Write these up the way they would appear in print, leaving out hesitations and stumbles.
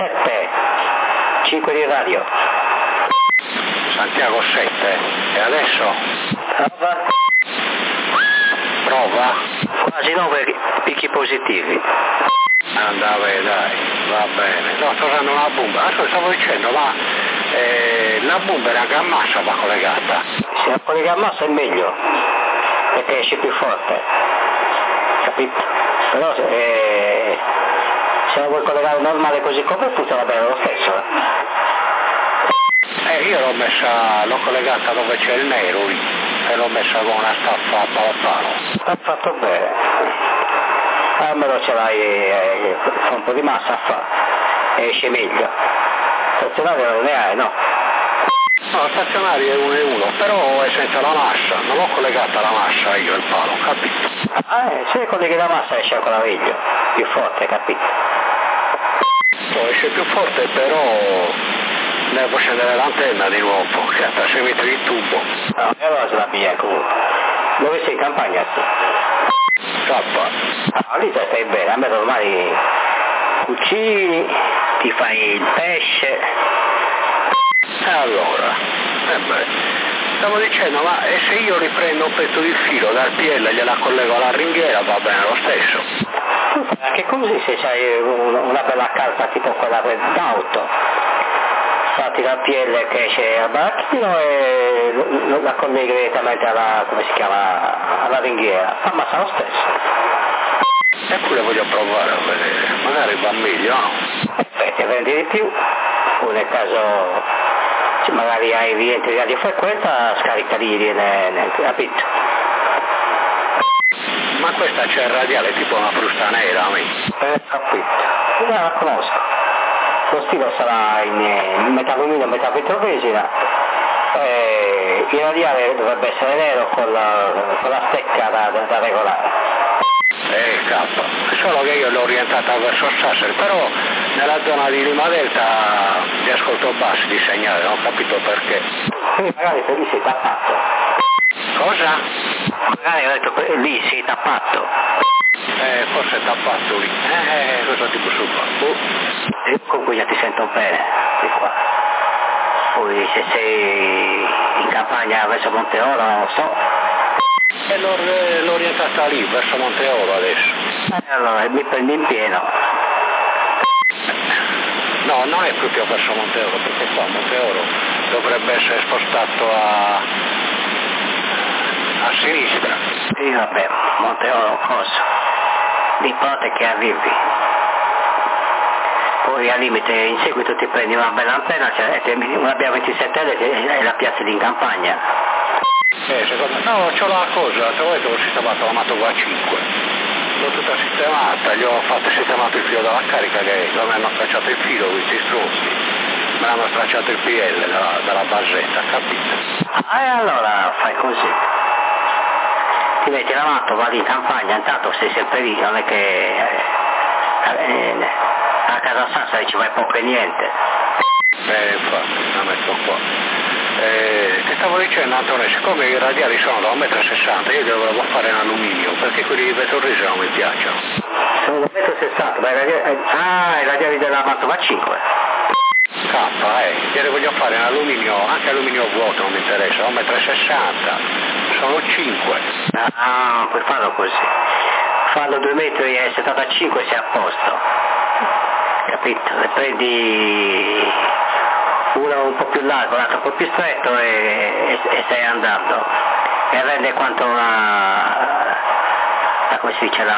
7, 5 di radio. Santiago 7, e adesso? Prova? Quasi 9 picchi positivi. Andava, dai, va bene. No, sto usando una bomba. Adesso stavo dicendo, ma la bomba era a massa va collegata. Se la collega a massa è meglio, perché esce più forte, capito? Però se la vuoi collegare normale così come funziona bene lo stesso. Io l'ho collegata dove c'è il nero lì, e l'ho messa con una staffa a palo. Ha fatto bene. Almeno ce l'hai, fa un po' di massa, esce meglio. Stazionario non ne hai, no? No, stazionario è 1 però è senza la mascia, non l'ho collegata alla mascia io il palo, capito? Se colleghi la massa esce ancora meglio, più forte, capito? Esce più forte, però devo scendere l'antenna di nuovo, che a 6 metri di tubo. No, e allora se la piglia comunque. Dove sei in campagna? Lì stai bene, a me ormai cucini, ti fai il pesce. E allora, stavo dicendo, ma se io riprendo un pezzo di filo dal PL e gliela collego alla ringhiera va bene lo stesso? Anche così se c'hai una bella calza tipo quella d'auto, fatti dal PL che esce al baracchino e la colleghi direttamente alla, come si chiama, alla ringhiera, fa massa lo stesso. Eppure voglio provare a vedere, magari va meglio, no? Ti vendi di più, o nel caso magari hai rientri di radiofrequenza, scarica lì, capito? Ma questa c'è il radiale tipo una frusta nera, Capito, io la conosco. Lo stilo sarà in metalluminio e metavetroresina. Il radiale dovrebbe essere nero con la stecca da regolare. Solo che io l'ho orientata verso Sassari, però nella zona di Lima Delta li ascolto bassi di segnale, non ho capito perché. Quindi magari per lì sei tappato. Cosa? Magari ho detto lì sei tappato. Forse è tappato lì. Cosa tipo sul qua? Io comunque già ti sento bene, di qua. Poi se sei in campagna verso Monteoro, non lo so. E l'ho orientata lì, verso Monteoro adesso. Allora mi prendi in pieno. No, non è proprio verso Monteoro, perché qua Monteoro dovrebbe essere spostato a sinistra. Sì, vabbè, Monteoro cosa? L'importa che arrivi. Poi al limite in seguito ti prendi una bella antenna, una BA27L che è la piazza di in campagna. Secondo me, no, c'ho la cosa, te ho detto che ho sistemato la Matogo A5, l'ho tutta sistemata, gli ho fatto sistemato il filo della carica che non mi hanno stracciato il filo questi stronzi, me l'hanno stracciato il PL dalla basetta, capito? E allora fai così, ti metti la moto, vai in campagna, intanto sei sempre lì, non è che a casa Sassari ci vai poco e niente. Infatti, la metto qua. Ti stavo dicendo Antonio, siccome i radiali sono da 1,60 m, io li volevo fare in alluminio, perché quelli di Vetorrese non mi piacciono. Sono 1,60 m, i radiali della Mantova 5. Glieli voglio fare in alluminio, anche alluminio vuoto non mi interessa, 1,60 m, sono 5. Puoi farlo così. Fallo 2,75 m e sei a posto. Capito? E prendi uno un po' più largo, l'altro un po' più stretto e stai andando. E rende quanto come si dice,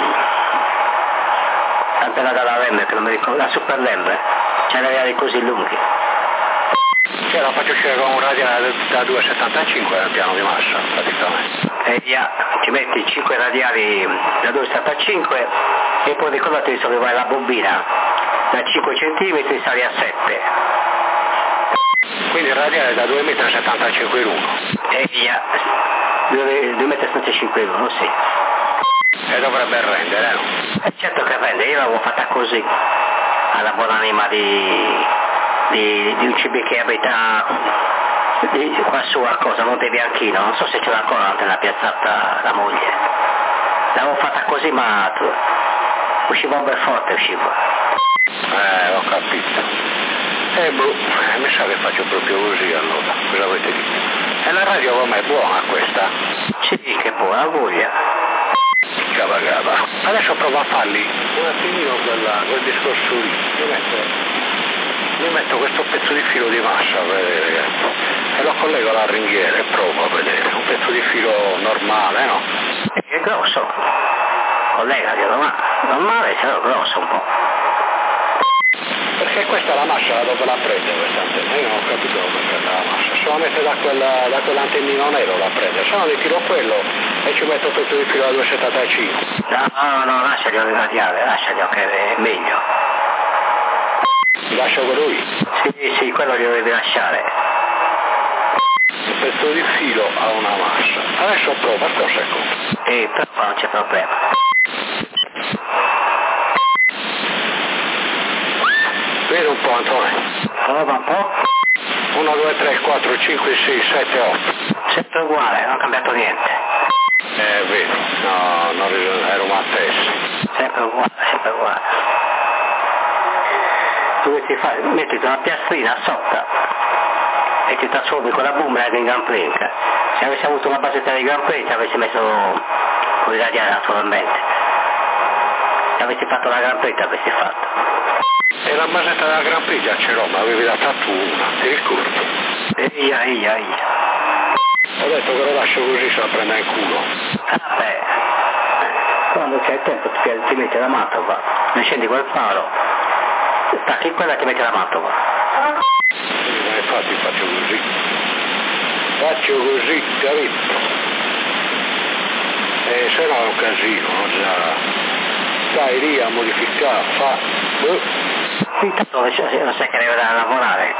l'antenna della Lembre, che non mi ricordo, la Super Lembre. C'è radiali così lunghi. Io la faccio uscire con un radiale da 2,75 al piano di massa, praticamente. E ci metti 5 radiali da 2,75 e poi ricordati di sollevare la bobina da 5 cm sali a 7. Quindi il radiale da 2,75 m in uno. E via, 2,75 m in uno, sì. E dovrebbe rendere, no? Certo che rende, io l'avevo fatta così, alla buonanima di un CB che abita qua su a cosa, Monte Bianchino, non so se ce l'ha ancora nella piazzata la moglie. L'avevo fatta così ma usciva un bel forte, usciva. Ho capito. Mi sa che faccio proprio così allora, cosa avete detto? E la radio come è buona questa? Sì, che buona voglia. Cava. Adesso provo a farli un attimino quel discorso lì. Mi metto questo pezzo di filo di massa a vedere, ragazzi. E lo collego alla ringhiera e provo a vedere. Un pezzo di filo normale, no? È grosso. Collegatelo, ma normale, se no grosso un po'. Perché questa è la massa dove la prende questa antenna? Io non ho capito dove prende la massa. Solamente da quell'antennino nero la prende. Se no li tiro quello e ci metto tutto di filo da 275. No, lasciaglielo il radiale, lasciaglielo che è meglio. Lascio quello lì? Sì, quello glielo devi lasciare. Un pezzo di filo a una massa. Adesso provo, aspetta un secondo. Però non c'è problema. Vedi un po', Antonio. Prova un po'. 1, 2, 3, 4, 5, 6, 7, 8. Sempre uguale, non ha cambiato niente. Vedi, no, non ero mattesso. Sempre uguale. Dovete fare, mettete una piastrina sotto e ti trasformi con la boomerang in Grand Prix. Se avessi avuto una basetta di Grand Prix ti avessi messo con i radiali naturalmente. Se avessi fatto la Grand Prix ti avessi fatto. E la basetta della Grand Prix già ce l'ho, ma avevi dato tu una, ti ricordo? Ia. Ho detto che lo lascio così, se la prende in culo. Quando c'è il tempo ti metti la mantova, ne scendi quel palo, stacchi quella e ti metti la mantova. Infatti faccio così, capito? E se no è un casino, già stai lì a modificare, Intanto non sai che deve andare a lavorare.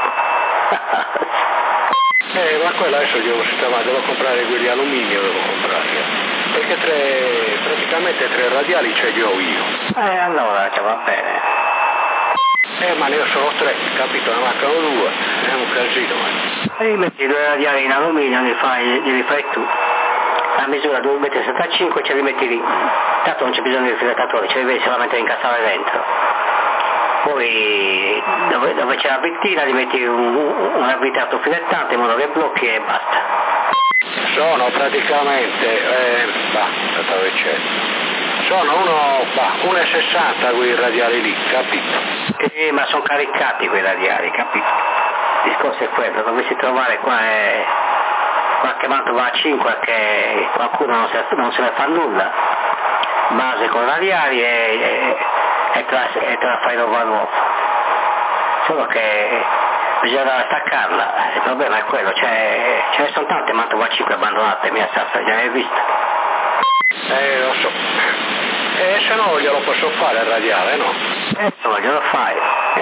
Ma quello adesso devo comprare quelli alluminio, perché praticamente 3 radiali ce li ho io. Allora ci va bene. Ma ne ho solo 3, capito? Ne mancano 2, è un casino. E metti 2 radiali in alluminio, li fai tu. La misura 2,75 m ce li metti lì. Tanto non c'è bisogno di filettatore, ce li devi solamente incastrare dentro. Poi dove c'è la vittina gli metti un avvitato filettante in modo che blocchi e basta. Sono praticamente, aspetta dove c'è. Sono 1,60 quei radiali lì, capito? Ma sono caricati quei radiali, capito? Il discorso è quello, dovessi trovare qualche mantova a 5 che qualcuno non se ne fa nulla, base con radiali e te la fai nuova. Solo che bisogna staccarla, il problema è quello, ce ne sono tante mantova a 5 abbandonate, mia salsa, già l'hai vista? Lo so. Se no glielo posso fare il radiale, no? No, glielo fai.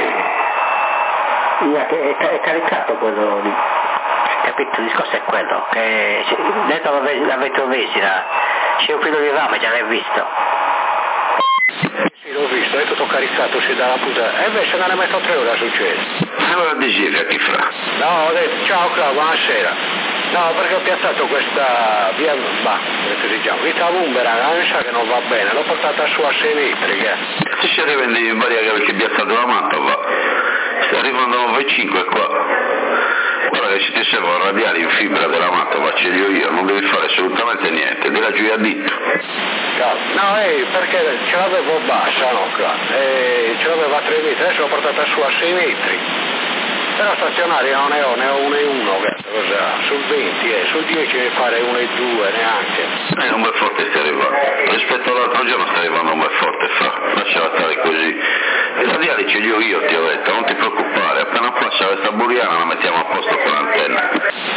È caricato quello lì. Capito? Il discorso è quello, che dentro la vetrovesina c'è un filo di rame, già l'hai visto. Sì, l'ho visto, è tutto caricato, si dà la puntata. E invece non ne metto 3 ore succede. Allora dicevi a chi fra? No, ho detto, ciao Clau, buonasera. No, perché ho piazzato questa via, vita Boomerang, mi sa che non va bene, l'ho portata su a 6 metri, Se ci rivendi in varia che avete piazzato la mantova, sta arrivando 9,5 qua. Guarda che ci ti servono radiali in fibra della mantova, ce li ho io, non devi fare assolutamente niente, della giù a dito. No, perché ce l'avevo bassa, no, ce l'avevo a 3 metri, adesso l'ho portata su a 6 metri. Però stazionaria non ne ho 1,1, sul 20, sul 10 ne fare 1,2 neanche. Un bel forte stai arrivando. Rispetto all'altro giorno stai arrivando un bel forte, lasciala stare così. I radiali ce li ho io, ti ho detto, non ti preoccupare, appena passa questa buriana la mettiamo a posto con l'antenna.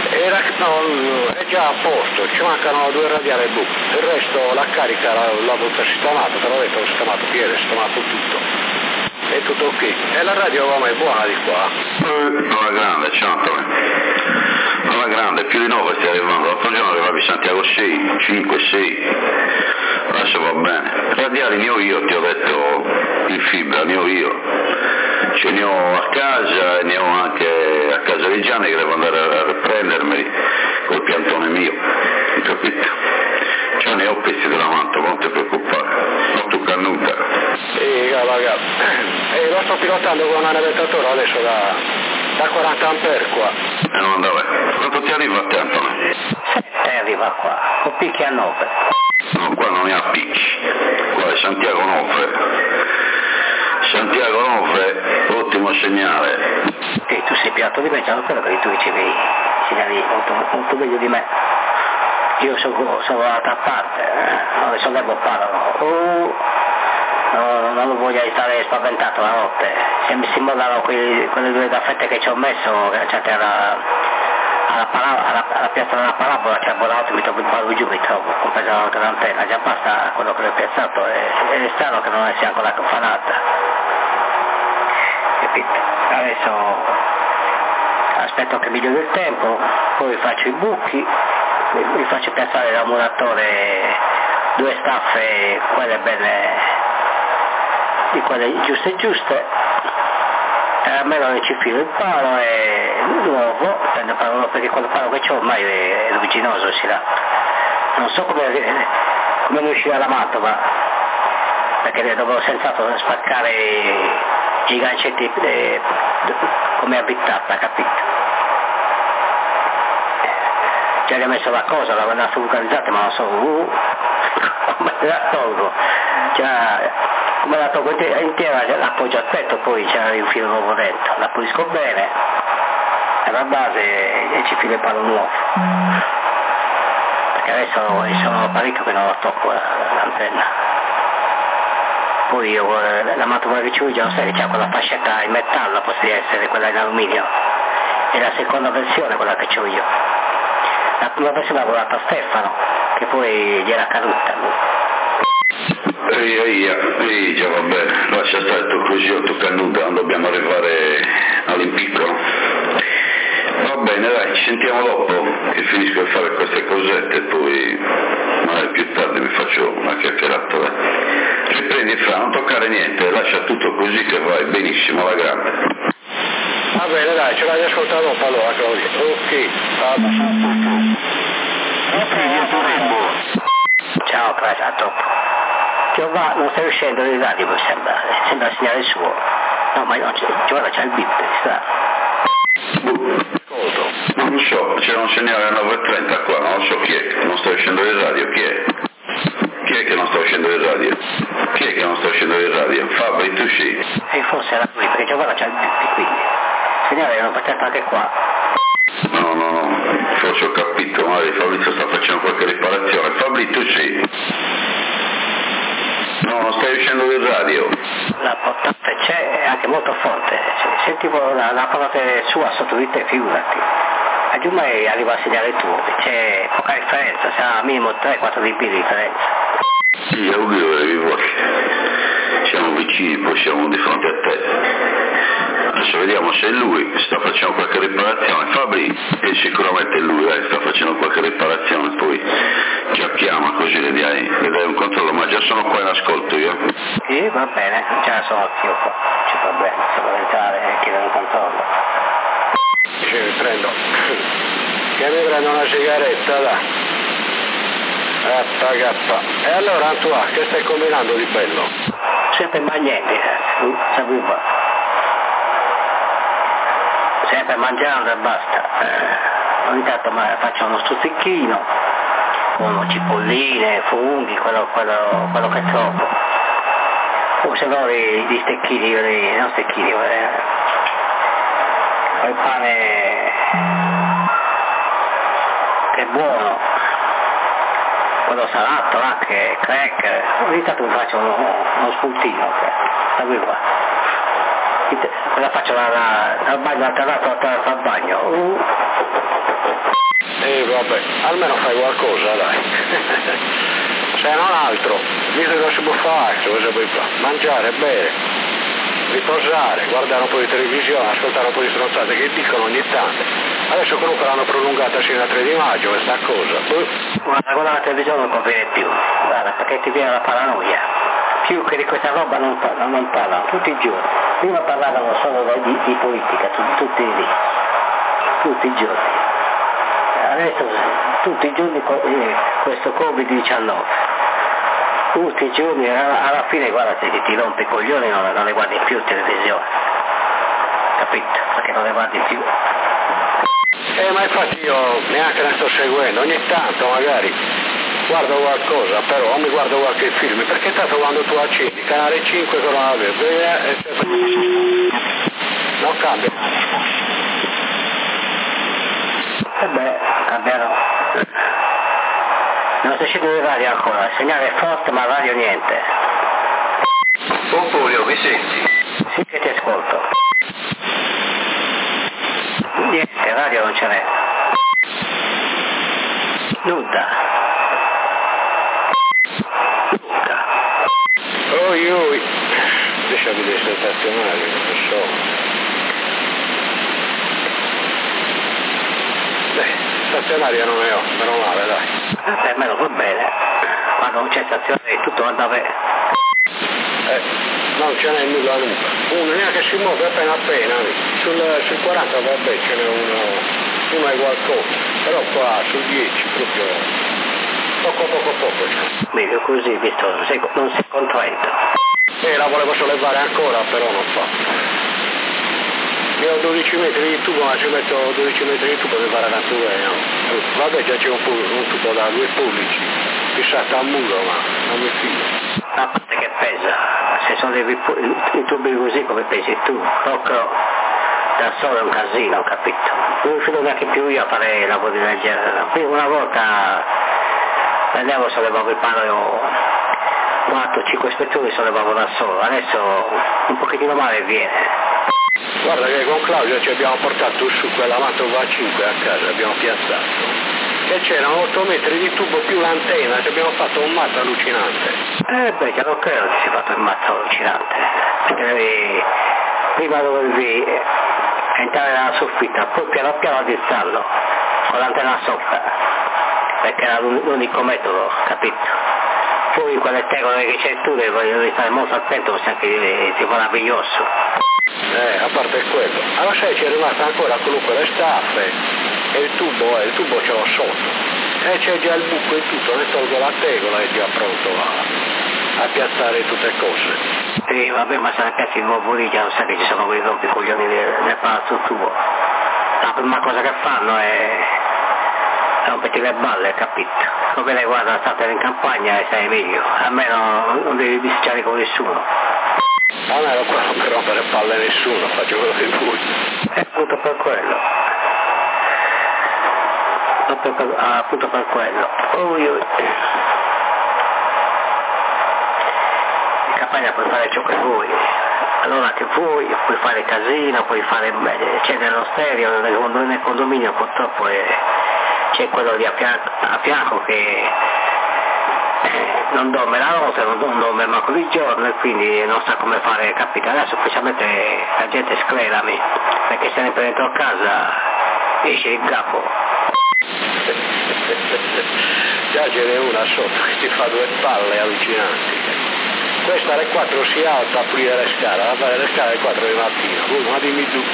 È già a posto, ci mancano 2 radiali blu, il resto la carica l'avevo sistemato, te l'ho detto, ho sistemato piede, ho sistemato tutto. È tutto ok. E la radio come è buona di qua? Alla grande, ciao Antonio. Alla grande, più di 9 stai arrivando. L'altro giorno arrivavi Santiago 6, 5, 6. Adesso va bene. Radiali ne ho io, ti ho detto, in fibra, ne ho io. Ce ne ho a casa e ne ho anche a casa di Gianni che devo andare a riprendermi col piantone mio. Hai capito? Cioè ne ho pezzi della mantova, non ti preoccupare. Non tocca Cannuta. Sì, e lo sto pilotando con un navigatore adesso da 40 ampere qua. E non andava. Quanto ti arriva a te, Antonio? 7 arriva qua, con picchi a 9. No, qua non ne ha picchi. Qua è Santiago Nofre. Santiago Nofre, ottimo segnale. E tu sei più alto di me, già quello che tu ricevi segnali molto meglio di me. Io sono dall'altra parte, non sollevo parlano. Non lo voglio stare spaventato la notte. Se mi si mollano quelle due gaffette che ci ho messo, cioè alla piazza della parabola c'è volato, mi trovo giù, mi trovo, compresa l'antenna, già basta quello che ho piazzato, è strano che non sia ancora fanata. Capito? Adesso aspetto che migliori il tempo, poi faccio i buchi, mi faccio piazzare da muratore 2 staffe, quelle belle, di quelle giuste, almeno ne ci filo il palo e nuovo, prendo il palo perché quello palo che c'ho ormai è rugginoso, non so come riuscire alla Mantova, perché dovevo senz'altro spaccare i gancetti come abitata, capito? Già gli ho messo la cosa, l'avevo andato vulgarizzata, ma non so come la tolgo, come la tolgo intera, l'appoggio al petto, poi c'era un filo nuovo dentro, la pulisco bene, alla base e ci filo il palo nuovo, perché adesso sono parecchio che non lo tocco l'antenna. Poi io, la Mantova che c'ho già lo sai che c'ha quella fascetta in metallo, posso essere quella in alluminio, è la seconda versione quella che c'ho io. La prima versione l'ha volata a Stefano, che poi gli era caduta. Ehi, già va bene, lascia stare tu così, tu Cannuta, non dobbiamo arrivare all'impiccolo. Va bene, dai, ci sentiamo dopo, che finisco di fare queste cosette e poi magari più tardi mi faccio una chiacchierata, dai. Riprendi fra, non toccare niente, lascia tutto così che vai benissimo alla grande. Va bene, dai, ce l'hai ascoltato dopo allora, Claudio. Ok, Ciao, a dopo. Giovanni, non stai uscendo dai radio, mi sembra il segnale suo. No, ma non c'è, Giovanni c'ha il bip, sta. Non lo so, c'era un segnale alle 9.30 qua, non lo so chi è, non sta uscendo dai radio, chi è? Chi è che non sta uscendo dai radio? Chi è che non sta uscendo dai radio? Fabri, tu sì? E forse era lui, perché Giovanni c'ha il bip, quindi. Il segnale era patente anche qua. No, forse ho capito, magari Fabrizio sta facendo qualche riparazione. Fabri, tu sì? No, non stai uscendo dal radio. La portata c'è, è anche molto forte. Sentivo la portata sua sotto di te, figurati. A Giumai arriva a segnale tuo, c'è poca differenza, sarà minimo 3-4 dB di differenza. Sì, è ovvio, siamo vicini, poi siamo di fronte a te. Adesso vediamo se è lui, sta facendo qualche riparazione. Fabri, è sicuramente lui, sta facendo qualche riparazione, poi chiacchiamo così le dai un controllo, ma già sono qua in ascolto io. Sì, va bene, già sono anch'io qua, c'è problema, se vuoi entrare e chiedere un controllo. Sì, mi prendo. Che mi prendo una sigaretta, dai. E allora Antoine, che stai combinando di bello? Sempre magneti, sapevo. Sempre mangiando e basta. Ogni tanto faccio uno stuzzichino con cipolline, funghi, quello che trovo. O se no di stecchini, non stecchini, il pane che è buono, quello salato anche, cracker, ogni tanto mi faccio uno spuntino, sapevo. Cosa faccio dal bagno al bagno? Vabbè, almeno fai qualcosa, dai. Se non altro, visto che non si può fare, cosa puoi fare? Mangiare, bere, riposare, guardare un po' di televisione, ascoltare un po' di stronzate che dicono ogni tanto. Adesso comunque l'hanno prolungata fino al 3 di maggio questa cosa. Guarda, quella la televisione non conviene più, guarda, perché ti viene la paranoia. Più che di questa roba non parlano, tutti i giorni. Prima parlavano solo di politica, tutti i giorni. Adesso tutti i giorni questo Covid-19. tutti i giorni, alla fine guarda se ti rompi i coglioni non le guardi più in televisione, capito? Perché non le guardi più. Ma infatti io neanche ne sto seguendo, ogni tanto magari guardo qualcosa, però o mi guardo qualche film, perché tanto quando tu accendi canale 5 coronavirus, non cambia. E beh, cambiano. Non si scende di radio ancora, il segnale è forte ma radio niente. Oh Fulvio, mi senti? Sì che ti ascolto. Niente, radio non ce n'è. Nuda. Oi, deixa a vedere sensazionale, non so. Stazionaria non ne ho, meno male dai. Per me lo va bene. Quando non c'è stazione tutto va bene. Non ce n'è nulla. Uno neanche si muove appena. Sul 40 vabbè ce n'è uno è qualcosa, però qua sul 10 proprio poco. Meglio così, visto, non sei contento. La volevo sollevare ancora, però non fa. Io ho 12 metri di tubo, ma ci metto 12 metri di tubo per fare tanto bene, no? Vabbè, già c'è un tubo da 2 pollici, fissato al muro, ma non mi fido. A parte che pesa, se sono i tubi così come pesi tu, proprio da solo è un casino, ho capito. Non riuscito neanche più io a fare lavori del genere. Una volta prendevo, sollevavo il palo 4-5 spetturi, sollevavo da solo, adesso un pochettino male viene. Guarda che con Claudio ci abbiamo portato su quella Mantova 5 a casa, abbiamo piazzato. E c'erano 8 metri di tubo più l'antenna, ci abbiamo fatto un mazzo allucinante. Beh, già non credo che si sia fatto il mazzo allucinante. Perché prima dovevi entrare nella soffitta, poi piano piano addizzarlo, con l'antenna sopra, perché era l'unico metodo, capito? Poi quelle tegole che c'è tu devi stare molto attento, perché anche tipo meraviglioso. A parte quello. Allora sai, c'è rimasta ancora comunque le staffe e il tubo ce l'ho sotto. E c'è già il buco e tutto, ne tolgo la tegola e è già pronto a piazzare tutte le cose. Sì, vabbè, ma se ne piazzi il nuovo lì, già non sai che ci sono quei rompicoglioni del palazzo tubo. La prima cosa che fanno è romperti le balle, capito? Come le guarda, state in campagna e sei meglio, almeno non devi bisticciare con nessuno. A me non quello per rompere palle nessuno, faccio quello che vuoi. È appunto per quello. Appunto per quello. In campagna puoi fare ciò che vuoi. Allora che vuoi, puoi fare casino, puoi fare. C'è nello stereo, nel condominio purtroppo c'è quello di a fianco che non dorme la notte, non dorme manco di giorno e quindi non sa come fare capitare. Adesso specialmente la gente sclerami, perché se ne prende dentro a casa esce il capo. Già ce n'è una sotto che ti fa 2 palle allucinanti. Questa alle 4 si alza a pulire le scale, a fare le scale alle 4 di mattina. Ma dimmi tu.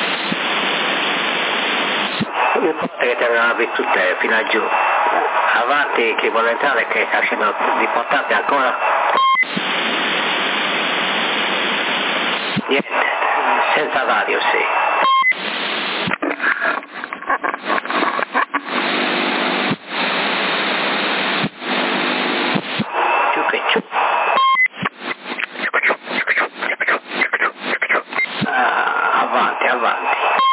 L'importante è che te le lavi tutte fino a giù. Avanti chi vuole entrare che sta facendo l'importante ancora. Niente, senza radio sì. Giù che giù. Avanti.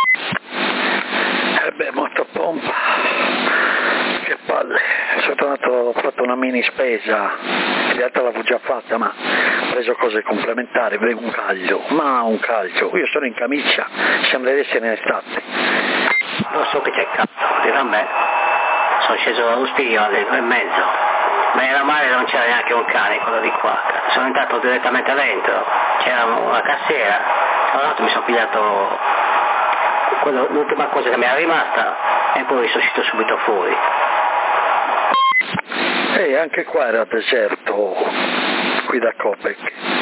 Molto pompa. Che palle. Ho fatto una mini spesa, in realtà l'avevo già fatta, ma ho preso cose complementari, un calcio. Io sono in camicia, sembra di essere in estate. Non so che c'è cazzo, dirà a me. Sono sceso dallo spigo alle 2:30. Ma era male, non c'era neanche un cane quello di qua. Sono entrato direttamente dentro, c'era una cassiera, tra l'altro mi sono pigliato l'ultima cosa che mi era rimasta e poi sono uscito subito fuori. Anche qua era deserto, qui da Kopek.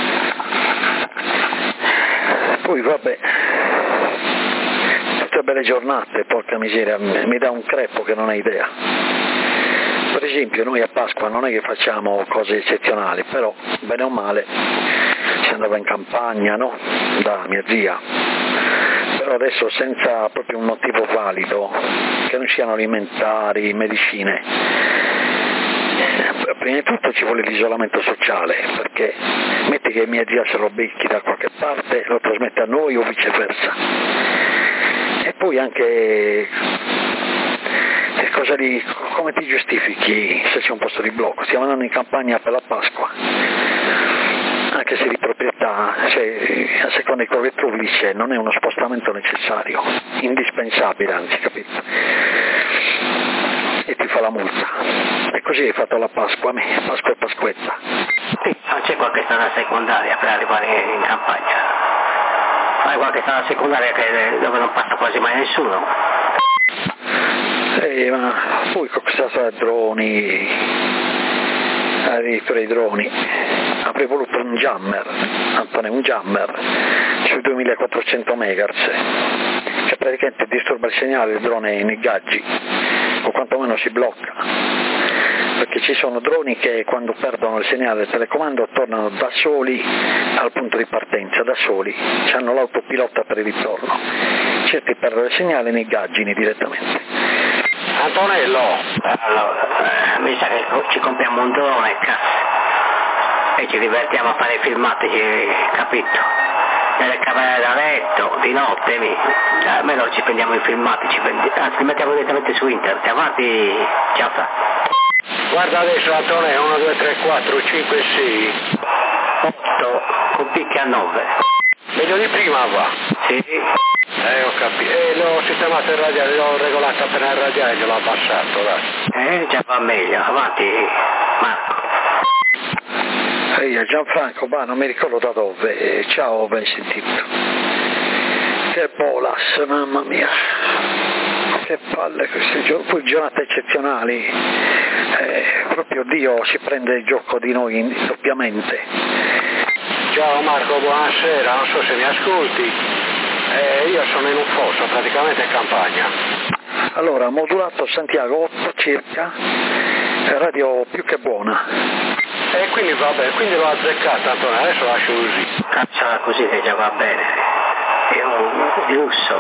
Poi vabbè, tutte belle giornate, porca miseria, mi dà un crepo che non hai idea. Per Per esempio noi a Pasqua non è che facciamo cose eccezionali, però bene o male si andava in campagna, no? Da mia zia, però adesso senza proprio un motivo valido, che non siano alimentari, medicine. Prima di tutto ci vuole l'isolamento sociale, perché metti che mia zia se lo becchi da qualche parte, lo trasmette a noi o viceversa. E poi anche come ti giustifichi se c'è un posto di blocco? Stiamo andando in campagna per la Pasqua, anche se di proprietà, a seconda di quello che trovi c'è, non è uno spostamento necessario, indispensabile anzi, capito? E ti fa la multa. E così hai fatto la Pasqua a me, Pasqua e Pasquetta. Sì, non c'è qualche strada secondaria per arrivare in campagna? Hai qualche strada secondaria dove non passa quasi mai nessuno? Ma poi con questa storia droni, addirittura i droni, avrei voluto un jammer, Antonio, un jammer sui 2400 MHz, che praticamente disturba il segnale del drone in ingaggi, o quantomeno si blocca, perché ci sono droni che quando perdono il segnale del telecomando tornano da soli al punto di partenza, da soli, hanno l'autopilota per il ritorno, certi perdono il segnale nei gaggini direttamente. Antonello! Allora, mi sa che ci compriamo un drone, cazzo, e ci divertiamo a fare filmati, capito? Nelle camere da letto, di notte, almeno ci prendiamo i filmati, anzi li mettiamo direttamente su internet, avanti, ciao Fra. Guarda adesso Antonello, 1, 2, 3, 4, 5, 6, 8, con picchi a 9. meglio di prima va? Sì. Ho capito. L'ho sistemato il radiale, l'ho regolato appena il radiale, gliel'ho abbassato, dai. Già va meglio, avanti Marco. Ehi, Gianfranco, non mi ricordo da dove, ciao, ben sentito. Che bolas, mamma mia, che palle questi giorni, poi giornate eccezionali, proprio Dio si prende il gioco di noi doppiamente. Ciao Marco, buonasera, non so se mi ascolti. Io sono in un fosso, praticamente in campagna. Allora, modulato Santiago 8 circa, radio più che buona. E quindi vabbè, quindi l'ho azzeccata Antonio, adesso lascio così. Cacciala così che già va bene, è un lusso.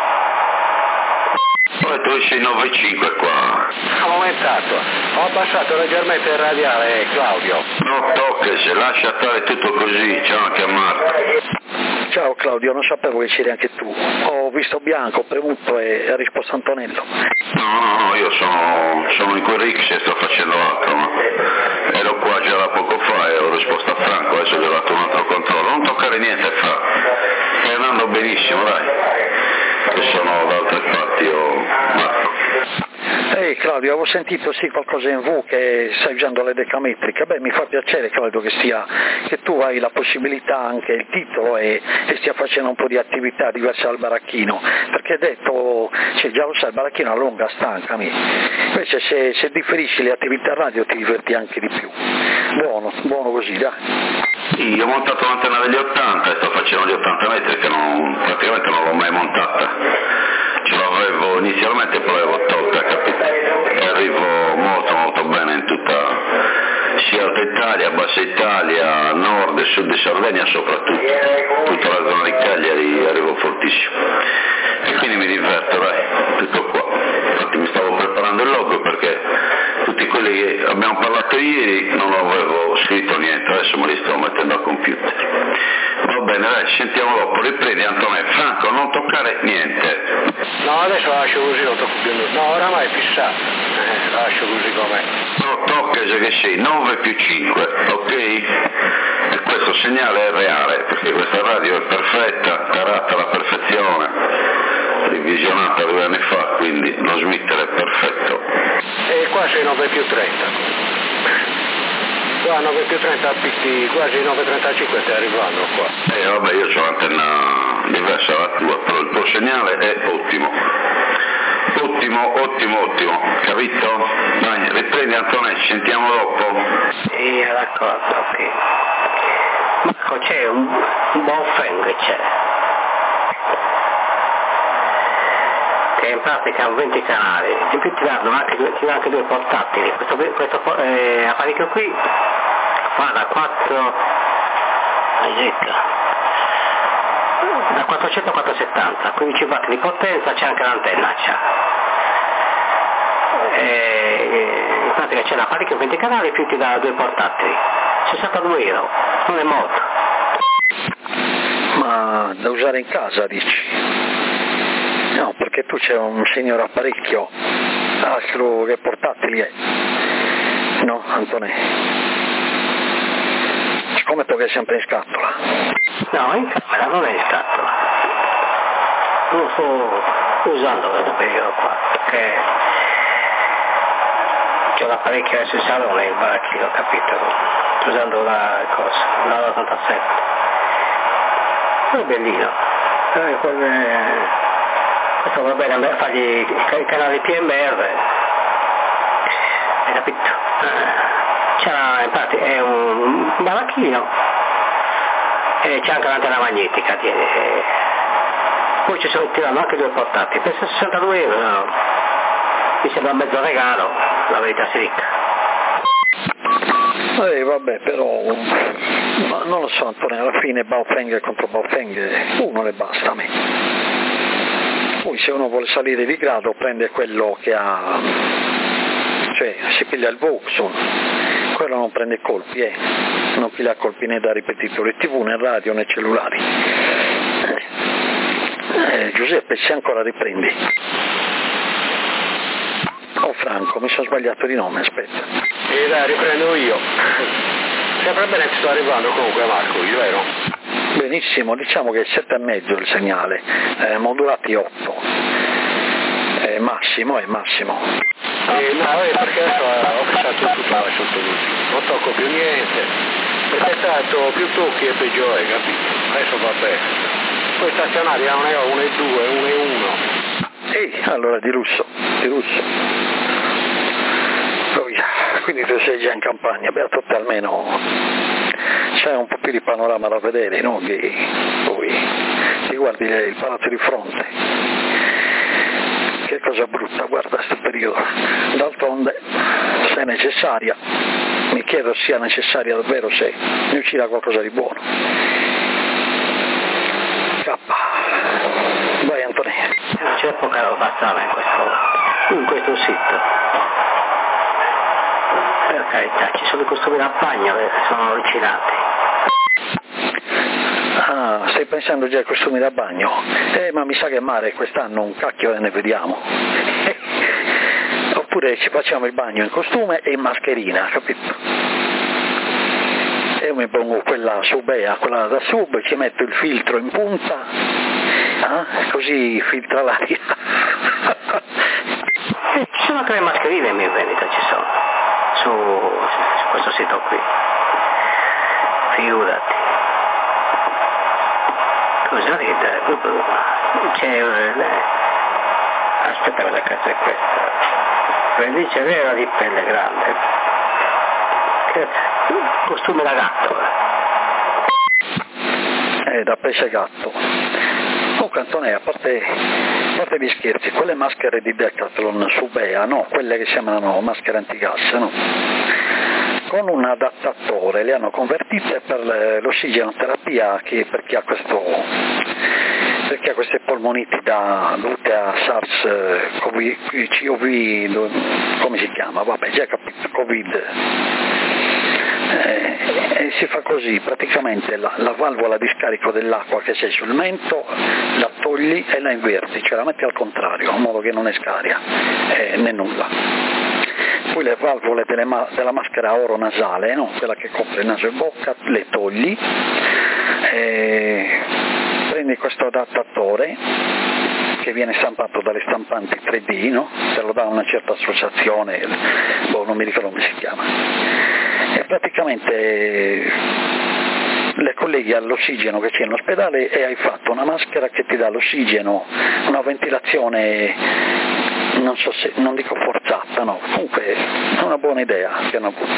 Poi tu sei 9,5 qua. Ho aumentato, ho abbassato leggermente il radiale, Claudio. No, tocca, se lascia stare tutto così, ciao anche a Marco. Ciao Claudio, non sapevo che c'eri anche tu. Ho visto bianco, ho premuto e ha risposto Antonello. No, io sono in quel Rix e sto facendo altro, no? Ero qua già da poco fa e ho risposto a Franco, adesso gli ho dato un altro controllo. Non toccare niente, Fra. Stai andando benissimo, dai. Che sono da altre parti, Marco. Ehi Claudio, avevo sentito sì qualcosa in V che stai usando le decametriche. Beh, mi fa piacere Claudio che tu hai la possibilità, anche il titolo, e stia facendo un po' di attività diverse dal baracchino, perché detto, già lo sai, il baracchino è lunga, stancami. Invece se differisci le attività radio ti diverti anche di più. Buono così, dai. Sì, ho montato l'antenna degli 80 e sto facendo gli 80 metri che praticamente non l'ho mai montata. Ce l'avevo inizialmente, poi l'avevo tolta, capito? E arrivo molto bene in tutta, sia Alta Italia, Bassa Italia, Nord e Sud di Sardegna soprattutto. Tutta la zona di Cagliari arrivo fortissimo. E quindi mi diverto, dai, tutto qua. Infatti mi stavo preparando il logo perché tutti quelli che abbiamo parlato ieri non avevo scritto niente, adesso me li sto mettendo al computer. Va bene, dai, ci sentiamo dopo, riprendi Antonello. Franco, non toccare niente. No, adesso lascio così, non tocco più nulla. No, oramai è fissato. Lascio così com'è. No, tocca già che sei 9 più 5, ok? E questo segnale è reale, perché questa radio è perfetta, carata alla perfezione, revisionata 2 anni fa, quindi lo smitter è perfetto. E qua sei 9 più 30. Qua 9 più 30 picchi, quasi 9,35 stai arrivando qua. Vabbè, io ho un'antenna diversa dalla tua, però il tuo segnale è ottimo. Ottimo, capito? Dai, riprendi Antonello, ci sentiamo dopo. Sì, d'accordo, ok. Marco, c'è un buon fan che c'è. che in pratica hanno 20 canali, in più ti danno anche due portatili. Questo apparecchio qui fa da 400 a 470, 15 watt di potenza, c'è anche l'antenna. In pratica c'è l'apparecchio 20 canali più ti dà due portatili, 62 euro, non è molto. Ma da usare in casa dici? No, perché tu c'è un signor apparecchio, altro che portatili è. No, Antonè? Siccome tu che è sempre in scatola. No, in camera, non è in scatola. Non sto usando questo periodo qua, perché c'ho l'apparecchio adesso in salone, il baracchino, capito? Sto usando la 87. È bellino. Questo va bene a me, fargli i canali PMR. Hai capito? Infatti è un baracchino e c'è anche l'antenna magnetica. Poi ti danno anche due portati per 62 euro, no? Mi sembra un mezzo regalo, la verità si dica. Vabbè, però ma non lo so, Antonio, alla fine Baofeng contro Baofeng uno ne basta a me. Poi se uno vuole salire di grado prende quello che ha, cioè si piglia il Vauxhall, quello non prende colpi, non piglia colpi né da ripetitore TV né radio né cellulari. Giuseppe, se ancora riprendi. Oh Franco, mi sono sbagliato di nome, aspetta. Dai, riprendo io. Sempre bene che sto arrivando comunque Marco, vero? Benissimo, diciamo che è 7,5 il segnale, modulati 8. Massimo. No, perché adesso ho pensato tutto sotto così, non tocco più niente, perché tanto più tocchi e peggiore, capito? Adesso va bene. Poi stazionari a 1,2, 1,1. Allora di russo. Quindi tu sei già in campagna, beato te almeno c'è un po' più di panorama da vedere, no? Che poi ti guardi il palazzo di fronte. Che cosa brutta, guarda questo periodo. D'altronde, se è necessaria, mi chiedo sia necessaria davvero, se ne uscirà qualcosa di buono. Vai Antonio. Non c'è poca roba strana in questo sito. Per carità, ci sono i costumi da bagno, sono allucinanti. Stai pensando già ai costumi da bagno? Ma mi sa che mare quest'anno un cacchio ne vediamo. Oppure ci facciamo il bagno in costume e in mascherina, capito? E io mi pongo quella subea, quella da sub, ci metto il filtro in punta, così filtra l'aria. Ci sono anche le mascherine in vendita, ci sono, su questo sito qui. Figurati. Cosa ride? C'è aspetta, cosa cazzo è questa? Pelliccia vera di pelle grande. Costume da gatto. Da pesce gatto. Antonio, a parte gli scherzi, quelle maschere di Decathlon Subea, no? Quelle che si chiamano maschere antigas, no? Con un adattatore le hanno convertite per l'ossigenoterapia, che per chi ha queste polmoniti dovute a SARS-CoV, come si chiama? Vabbè, già capito, Covid. E si fa così, praticamente la valvola di scarico dell'acqua che c'è sul mento la togli e la inverti, cioè la metti al contrario, in modo che non escaria né nulla. Poi le valvole della maschera oronasale, no? Quella che copre naso e bocca, le togli, prendi questo adattatore che viene stampato dalle stampanti 3D, no? Te lo dà una certa associazione, non mi ricordo come si chiama, e praticamente le colleghi all'ossigeno che c'è in ospedale e hai fatto una maschera che ti dà l'ossigeno, una ventilazione, non so se, non dico forzata, no, comunque è una buona idea che hanno avuto,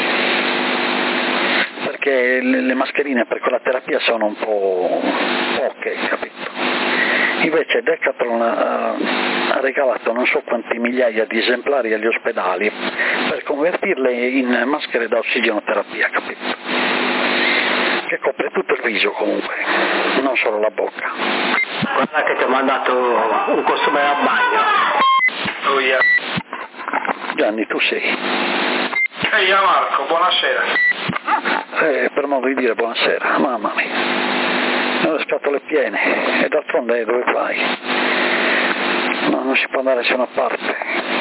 perché le mascherine per quella terapia sono un po' poche, capito? Invece Decathlon ha regalato non so quanti migliaia di esemplari agli ospedali per convertirle in maschere da ossigenoterapia, capito? Che copre tutto il viso comunque, non solo la bocca. Guarda che ti ho mandato un costume da bagno. Oh yeah. Gianni, tu sei. Ehi Marco, buonasera. Per modo di dire buonasera, mamma mia. Ho le scatole piene, e d'altronde dove vai? No, non si può andare da nessuna parte.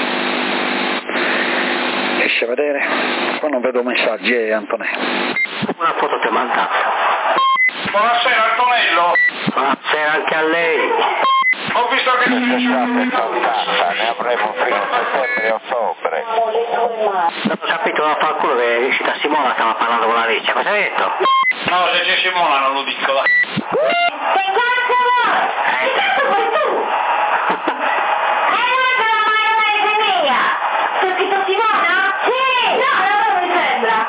Riesci a vedere? Qua non vedo messaggi, Antonello. Una foto ti ho mandato. Buonasera Antonello. Buonasera anche a lei. Ho visto che ne avremo fino a settembre e ottobre. Non ho capito, ma fa il culo che è riuscita Simona, stava parlando con la Riccia, cosa hai detto? No, se c'è Simona non lo dico. Che cazzo vuoi? la maionese mia! Sto tipo Simona? Sì! No, non mi sembra!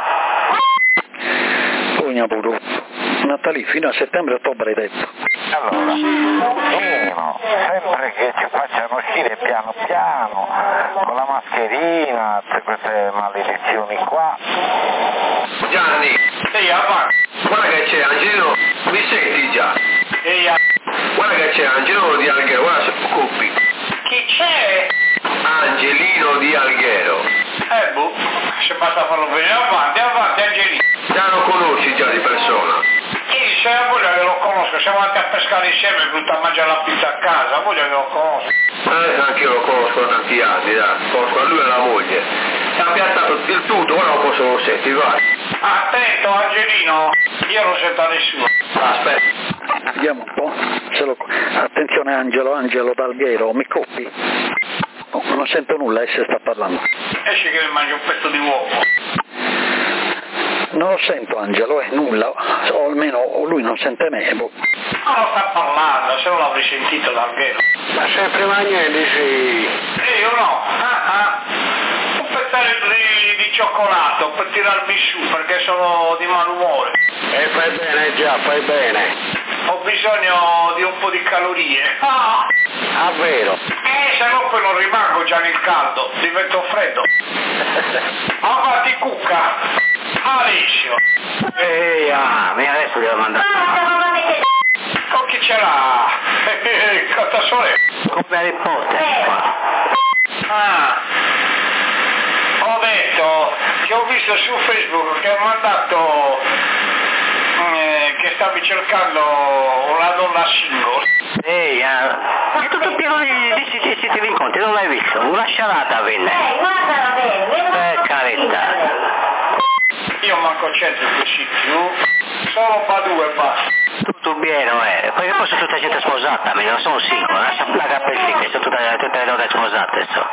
Pugna brutto. Natali fino a settembre-ottobre hai detto. Allora, uno, sempre che ci facciano uscire piano piano, con la mascherina, tutte queste maledizioni qua. Gianni, Ehi Marco. guarda che c'è Angelino, mi senti già? Ehi, Guarda che c'è Angelino di Alghero, guarda se occupi. chi c'è? Angelino di Alghero. Boh, se basta farlo venire avanti Angelino. Già lo conosci già di persona? Sì, c'è la moglie che lo conosco, siamo andati a pescare insieme e venuto a mangiare la pizza a casa, la moglie che lo conosco. Anche io lo conosco da tanti anni, dai. Conosco a lui e la moglie. Ha piazzato il tutto, ora lo posso sentire, vai. Attento Angelino, io non sento a nessuno. Aspetta. Vediamo un po'. Attenzione Angelo d'Alghero, mi copi? No, non sento nulla, se sta parlando. Esci che mi mangi un pezzo di uovo. Non lo sento Angelo, nulla, o almeno lui non sente me. Boh. Ma non sta parlando, se non l'avrei sentito d'Alghero. Ma sempre Magnelli sì. Io no. Un pezzetto di cioccolato per tirarmi su perché sono di malumore. E fai bene già, fai bene. Ho bisogno di un po' di calorie. Ah, vero. Se no poi non rimango già nel caldo, divento freddo. Avanti cucca. Alessio. Ehi, adesso devo mandare. Con chi ce l'ha? Catasole. Come la nipote. Ho detto che ho visto su Facebook che ha mandato che stavi cercando una donna single. Ehi, è tutto pieno di siti di incontri, non l'hai visto? Una sciarata venne. Guardala bene, Carità. Io manco c'entro in questi più, solo Badù e basta. Tutto bene, perché poi sono tutta gente sposata, non sono singolo, lascia la cappellina, sono tutte le donne sposate, so.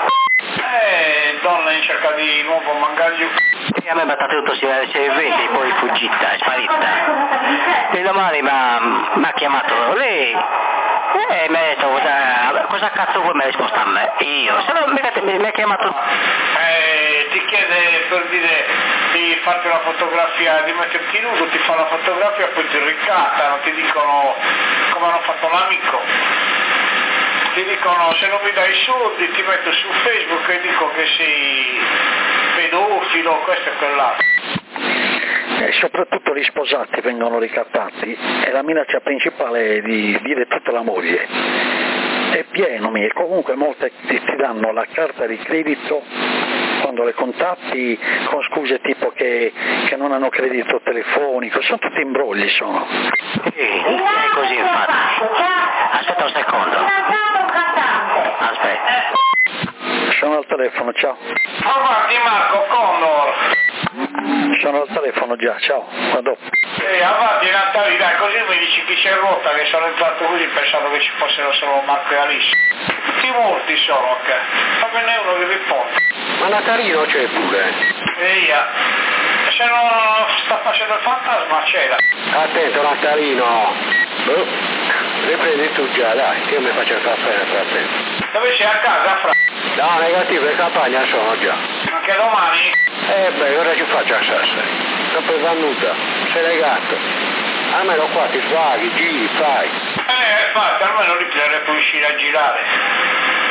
Donna in cerca di nuovo mangaglio. E a me mi ha tutto si vede, poi è fuggita, è sparita. E domani mi ha chiamato lei e mi ha detto cosa cazzo vuoi mi ha risposto a me? Io, se no mi ha chiamato. Ti chiede per dire di farti una fotografia, di metterti nudo, ti fa la fotografia, poi ti ricattano, ti dicono come hanno fatto l'amico. Ti dicono se non mi dai i soldi ti metto su Facebook e dico che sei pedofilo, questo e quell'altro. E soprattutto gli sposati vengono ricattati e la minaccia principale è di dire tutta la moglie. È pieno, e comunque molte ti danno la carta di credito quando le contatti con scuse tipo che non hanno credito telefonico, sono tutti imbrogli sono. È così infatti. Aspetta un secondo. Aspetta. Sono al telefono, ciao. Avanti Marco, Condor. Sono al telefono già, ciao, a dopo. Avanti Natali, dai, così mi dici chi si è rotta, che sono entrato così pensavo che ci fossero solo Marco e Alice. Tutti morti sono, ok? Famene uno che risponde. Ma Natalino c'è pure. Se non sta facendo il fantasma c'era. Attento Natalino. Riprendi tu già, dai, che io mi faccio il caffè nel frattempo. Dove sei a casa, Fra? No, negativo, in campagna sono già. Anche domani? Ora ci faccio a sassa. Sempre vannuta, sei legato. Almeno qua ti svaghi, giri, fai. Infatti, almeno lì bisognerebbe uscire a girare.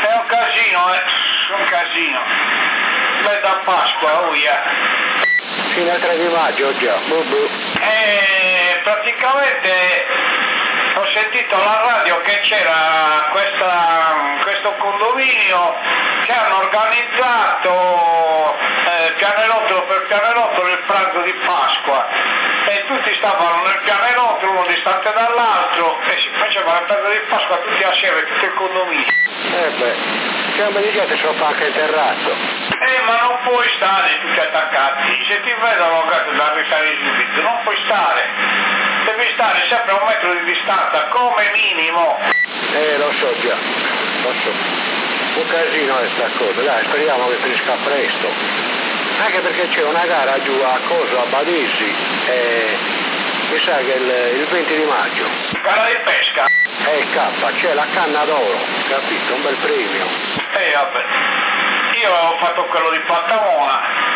È un casino, un casino. Beh, da Pasqua, Fino al 3 di maggio già, praticamente ho sentito alla radio che c'era questo condominio che hanno organizzato pianerottolo per pianerottolo il pranzo di Pasqua e tutti stavano nel pianerottolo uno distante dall'altro e si faceva il pranzo di Pasqua tutti assieme, tutto il condominio. Siamo di gente se lo fa anche il terrazzo. Ma non puoi stare tutti attaccati, se ti vedono da risale subito, non puoi stare, devi stare sempre a 1 metro di distanza come minimo. Lo so già, lo so. Un casino è sta cosa, dai, speriamo che finisca presto. Anche perché c'è una gara giù a Badisi e mi sa che il 20 di maggio. Gara di pesca? K, c'è la canna d'oro, capito? Un bel premio. Vabbè. Io avevo fatto quello di Pantamona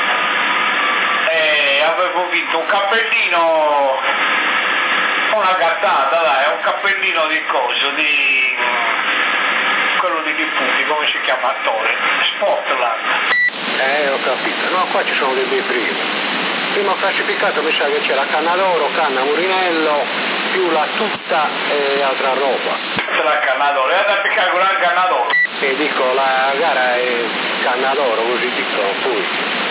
e avevo vinto un cappellino, una gattata, dai, un cappellino di coso, di quello di punti, come si chiama, attore, Spotland. Ho capito, no, qua ci sono dei bei primi. Primo classificato mi sa che c'è la canna d'oro, canna Murinello, più la tutta e altra roba. La canna d'oro, è da piccare con la canna d'oro. E dico, la gara è canna d'oro, così dicono poi.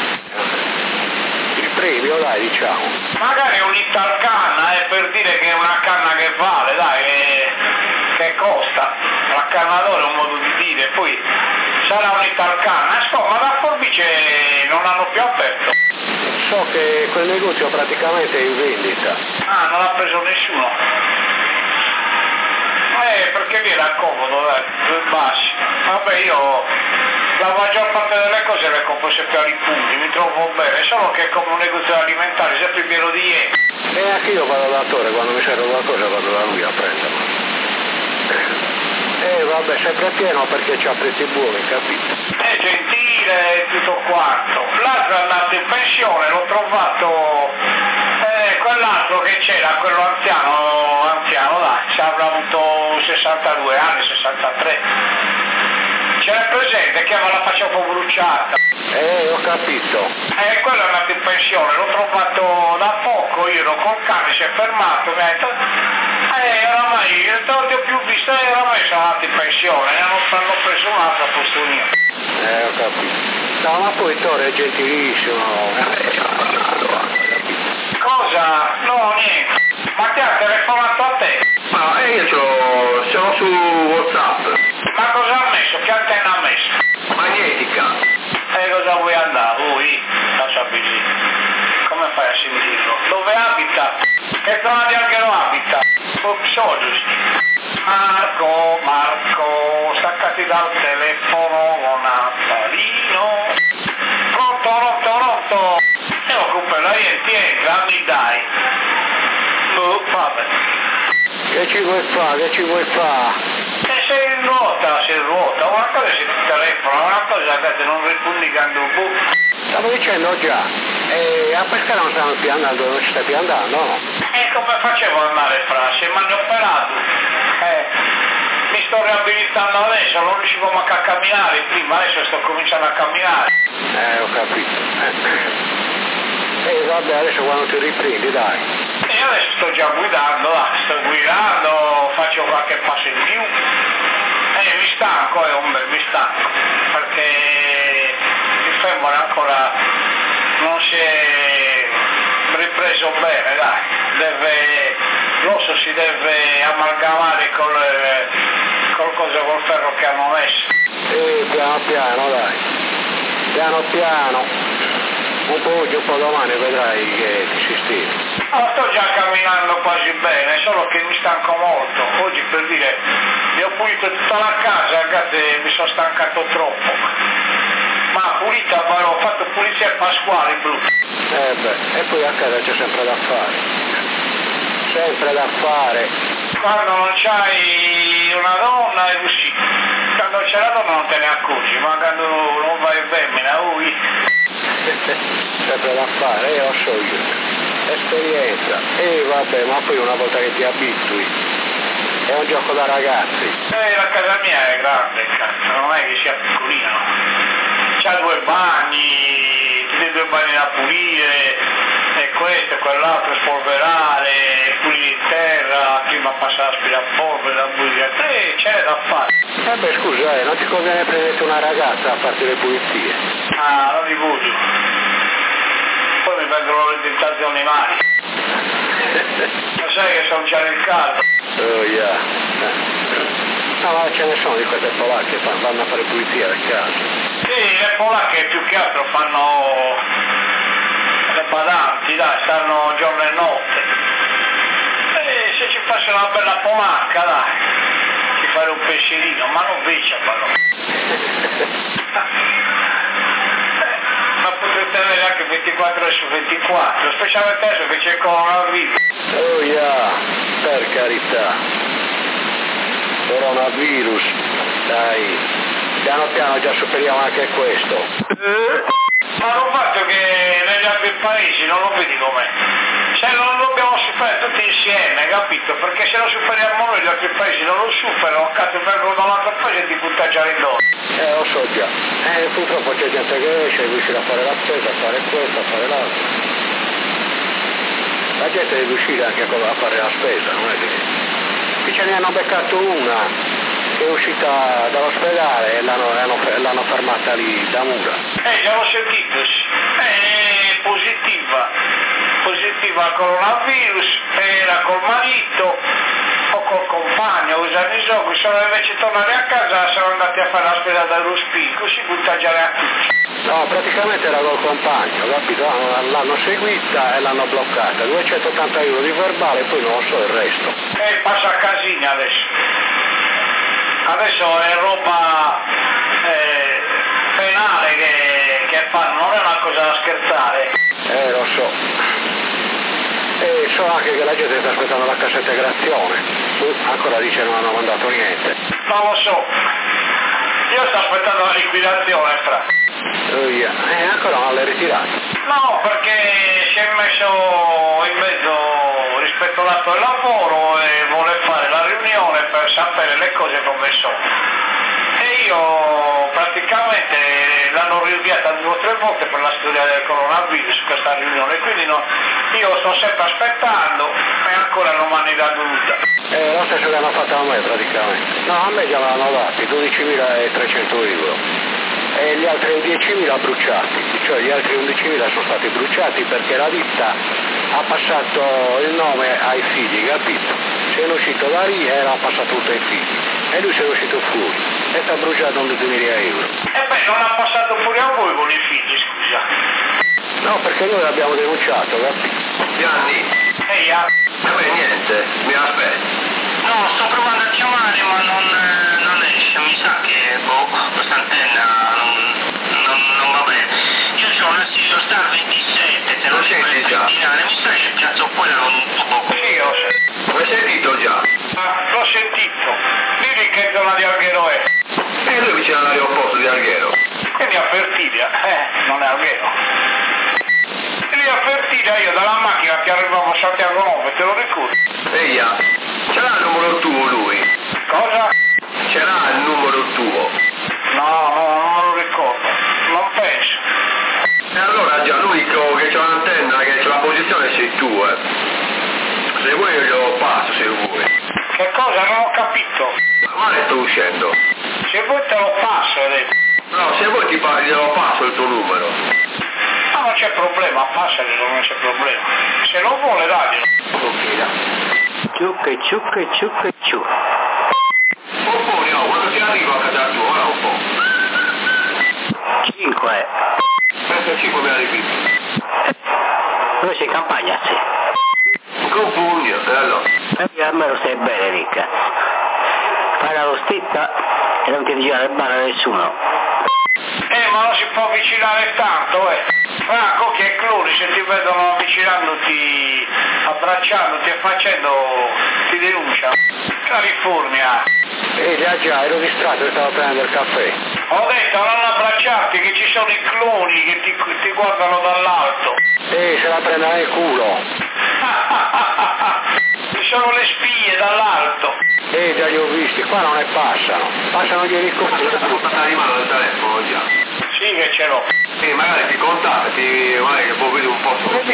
Il premio, dai, diciamo. Magari un'Italcanna, per dire che è una canna che vale, dai, che costa. La canna d'oro è un modo di dire, poi sarà un'Italcanna. Ma da Forbice non l'hanno più aperto. So che quel negozio praticamente è in vendita. Ah, non l'ha preso nessuno. Perché lì era comodo, dai, due bassi. Vabbè, io la maggior parte delle cose le compro sempre ai punti, mi trovo bene, solo che come un negozio alimentare sempre pieno di ieri. E anche io vado d'attore, quando mi serve qualcosa vado da lui a prenderlo. Vabbè, sempre pieno perché c'ha prezzi buoni, capito? È gentile e tutto quanto. L'altro è andato in pensione, l'ho trovato, quell'altro che c'era, quello anziano, dai, ci avrà avuto 62 anni, 63. C'era presente che aveva la faccia un po' bruciata. Ho capito. Quello è andato in pensione, l'ho trovato da poco, io ero col cane, si è fermato, mi ha detto, oramai, non ti ho più visto, oramai sono andato in pensione, hanno preso un altro a posto mio. Ho capito. No, ma poi Tore è gentilissimo. Cosa? No, niente. Ma ti ha telefonato a te? Ma io sono su WhatsApp. Ma cosa ha messo? Che antenna ha messo? Magnetica. Cosa vuoi andare? Voi? Lascia così. Come fai a sentirlo? Dove abita? Che zona di Alghero abita? Marco, staccati dal telefono con Natalino. Pronto. E occupa la entra, mi dai. Vabbè. Che ci vuoi fare? Sei in ruota, una cosa se ti telefona, una cosa che non rispondi quando Stavo dicendo già, a pescare non stiamo più andando, non ci stai più andando, no? Come facevo ad andare se mi hanno operato? Mi sto riabilitando adesso, non riuscivo manco a camminare prima, adesso sto cominciando a camminare. Ho capito. Vabbè, adesso quando ti riprendi, dai. Adesso sto già guidando, faccio qualche passo in più. Mi stanco, mi stanco, perché il femore ancora non si è ripreso bene, dai. L'osso si deve amalgamare col ferro che hanno messo. Piano piano, dai. Piano. Un po' oggi, un po' domani vedrai che ti sistemi. Sto già camminando quasi bene, solo che mi stanco molto. Oggi, per dire, mi ho pulito tutta la casa, ragazzi, mi sono stancato troppo. Ma pulita, ho fatto pulizia pasquale blu. E poi a casa c'è sempre da fare. Quando non c'hai una donna è così. Quando c'è la donna non te ne accorgi, ma quando non vai in femmina, sempre da fare, lo so io. Esperienza. Vabbè, ma poi una volta che ti abitui, È un gioco da ragazzi. La casa mia è grande, cazzo, non è che sia piccolina, no? C'ha 2 bagni, tutti e 2 bagni da pulire, e questo e quell'altro, spolverare, pulire in terra, prima passare l'aspirapolvere, la pulire, c'è da fare. Beh scusa, non ti conviene prendere una ragazza a farti le pulizie? Ah, non li voglio. Poi mi vengono le tentazioni mani. Lo sai che sono già nel caldo. Oh yeah. No, ma ce ne sono di queste polacche che vanno a fare pulizia a casa. Sì, le polacche più che altro fanno le badanti, dai, stanno giorno e notte. E se ci fosse una bella polacca, dai, ci fare un pensierino, ma non vicia però. Ma potrete avere anche 24 ore su 24, specialmente adesso che c'è il coronavirus. Oh yeah, per carità. Coronavirus, dai, piano piano già superiamo anche questo. Ma non fatto che negli altri paesi non lo vedi com'è. Se non lo dobbiamo superare tutti insieme, capito? Perché se lo superiamo noi gli altri paesi non lo superano, cazzo vengono da un altro paese e ti butta già in loro. Lo so già. Purtroppo c'è gente che esce, riuscire a fare la spesa, a fare questo, a fare l'altro. La gente deve uscire anche a fare la spesa, non è che... Qui ce ne hanno beccato una che è uscita dall'ospedale e l'hanno fermata lì da mura. Già l'ho sentito, è positiva al coronavirus, era col marito o col compagno, sono invece tornati a casa, sono andati a fare la spesa dallo spicco, si butta già a tutti. No, praticamente era col compagno, capito? L'hanno seguita e l'hanno bloccata, 280 euro di verbale e poi non so il resto. Passa a casini adesso. Adesso è roba penale che fanno, non è una cosa da scherzare. Lo so. E so anche che la gente sta aspettando la cassa integrazione. Ancora dice non hanno mandato niente. Non lo so. Io sto aspettando la liquidazione, fra. Ancora non l'hai ritirato? No, perché si è messo in mezzo rispetto all'atto del lavoro e vuole fare la riunione per sapere le cose come sono. E io praticamente l'hanno rinviata 2 o 3 volte per la storia del coronavirus questa riunione, quindi io sto sempre aspettando e ancora non mi hanno dato nulla. Lo stesso che hanno fatto a me praticamente. No, a me già l'hanno dati, 12.300 euro. E gli altri 10.000 bruciati, cioè gli altri 11.000 sono stati bruciati perché la ditta ha passato il nome ai figli, capito? Se è uscito da lì e l'ha passato tutto ai figli e lui si è uscito fuori e sta bruciando 11.000 euro. Non ha passato pure a voi con i figli, scusa. No, perché noi l'abbiamo denunciato, capito? Gianni, niente, mi aspetta. No, sto provando a chiamare ma non esce, mi sa che questa antenna non va bene. Io ho una Silvio Star 27, te lo senti già? Mi sa che il cazzo poi non poco. Sì, lo so. L'hai sentito già? L'ho sentito. Dimmi che zona di Alghero è. E lui vicino all'aeroporto di Alghero. Quindi a Fertilia, non è Alghero. E lì a Fertilia io dalla macchina che arrivavo a Santiago 9, te lo ricordi? Eia, ce l'ha il numero tuo lui? Cosa? Ce l'ha il numero tuo? No, non me lo ricordo, non penso. E allora già l'unico che c'ha l'antenna, che c'ha la posizione sei tu, Se vuoi io glielo passo, se vuoi. Che cosa? Non ho capito. Ma ne sto uscendo. Se vuoi te lo passo, hai detto. No, se vuoi glielo passo il tuo numero. Ma non c'è problema, passaglielo, non c'è problema. Se lo vuole, daglielo. Ok, dai. Ciucche, ciucche, ciucche, ciucche. Un po', no, quando ti arrivo a casa tua, ora un po'. 5. Penso 5 me la ripeti. Dove sei in campagna, sì? Con pugno, e allora? Almeno stai bene, ricca. Fai la rostetta e non ti girare male a nessuno. Ma non si può avvicinare tanto, Franco, che è cloni, se ti vedono avvicinandoti, abbracciandoti e facendo, ti denuncia. California. Già, ero distratto e stavo prendendo il caffè. Ho detto non abbracciarti, che ci sono i cloni che ti guardano dall'alto. Se la prendono nel culo. Ci sono le spie dall'alto. Già li ho visti, qua non ne passano gli elicotteri. Sta di mano il telefono già. Sì che ce l'ho. Magari ti contatti, magari che può vedere un po' solo.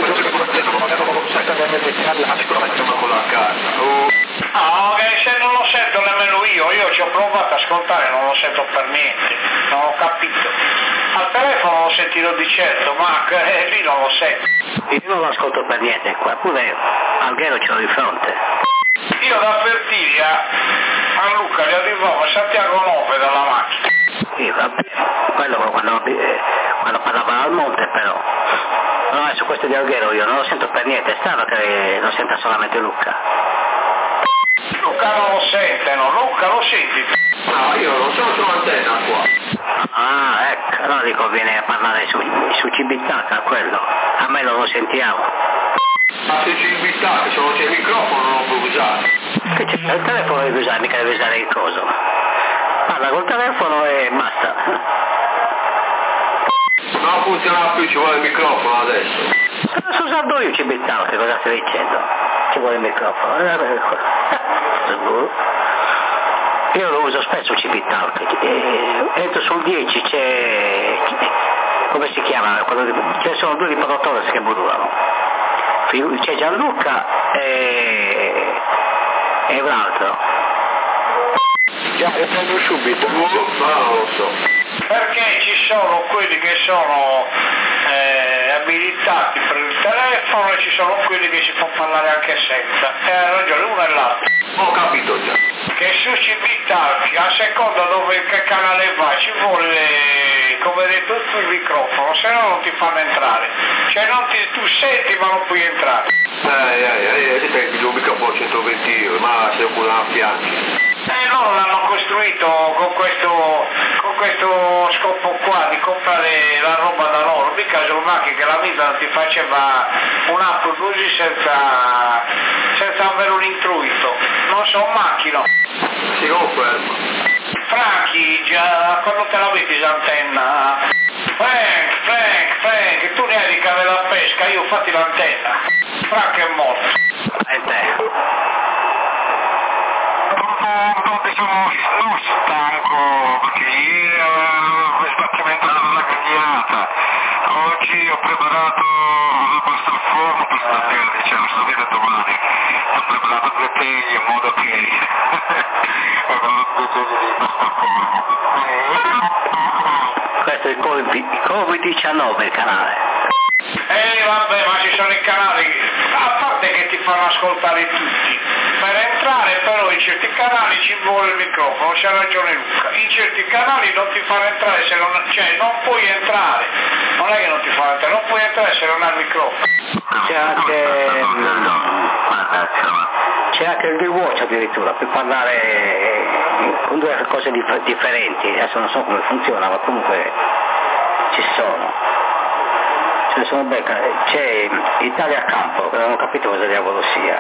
Con la carta. No, che se non lo sento nemmeno io ci ho provato a ascoltare, non lo sento per niente, non ho capito. Al telefono lo sentirò di certo, ma lì non lo sento. Io non lo ascolto per niente, qua pure Alghero ce l'ho di fronte. Io da Fertilia a Lucca gli arrivavo Santiago 9 dalla macchina. Sì, vabbè, quello quando parlava al monte però. No, adesso questo di Alghero io non lo sento per niente, è strano che lo senta solamente Lucca. Lucca non lo sente, no? Lucca lo senti? No, io non sono sull'antenna qua. Ah, ecco, allora dico viene a parlare su Civittacca, quello. A me non lo sentiamo. Ma se ci invitate, se non c'è il microfono non lo puoi usare. Che c'è? Il telefono devi usare, mica devi usare il coso. Parla col telefono e basta. Non funziona più, ci vuole il microfono adesso. Sto usando io Civittacca, cosa stai dicendo? Ci vuole il microfono. Io lo uso spesso Civittacca. Entro sul 10 c'è... come si chiama? Ce ne sono due riproduttori che modulano. C'è Gianluca e un altro. Già, lo prendo subito. No, non lo so. Perché ci sono quelli che sono abilitati per il telefono e ci sono quelli che si può parlare anche senza. E hai ragione, uno e l'altro. Ho capito già. Che su Civittacca, a seconda dove che canale va, ci vuole, come hai detto tu, il microfono, se no non ti fanno entrare. Cioè tu senti ma non puoi entrare. Ti senti un microfono 120 euro, ma sei pure a fianchi. Loro l'hanno costruito con questo scopo qua di comprare la roba da loro, mica sono macchine che la vita non ti faceva un'app così senza avere un intruito, non sono macchine. Si conferma. Franchi, già quando te la metti l'antenna? Frank, tu ne hai di cave da pesca, io fatti l'antenna. Frank è morto. E te? Sono stanco perché ieri avevo il sbattimento della grigliata, oggi ho preparato la pasta al forno per stasera, diciamo, stasera domani, ho preparato 2 teglie in modo che ho 2 teglie di pasta al forno. Questo è il Covid-19 il canale. Vabbè, ma ci sono i canali, a parte che ti fanno ascoltare tutti. Per entrare però in certi canali ci vuole il microfono, c'ha ragione Luca. In certi canali non ti fanno entrare se non... cioè non puoi entrare. Non è che non ti fanno entrare, non puoi entrare se non hai il microfono. C'è anche il D-Watch addirittura per parlare con due cose differenti. Adesso non so come funziona, ma comunque ci sono. C'è Italia a campo, che non ho capito cosa diavolo sia.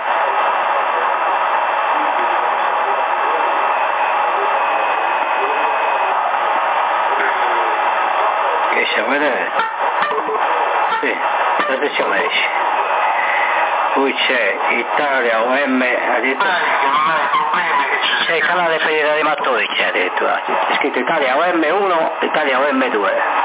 Riesci a vedere? Sì, attenzione esce. Poi c'è Italia OM, addirittura. C'è il canale per i animatori, c'è addirittura. È scritto Italia OM1, Italia OM2.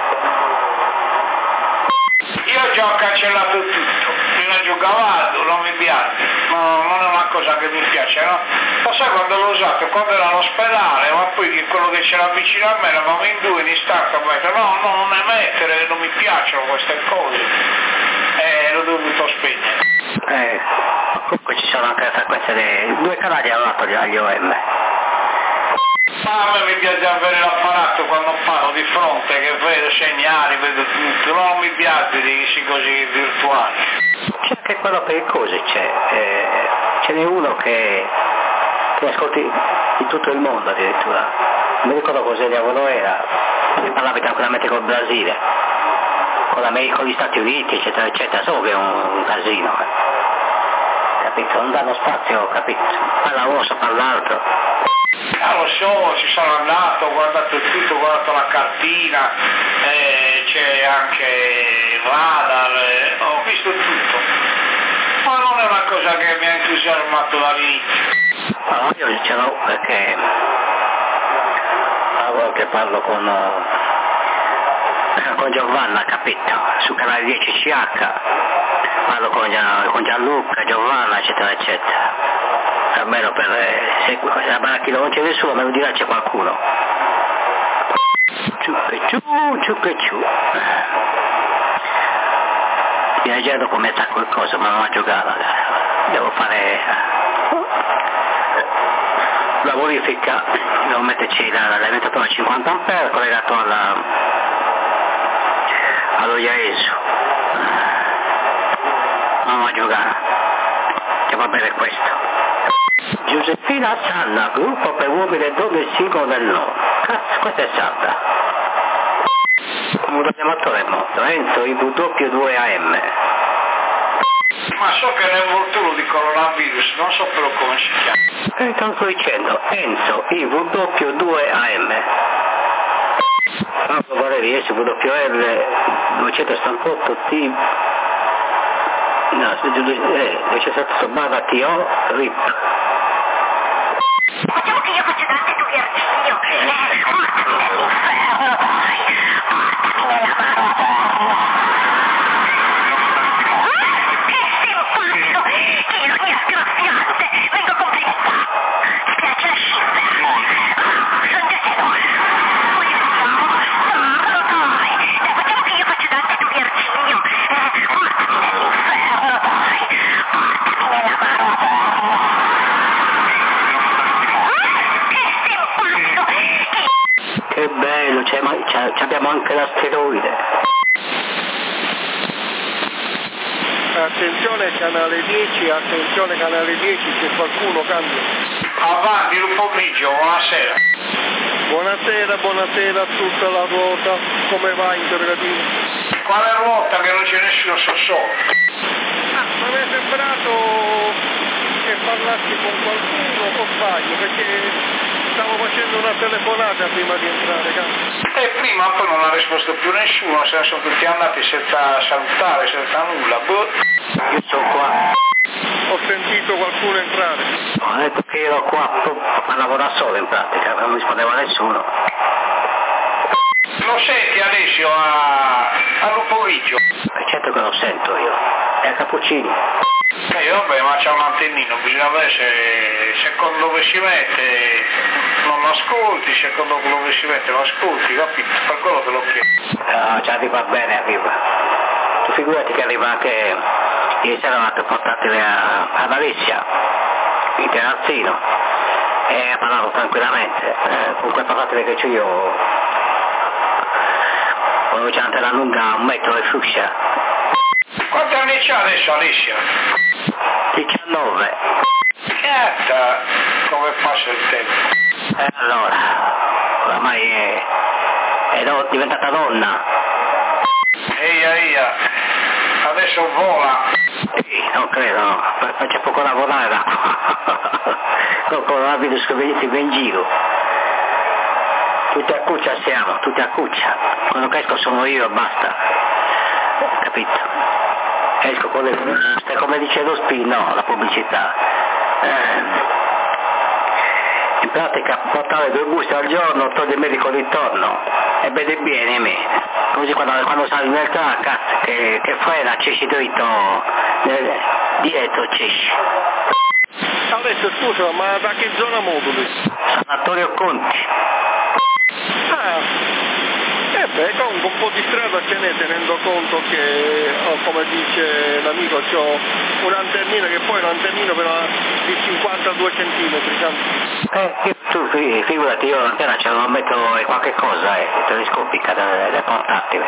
Io già ho cancellato tutto, fino a giocavado, non mi piace, non è una cosa che mi piace, no? Lo sai quando l'ho usato? Quando era all'ospedale, ma poi che quello che c'era vicino a me, eravamo in due, in stanza, ho detto no, non ne mettere, non mi piacciono queste cose, l'ho dovuto spegnere. Comunque ci sono anche le frequenze dei 2 canali hanno dato agli OM. Ma a me mi piace avere l'apparato quando parlo di fronte, che vedo segnali, vedo tutto, non mi piace di così virtuali. C'è anche quello per le cose, ce n'è uno che ascolti di tutto il mondo addirittura. Non mi ricordo cosa diavolo era, parlavi tranquillamente col Brasile, con gli Stati Uniti, eccetera, eccetera, solo che è un casino. Capito? Non danno spazio, capito? Parla uno sopra l'altro. Lo so, ci sono andato, ho guardato tutto, ho guardato la cartina, c'è anche il radar, ho visto tutto. Ma non è una cosa che mi ha entusiasmato dall'inizio. No, io ce l'ho perché a volte parlo con Giovanna, capito? Su canale 10 CH parlo con Gianluca, Giovanna, eccetera, eccetera. Almeno per se la baracchina non c'è nessuno, me lo dirà c'è qualcuno. Ciù che ciù. Mi leggendo come sta qualcosa, ma non ha giocato. Devo fare la bonifica, devo metterci l'alimentatore a 50 A collegato allo IAESU. Non ha giocato. Che va bene questo. Giuseppina Sanna, gruppo per uomini e donne singolo del no. Cazzo, questa è salda. Un chiamatore è morto, Enzo IW2AM. Ma so che è l'evolutivo di coronavirus, non so però come si chiama. Te lo sto dicendo, Enzo IW2AM. Pablo Valeri SWL 268 T. No, 268 barra TO RIP. Facciamo che io faccio tante tu Virginio. Portami nell'inferno, dai. Portami nella mano. Che simpatico. Che ironia straziante. Vengo complimentato. Ti piace la Schiffer? Sentitelo. Dai. Facciamo che io faccio tante tu Virginio. Portami nell'inferno, dai. Portami nella mano. Che bello, abbiamo anche l'asteroide. Attenzione canale 10, attenzione canale 10, c'è qualcuno cambia. Avanti, un pomeriggio, buonasera. Buonasera a tutta la ruota, come va interrogativo? Quale ruota che non c'è nessuno, so solo? Ma mi è sembrato che parlassi con qualcuno o sbaglio, perché stavo facendo una telefonata prima di entrare, cazzo. E prima poi non ha risposto più nessuno, se ne sono tutti andati senza salutare, senza nulla. Io sono qua. Ho sentito qualcuno entrare. Ho detto che ero qua, parlavo da solo in pratica, non rispondeva nessuno. Lo senti Alessio al pomeriggio? Certo che lo sento io. È a Cappuccini. Vabbè, ma c'è un antennino, bisogna vedere se con dove si mette non lo ascolti, se con dove si mette lo ascolti, capito? Per quello te lo chiedo. No, già arriva bene, arriva. Tu figurati che arriva anche ieri sera l'hanno portato ad Alessia, in terrazzino, e ha parlato tranquillamente. Comunque parlate che c'ho io, quando c'è una tela lunga 1 metro e fuscia. Quanti anni c'ha adesso Alessia? 19. Cazzo, come passa il tempo? Allora, oramai è diventata donna. Eia, adesso vola. Sì, non credo, no. C'è poco da volare da qua. Con il coronavirus che venite in giro. Tutti a cuccia siamo, tutti a cuccia. Quando esco sono io e basta. Capito? Esco con le buste, come dice lo spin, no, la pubblicità. In pratica portare 2 buste al giorno, toglie il medico d'intorno e vede bene me. Così quando sali nel track che frena cesci dritto dietro cesci. Adesso scusa, ma da che zona moduli? Sanatorio Conti. Comunque un po' di strada ce n'è, tenendo conto che, come dice l'amico, c'ho un antennino che poi è un antennino però di 52 centimetri. Tu figurati, io l'antenna ce l'ho, metto qualche cosa, telescopica del portatile.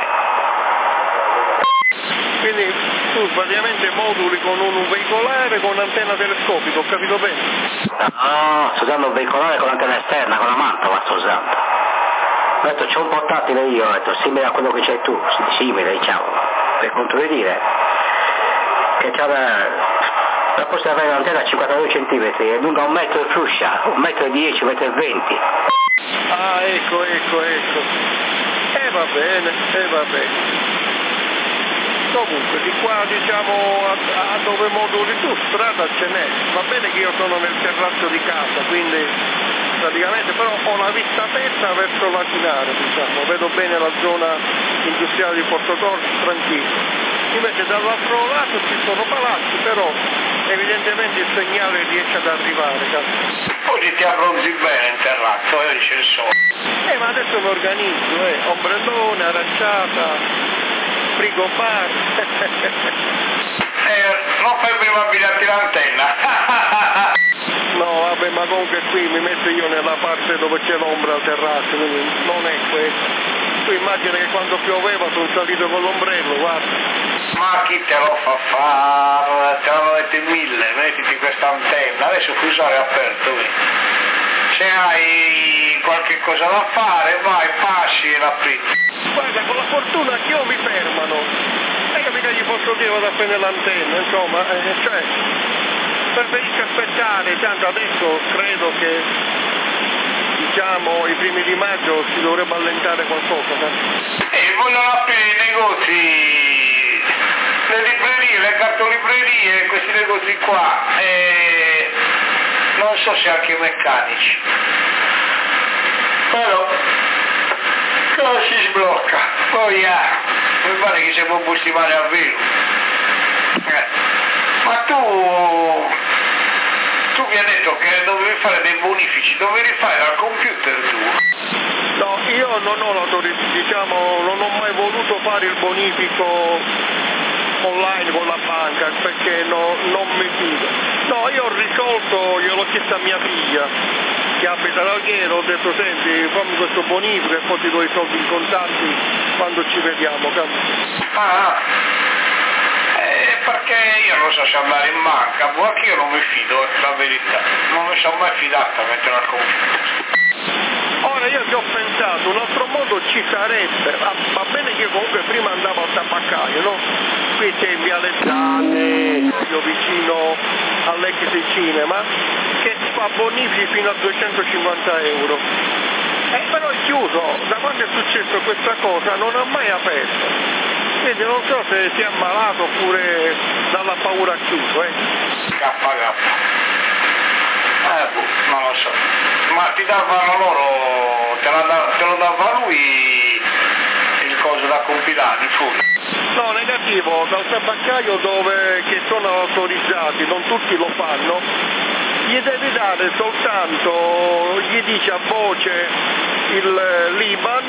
Quindi tu praticamente moduli con un veicolare con un'antenna telescopica, ho capito bene? No, sto usando un veicolare con l'antenna esterna, con la mantova sto usando. Ho detto c'ho un portatile io, ho detto simile a quello che c'hai tu, simile diciamo, per controllare che c'ha la posso avere l'antenna a 52 cm, è lunga 1 metro e fruscia, 1,10 m, 1,20 m. Ah, ecco. Va bene. Comunque di qua diciamo a 9 moduli tu strada ce n'è, va bene che io sono nel terrazzo di casa, quindi praticamente però ho la vista aperta verso l'Asinara, diciamo, vedo bene la zona industriale di Portotorsi, tranquillo. Invece dall'altro lato ci sono palazzi, però evidentemente il segnale riesce ad arrivare. Poi ti abbronzi bene in terrazzo, c'è il sole. Ma adesso mi organizzo, ombrellone, aranciata, frigo bar. Non fai prima abbigliarti l'antenna. No, vabbè, ma comunque qui mi metto io nella parte dove c'è l'ombra al terrazzo, quindi non è questo. Tu immagina che quando pioveva sono salito con l'ombrello, guarda. Ma chi te lo fa fare? Te l'hanno detto in 1000, mettiti questa antenna, adesso il fusore è aperto qui. Se hai qualche cosa da fare, vai, passi e l'applichi. Guarda, con la fortuna che io mi fermano, e mica gli posso dire vado a prendere l'antenna, insomma, cioè, preferisco aspettare, tanto adesso credo che, diciamo, i primi di maggio si dovrebbe allentare qualcosa. Vogliono aprire i negozi, le librerie, le cartolibrerie, questi negozi qua, non so se anche i meccanici, però cosa si sblocca, poi mi pare che sia combustibile a vero. Ma tu mi hai detto che dovevi fare dei bonifici, dovevi fare dal computer tu? No, io non ho l'autorizzazione, diciamo, non ho mai voluto fare il bonifico online con la banca perché non mi fido. No, io ho risolto, gliel'ho chiesto a mia figlia che abita ad Alghero, ho detto senti fammi questo bonifico e poi ti do i soldi in contanti quando ci vediamo. Perché io non so se andare in banca, anche io non mi fido, la verità, non mi sono mai fidato a mettere al computer. Ora io ci ho pensato, un altro modo ci sarebbe, va bene che io comunque prima andavo al tabaccaio, no? Qui c'è in Viale Zane, vicino all'ex cinema, che fa bonifici fino a 250 euro. Però è chiuso, da quando è successo questa cosa non ha mai aperto. Quindi non so se si è ammalato oppure dalla paura ha chiuso, non lo so. Ma ti davano loro, te lo dava lui il coso da compilare, il full? No, negativo, dal tabaccaio che sono autorizzati, non tutti lo fanno, gli devi dare soltanto, gli dice a voce l'IBAN,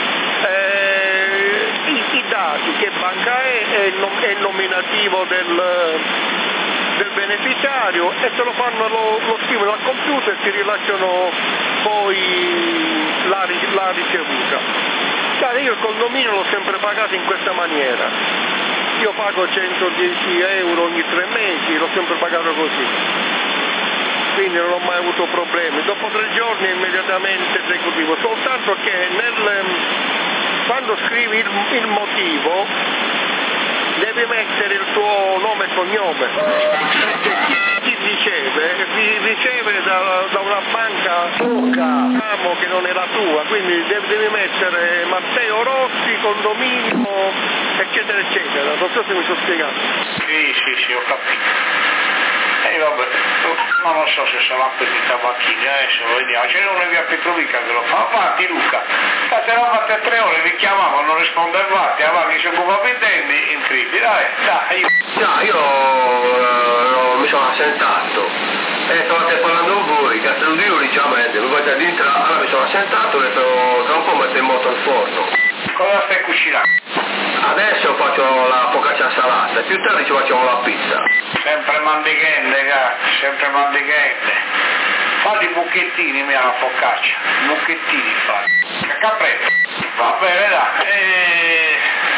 i dati, che banca è il nominativo del beneficiario e te lo fanno, lo scrivono al computer e ti rilasciano poi la ricevuta. Guarda, io il condominio l'ho sempre pagato in questa maniera, io pago 110 euro ogni 3 mesi, l'ho sempre pagato così, quindi non ho mai avuto problemi. Dopo 3 giorni è immediatamente esecutivo, soltanto che quando scrivi il motivo devi mettere il tuo nome e cognome. Chi riceve da una banca che non è la tua, quindi devi mettere Matteo Rossi, condominio, eccetera eccetera. Non so se mi sto spiegando. Sì, ho capito. Vabbè, ma non so se sarà per i tabacchini, adesso vediamo, c'è uno via Petrovica che lo fa, avanti Luca, stasera fatte 3 ore, vi chiamavo, non rispondevate, avanti, si occupava i denti, incredibile, dai. No, io mi sono assentato, stavate parlando con voi, che seduto io licamente, mi guardate di entrare, allora mi sono assentato, ho detto, tra un po' metto in moto al forno. Cosa stai cucinando? Adesso faccio la focaccia salata, più tardi ci facciamo la pizza. Sempre mandighente, cazzo, sempre mandighente. Fatti i bucchettini, mia la focaccia, bucchettini fatti. Capretto. Va bene, dai.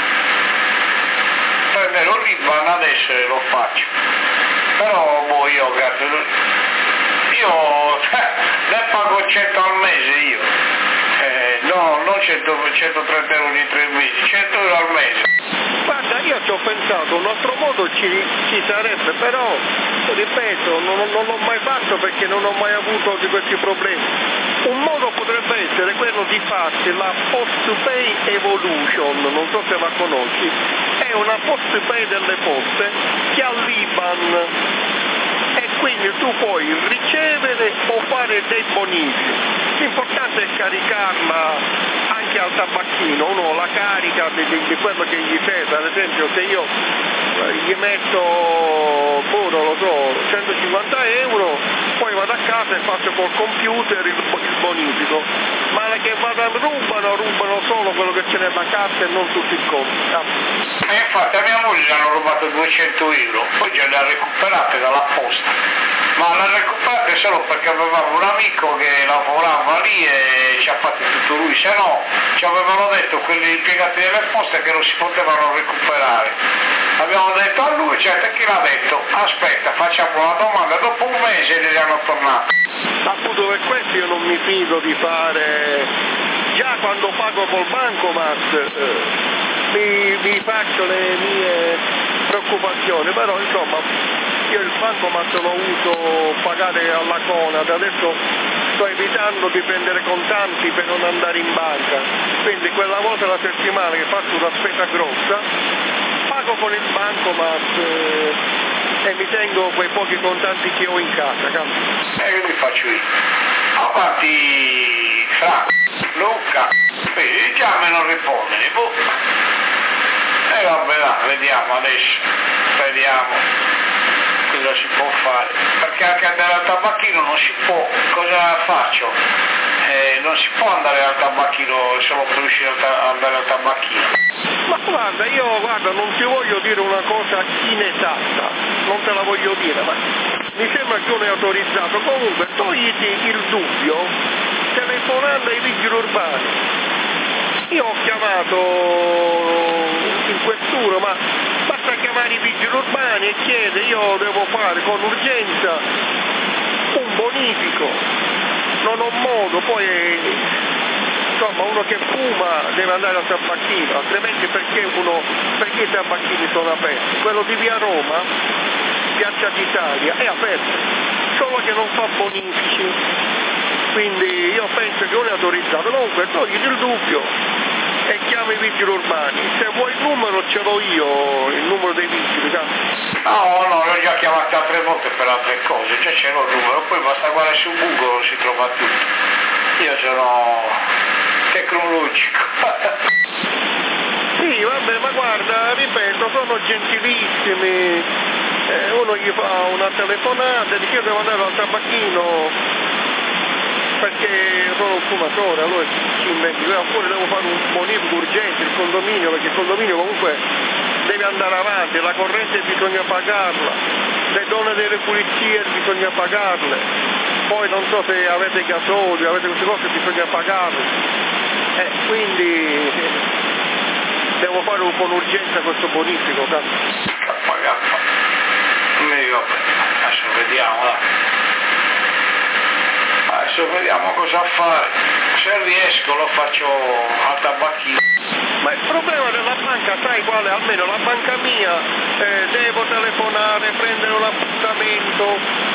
Prenderò l'IBAN adesso e lo faccio. Però io, cazzo, ne pago 100 al mese io. No, non 130 euro ogni 3 mesi, 100 euro al mese. Guarda, io ci ho pensato, un altro modo ci sarebbe, però, ripeto, non l'ho mai fatto perché non ho mai avuto di questi problemi. Un modo potrebbe essere quello di farsi la Post Pay Evolution, non so se la conosci, è c'è una postepay delle poste che ha l'IBAN e quindi tu puoi ricevere o fare dei bonifici. L'importante è caricarla anche al tabacchino, uno la carica di quello che gli serve, ad esempio se io gli metto, non lo so, 150 euro, poi vado a casa e faccio col computer il bonifico, ma che rubano solo quello che c'è nella carta e non tutto il conto. E infatti a mia moglie gli hanno rubato 200 euro, poi ce le ha recuperate dalla posta, ma le ha recuperate solo perché avevamo un amico che lavorava lì e ci ha fatto tutto lui, se no ci avevano detto quelli impiegati delle poste che non si potevano recuperare. Abbiamo detto a lui, certo, chi l'ha detto? Aspetta, facciamo la domanda, dopo un mese li hanno tornati. Appunto per questo io non mi fido di fare, già quando pago col bancomat mi faccio le mie preoccupazioni, però insomma io il bancomat lo uso pagare alla Conad, adesso sto evitando di prendere contanti per non andare in banca, quindi quella volta alla settimana che faccio una spesa grossa pago con il bancomat e mi tengo quei pochi contanti che ho in casa. E li faccio io. Avanti Franco, Luca, già me non rispondono. E vabbè, vediamo adesso, vediamo cosa si può fare, perché anche andare al tabacchino non si può, cosa faccio? Non si può andare al tabacchino solo per riuscire ad andare al tabacchino. Ma guarda, non ti voglio dire una cosa inesatta, non te la voglio dire, ma mi sembra che uno è autorizzato, comunque togliti il dubbio telefonando ai vigili urbani. Io ho chiamato in questura, ma basta chiamare i vigili urbani e chiede, io devo fare con urgenza un bonifico, non ho modo, poi insomma uno che fuma deve andare al tabacchino, altrimenti perché i tabacchini sono aperti? Quello di via Roma, Piazza d'Italia, è aperto, solo che non fa bonifici, quindi io penso che uno è autorizzato. Comunque togliti il dubbio e chiama i vigili urbani, se vuoi il numero ce l'ho io, il numero dei vigili. No, l'ho già chiamato altre volte per altre cose, già ce l'ho il numero, poi basta guardare su Google, si trova tutto. Io sono tecnologico. Sì, vabbè, ma guarda, ripeto, sono gentilissimi, uno gli fa una telefonata, gli chiede di andare al tabacchino perché sono un fumatore, allora ci inventi, oppure devo fare un bonifico urgente, il condominio, perché il condominio comunque deve andare avanti, la corrente bisogna pagarla, le donne delle pulizie bisogna pagarle, poi non so se avete gasolio, avete queste cose, bisogna pagarle, quindi devo fare con urgenza questo bonifico. Adesso vediamo cosa fare, se riesco lo faccio al tabacchino. Ma il problema della banca, sai quale? Almeno la banca mia, devo telefonare, prendere un appuntamento,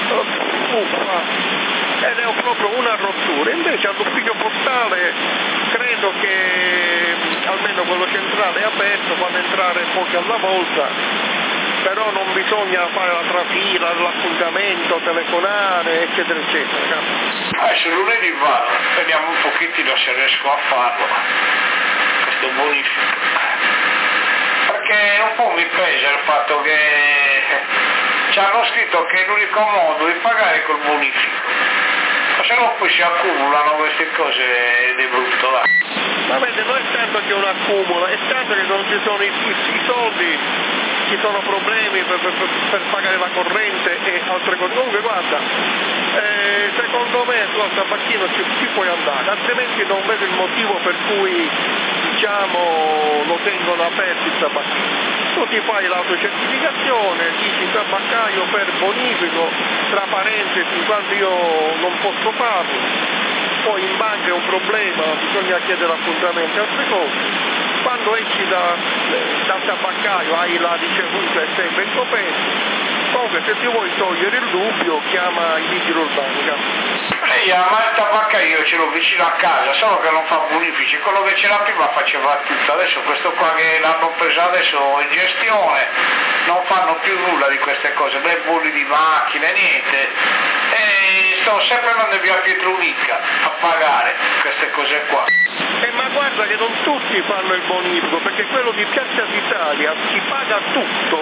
ed è proprio una rottura. Invece all'ufficio postale credo che almeno quello centrale è aperto, fanno entrare pochi alla volta, però non bisogna fare la trafila, l'appuntamento, telefonare, eccetera, eccetera. Adesso lunedì vado, vediamo un pochettino se riesco a farlo, questo bonifico. Perché un po' mi pesa il fatto che ci hanno scritto che è l'unico modo di pagare col bonifico. Ma se no poi si accumulano queste cose di brutto là. Ma vede, non è tanto che uno accumula, è tanto che non ci sono i soldi, ci sono problemi per pagare la corrente e altre cose. Comunque guarda, secondo me tu al tabacchino ci puoi andare, altrimenti non vedo il motivo per cui diciamo lo tengono aperto il tabacchino. Tu ti fai l'autocertificazione, dici tabaccaio per bonifico, tra parentesi quando io non posso farlo, poi in banca è un problema, bisogna chiedere appuntamenti e altre cose. Quando esci dal tabaccaio hai la ricevuta e sei ben coperto. Comunque se ti vuoi togliere il dubbio chiama i vigili urbani. ma il tabacca io ce l'ho vicino a casa, solo che non fa bonifici, quello che c'era prima faceva tutto, adesso questo qua che l'hanno preso adesso in gestione non fanno più nulla di queste cose, né bolli di macchine, niente, e sto sempre andando via Pietronica a pagare queste cose qua. Ma guarda che non tutti fanno il bonifico, perché quello di Piazza d'Italia si paga tutto,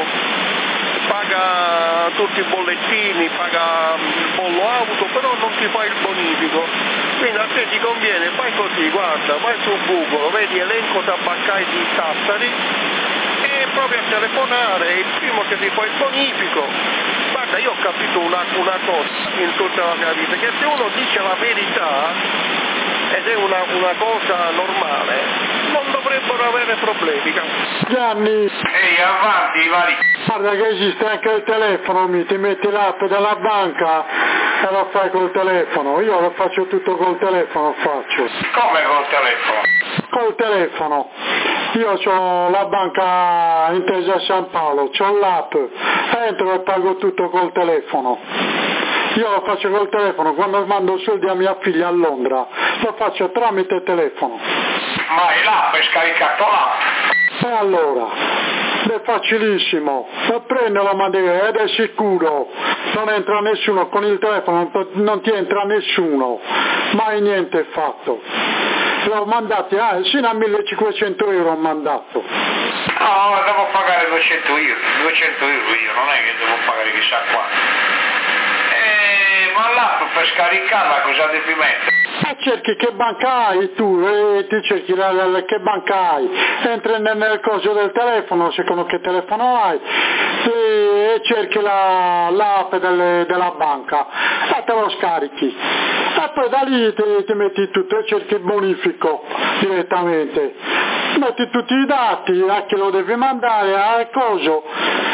paga tutti i bollettini, paga il bollo auto, però non ti fa il bonifico. Quindi a te ti conviene, fai così, guarda, vai su Google, vedi elenco tabaccai di Sassari e provi a telefonare, il primo che ti fa il bonifico. Guarda, io ho capito una cosa in tutta la mia vita, che se uno dice la verità ed è una cosa normale, non dovrebbero avere problemi. Gianni! Ehi, avanti, vari! Guarda che esiste anche il telefono, ti metti l'app della banca e lo fai col telefono, io lo faccio tutto col telefono, faccio. Come col telefono? Col telefono. Io ho la banca Intesa San Paolo, ho l'app, entro e pago tutto col telefono. Io lo faccio col telefono, quando mando soldi a mia figlia a Londra, lo faccio tramite telefono. Ma è l'app, è scaricato l'app? E allora? È facilissimo, lo prendo la materia ed è sicuro, non entra nessuno, con il telefono non ti entra nessuno, mai niente è fatto. L'ho mandato, sino a 1.500 euro ho mandato. No, devo pagare 200 euro io, non è che devo pagare chissà quanto. Ma l'app per scaricarla cosa devi mettere? Cerchi che banca hai tu, ti cerchi che banca hai, entri nel coso del telefono, secondo che telefono hai, e cerchi l'app della banca e te lo scarichi. E poi da lì ti metti tutto e cerchi il bonifico direttamente. Metti tutti i dati, a chi lo devi mandare, a coso,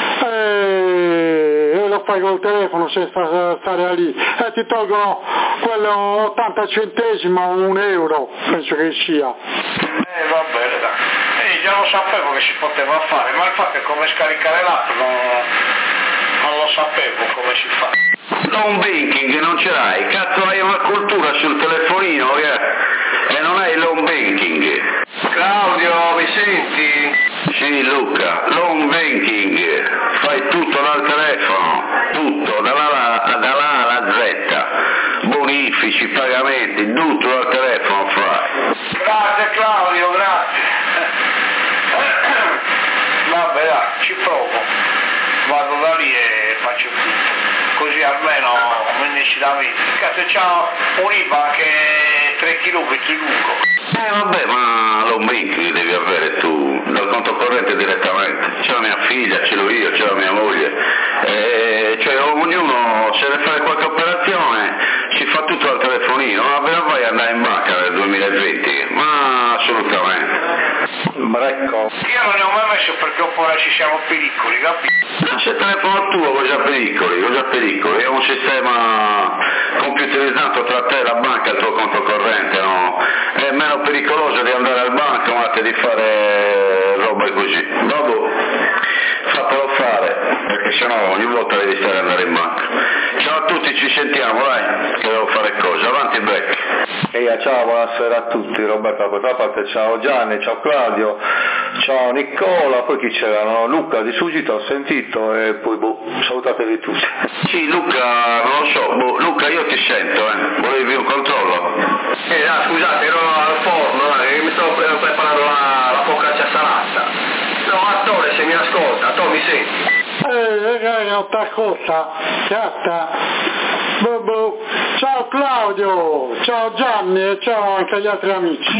e lo fai col telefono senza stare lì e ti tolgono quello 80 centesimi o €1, penso che sia. Va bene, dai. Già lo sapevo che si poteva fare, ma il fatto è come scaricare l'app non lo sapevo come si fa. L'home banking non ce l'hai, cazzo hai una cultura sul telefonino e non hai l'home banking. Claudio, mi senti? Sì Luca, l'home banking, fai tutto dal telefono, tutto, dalla A alla Z, bonifici, pagamenti, tutto dal telefono fai. Grazie Claudio, grazie. Vabbè dai, ci provo, vado da lì e faccio tutto, così almeno mi esci da vita. Cazzo c'ho un IBAN che è 3 km lungo. Vabbè, ma l'home banking devi avere tu dal conto corrente direttamente, c'è la mia figlia, ce l'ho io, c'è la mia moglie, cioè ognuno se deve fare qualche operazione si fa tutto dal telefonino, ma ve la vai andare in banca nel 2020, ma assolutamente. Brecco. Io non ne ho mai messo perché ora ci siamo pericoli, capito? Se il telefono tuo ho già pericoli, è un sistema computerizzato tra te e la banca e il tuo conto corrente, no? È meno pericoloso di andare al bancomat e di fare roba così. Dopo fatelo fare, perché sennò ogni volta devi stare ad andare in banca. Ciao a tutti, ci sentiamo, dai, che devo fare cose. Avanti Beck. Ciao, buonasera a tutti, Roberto, da questa parte ciao Gianni, ciao Claudio, ciao Nicola, poi chi c'erano? Luca di Sugita ho sentito e poi salutatevi tutti. Sì Luca, non lo so, Luca io ti sento, volevi un controllo? Scusate, ero al forno, mi sto preparando la focaccia salata. No, Attore se mi ascolta, Attore mi senti? Non ti ascolta, chatta. Ciao Claudio, ciao Gianni e ciao anche agli altri amici.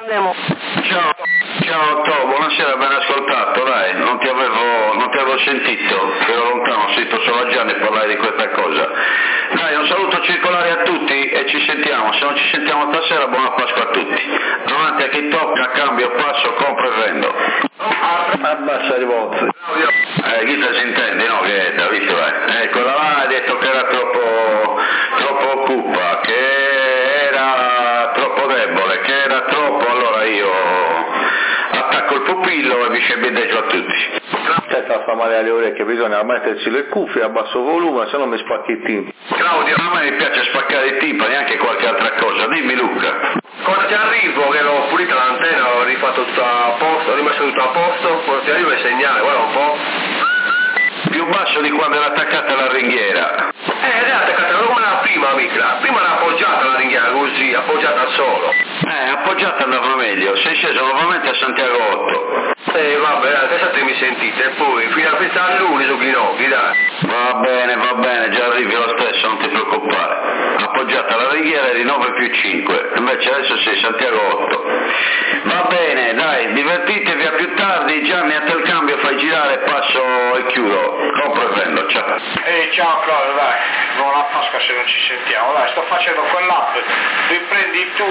Ciao Otto, buonasera, ben ascoltato, dai, non ti avevo sentito, ero lontano, ho sentito solo a Gianni parlare di questa cosa. Dai, un saluto circolare a tutti e ci sentiamo, se non ci sentiamo stasera buona Pasqua a tutti. Davanti a chi tocca, cambio, passo, compro e vendo. Abbassa di voce. Chi te si intende, no? Che ha visto, quella là ha detto che era troppo cupa, che era troppo debole, che era troppo, allora io attacco il pupillo e mi scebbindeggio a tutti. Fa male alle orecchie, bisogna metterci le cuffie a basso volume, se no mi spacchi il timbre. Claudio. A me mi piace spaccare i timpani, anche qualche altra cosa, dimmi Luca. Quando ti arrivo che l'ho pulita l'antenna, ho rifatto tutto a posto, ho rimesso tutto a posto, quando ti arrivo il segnale, guarda un po'. Più basso di quando era attaccata alla ringhiera. Ed è attaccata come la prima, amica. Prima era appoggiata la ringhiera così, appoggiata al solo. Appoggiata andava meglio, sei sceso nuovamente a Santiago 8. Vabbè, adesso te mi sentite, e poi fino a pensare all'uni su ginocchi, dai. Va bene, già arrivi lo stesso, non ti preoccupare. Appoggiata alla ringhiera eri 9 più 5, invece adesso sei Santiago 8. Va bene, dai, divertitevi, a più tardi. Gianni, a te il cambio, fai girare, passo e chiudo. Compro e vendo, ciao. Ciao Claudio, dai, buona Pasqua se non ci sentiamo, dai, sto facendo quell'app, riprendi tu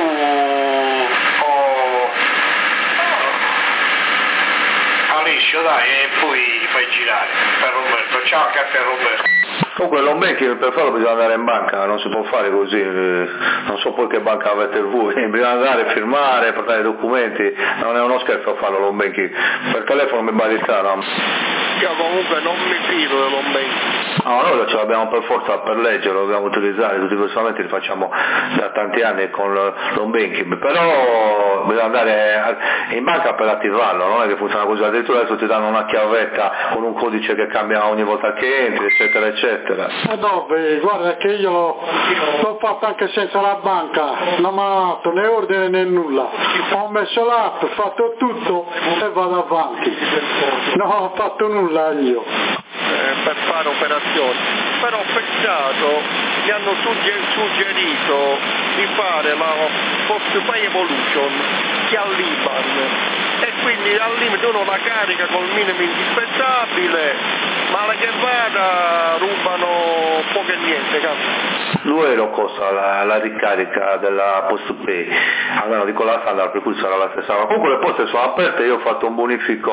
Alessio, dai, e poi fai girare per Roberto. Ciao anche a te Roberto. Comunque l'home banking per farlo bisogna andare in banca, non si può fare così, non so poi che banca avete voi, bisogna andare, firmare, portare i documenti, non è uno scherzo farlo l'home banking, per telefono mi pare strano. Io comunque non mi fido dell'home banking. No, noi ce l'abbiamo per forza per legge, lo dobbiamo utilizzare, tutti personalmente li facciamo da tanti anni con l'home banking, però bisogna andare in banca per attivarlo, non è che funziona così, addirittura adesso ti danno una chiavetta con un codice che cambia ogni volta che entri, eccetera eccetera. No, guarda che io l'ho fatto anche senza la banca, non mi ha dato né ordine né nulla, ho messo l'app, ho fatto tutto e vado avanti, non ho fatto nulla io. Per fare operazioni, però peccato mi hanno suggerito di fare la Postpay Evolution che ha l'IBAN e quindi al limite uno la carica col minimo indispensabile, ma la che vada rubano poco e niente, capo. €2 costa la ricarica della Postpay, almeno di quella standard, per cui sarà la stessa. Ma comunque le poste sono aperte, io ho fatto un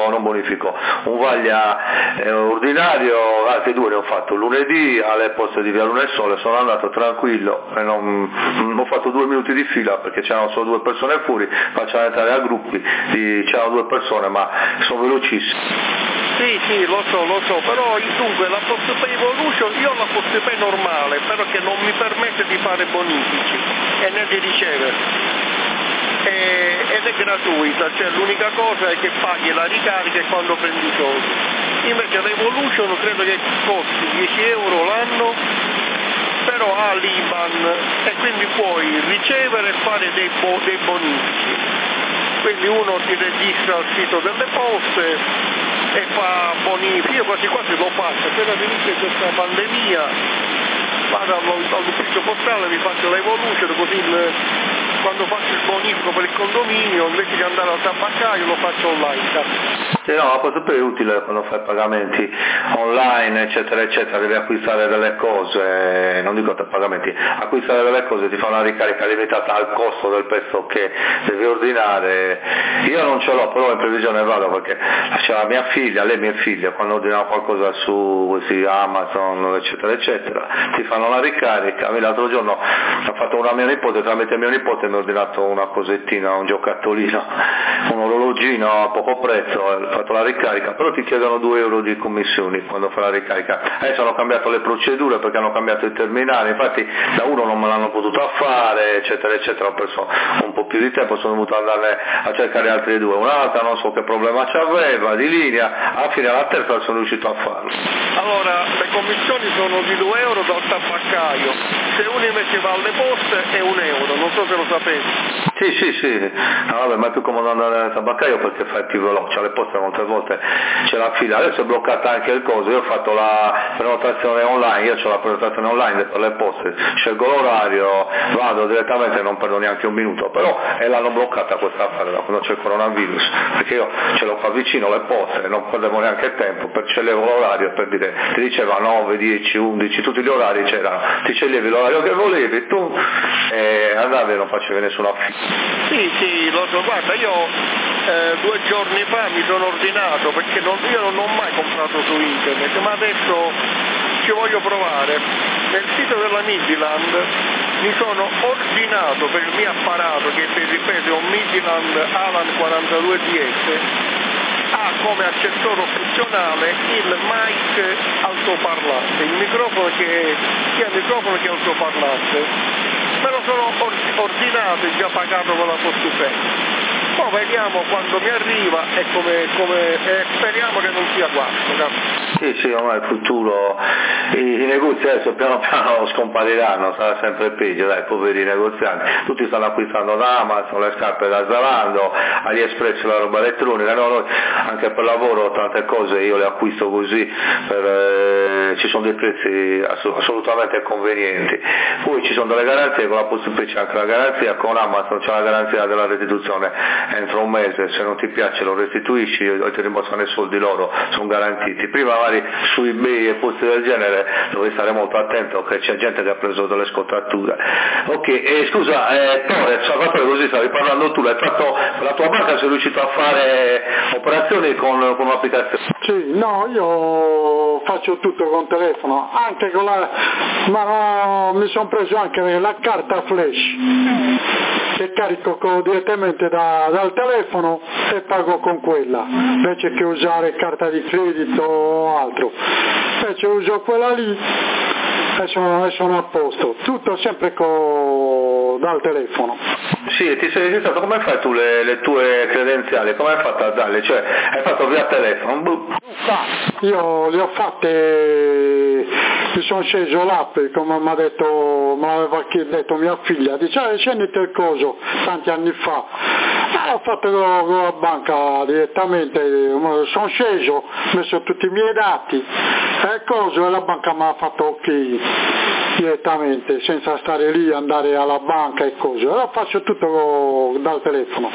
vaglia ordinario, altri 2 ne ho fatto lunedì alle poste di Via Luna e Sole, sono andato tranquillo e non ho fatto 2 minuti di fila perché c'erano solo 2 persone fuori, facciamo entrare a gruppi, c'erano 2 persone ma sono velocissimi. Sì, lo so, però dunque la Postpay Evolution, io ho la Postpay normale, però che non mi permette di fare bonifici e né di ricevere. Ed è gratuita, cioè l'unica cosa è che paghi la ricarica e quando prendi i soldi. Invece l'Evolution credo che costi €10 l'anno, però ha l'IBAN e quindi puoi ricevere e fare dei bonifici. Quindi uno si registra al sito delle poste e fa bonifici, io quasi lo faccio, appena inizia questa pandemia vado all'ufficio postale, mi faccio l'Evolution, così quando faccio il bonifico per il condominio invece di andare al tabaccaio lo faccio online. Sì, no, la Postpay è utile quando fai pagamenti online eccetera eccetera, devi acquistare delle cose, non dico pagamenti, acquistare delle cose, ti fa una ricarica limitata al costo del pezzo che devi ordinare. Io non ce l'ho, però in previsione vado perché c'era mia figlia, lei mia figlia, quando ordinava qualcosa su Amazon eccetera eccetera, ti fanno la ricarica. L'altro giorno ha fatto una mia nipote, tramite mio nipote mi ha ordinato una cosettina, un giocattolino, un orologino a poco prezzo, ho fatto la ricarica, però ti chiedono €2 di commissioni quando fai la ricarica. Adesso hanno cambiato le procedure perché hanno cambiato i terminali, infatti da uno non me l'hanno potuta fare eccetera eccetera, ho perso un po' più di tempo, sono dovuto andare a cercare altri 2, un'altra non so che problema c'aveva di linea, alla fine alla terza sono riuscito a farlo. Allora le commissioni sono di €2 dal tabaccaio, se uno invece va alle poste è €1, non so se lo sapete. Sì, no, vabbè, ma è più comodo andare al tabaccaio perché fai più veloce, alle poste molte volte c'è la fila, adesso è bloccata anche il coso, io ho fatto la prenotazione online, io ho la prenotazione online per le poste, scelgo l'orario, vado direttamente, non perdo neanche un minuto, però l'hanno bloccata questa affare da quando c'è il coronavirus, perché io ce l'ho qua vicino le poste, non perdevo neanche tempo, sceglievo l'orario per dire, ti diceva 9, 10, 11, tutti gli orari c'erano, ti sceglievi l'orario che volevi, tu andavi e non facevi nessuna fila. Sì, lo so, guarda, io 2 giorni fa mi sono ordinato perché io non ho mai comprato su internet, ma adesso ci voglio provare. Nel sito della Midland mi sono ordinato per il mio apparato, che ripeto è un Midland Alan 42DS, ha come accessorio funzionale il mic altoparlante, il microfono sia microfono che altoparlante. Me lo sono ordinato e già pagato con la Postufè. Poi vediamo quando mi arriva e speriamo che non sia guasto. Sì, ormai il futuro, i negozi adesso piano piano scompariranno, sarà sempre peggio, dai, poveri negozianti, tutti stanno acquistando da Amazon, le scarpe da Zalando, AliExpress la roba elettronica, no, noi anche per lavoro tante cose io le acquisto così, ci sono dei prezzi assolutamente convenienti, poi ci sono delle garanzie, con la Postufè c'è anche la garanzia, con Amazon c'è la garanzia della restituzione entro un mese, se non ti piace lo restituisci e ti rimborsano i soldi loro, sono garantiti. Prima magari su eBay e posti del genere dovevi stare molto attento che c'è gente che ha preso delle scottature. Ok, scusa, Torre, Salvatore, così stavi parlando tu, l'hai fatto per la tua banca, sei riuscito a fare operazioni con un'applicazione? Sì, no, io faccio tutto con telefono, anche con mi sono preso anche la carta flash che carico direttamente dal telefono e pago con quella, invece che usare carta di credito o altro, invece uso quella lì e sono a posto, tutto sempre dal telefono. Sì, ti sei registrato, come fai tu le tue credenziali, come hai fatto a darle, cioè hai fatto via telefono? Io le ho fatte, mi sono sceso l'app, come mi aveva detto mia figlia, dice scenditi il coso tanti anni fa, ho fatto con la banca direttamente, sono sceso, ho messo tutti i miei dati e la banca mi ha fatto ok direttamente, senza stare lì, andare alla banca e cose, lo faccio tutto dal telefono,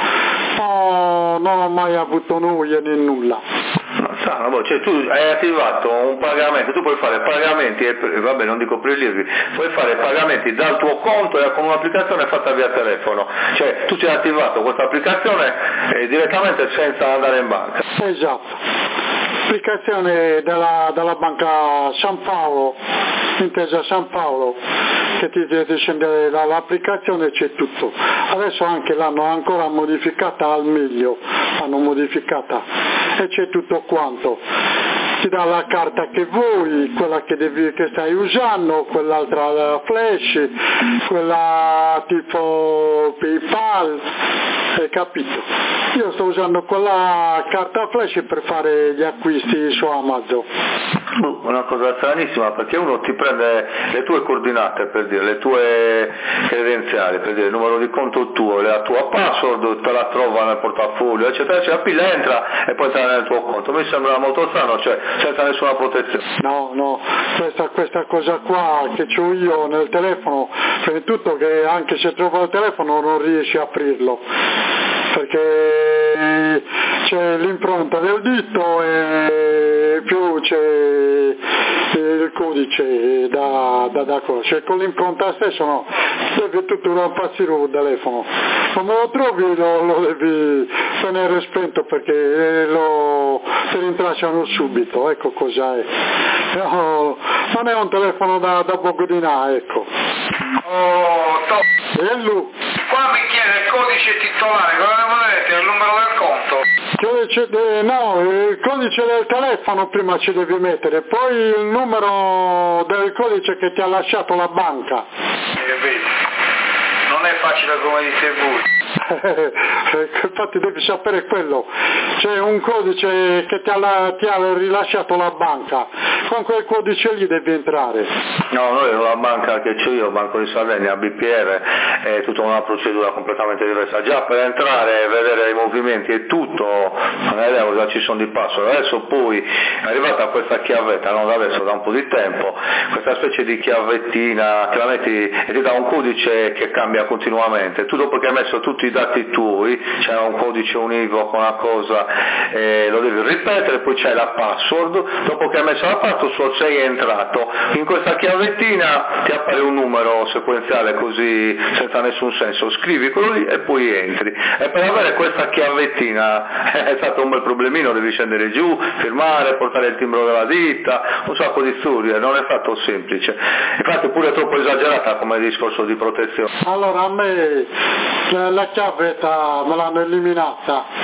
non ho mai avuto noie né nulla. Cioè tu hai attivato un pagamento, tu puoi fare pagamenti, vabbè non dico prelievi, puoi fare pagamenti dal tuo conto e con un'applicazione fatta via telefono, cioè tu ti hai attivato questa applicazione direttamente senza andare in banca. Esatto. Applicazione della banca San Paolo, Intesa San Paolo, che ti scende l'applicazione, c'è tutto. Adesso anche l'hanno ancora modificata al meglio, l'hanno modificata e c'è tutto quanto. Ti dà la carta che vuoi, quella che stai usando, quell'altra flash, quella tipo PayPal, hai capito? Io sto usando quella carta flash per fare gli acquisti su Amazon. Una cosa stranissima, perché uno ti prende le tue coordinate, per dire, le tue credenziali, per dire il numero di conto tuo, la tua password, te la trova nel portafoglio, eccetera, eccetera, poi la entra e poi entra nel tuo conto. Mi sembra molto strano, cioè senza nessuna protezione. No, questa cosa qua che ho io nel telefono, prima di tutto che anche se trovo il telefono non riesci a aprirlo, perché c'è l'impronta del dito e più c'è il codice da cosa, cioè con l'impronta stessa no, devi tutto impazzire il telefono, come lo trovi lo devi tenere spento perché te rintracciano subito, ecco cos'è. No, non è un telefono da bocodina, ecco. E lui? Qua mi chiede il codice titolare, cosa ne volete? Il numero del conto? Il codice del telefono prima ci devi mettere, poi il numero del codice che ti ha lasciato la banca. Vedi, non è facile come dite voi. Infatti devi sapere quello, c'è un codice che ti ha rilasciato la banca, con quel codice lì devi entrare. No, noi la banca che c'ho io, Banco di Sardegna, BPR, è tutta una procedura completamente diversa, già per entrare e vedere i movimenti e tutto, non è vero, già ci sono di password, adesso poi è arrivata questa chiavetta, non da adesso, da un po' di tempo, questa specie di chiavettina che la metti e ti dà un codice che cambia continuamente, tu dopo che hai messo tutti i dati tuoi, c'è un codice univoco, una cosa, lo devi ripetere, poi c'è la password, dopo che hai messo la password sei entrato, in questa chiavettina ti appare un numero sequenziale così senza nessun senso, scrivi quello lì e poi entri, e per avere questa chiavettina è stato un bel problemino, devi scendere giù, firmare, portare il timbro della ditta, un sacco di storie, non è stato semplice, infatti pure troppo esagerata come discorso di protezione. Allora a me la chiavetta me l'hanno eliminata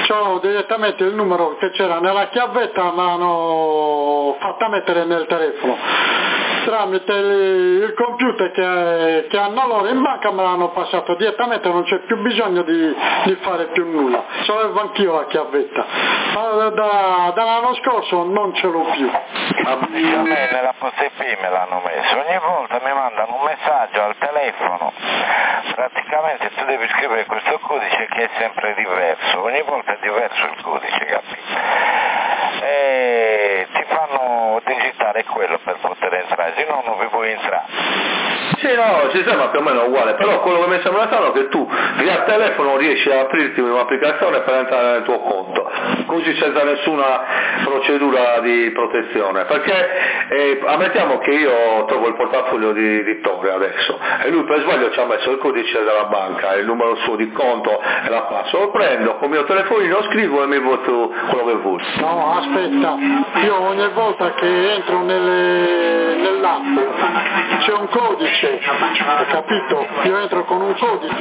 c'ho direttamente il numero che c'era nella chiavetta, ma hanno fatta mettere nel telefono. Tramite il computer che hanno loro in banca me l'hanno passato direttamente, non c'è più bisogno di fare più nulla. Ce l'avevo anch'io la chiavetta, ma dall'anno scorso non ce l'ho più. Ma a me nella posta IP me l'hanno messo, ogni volta mi mandano un messaggio al telefono, praticamente tu devi scrivere questo codice che è sempre diverso, ogni volta è diverso il codice, capito? E ti fanno digitare quello per poter entrare, se no non vi puoi entrare. Sì, no, il sistema più o meno è uguale, però quello che mi sembra strano è che tu via telefono riesci a aprirti un'applicazione per entrare nel tuo conto, così senza nessuna procedura di protezione, perché ammettiamo che io trovo il portafoglio di Vittorio adesso e lui per sbaglio ci ha messo il codice della banca, il numero suo di conto e la passo, lo prendo con il mio telefonino, scrivo e mi voto quello che vuoi. No, aspetta, io ogni volta che entro nell'app c'è un codice, hai capito? Io entro con un codice,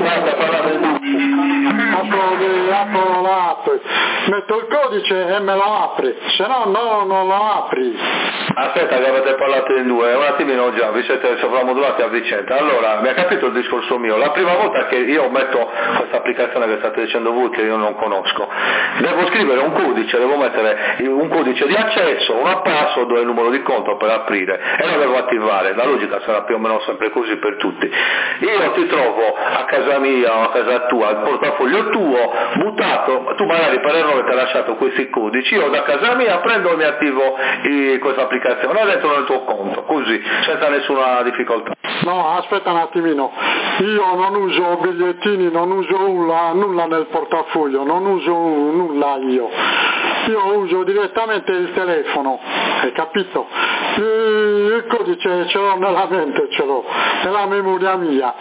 apro l'app, metto il codice e me lo apri, se no non lo apri. Aspetta che avete parlato in due, un attimino già, vi siete sovramodulati a vicenda. Allora, mi ha capito il discorso mio, la prima volta che io metto questa applicazione che state dicendo voi che io non conosco, devo scrivere un codice, devo mettere un codice di accesso, una password e il numero di conto per aprire e lo devo attivare, la logica sarà più o meno sempre così per tutti. Io ti trovo a casa mia o a casa tua, il portafoglio tuo buttato, tu magari per errore ti hai lasciato questi codici, io da casa mia prendo e mi attivo questa applicazione e dentro nel tuo conto, così, senza nessuna difficoltà. No, aspetta un attimino, io non uso bigliettini, non uso nulla nel portafoglio, non uso nulla io uso direttamente il telefono, hai capito? Il codice ce l'ho nella mente, ce l'ho, nella memoria mia,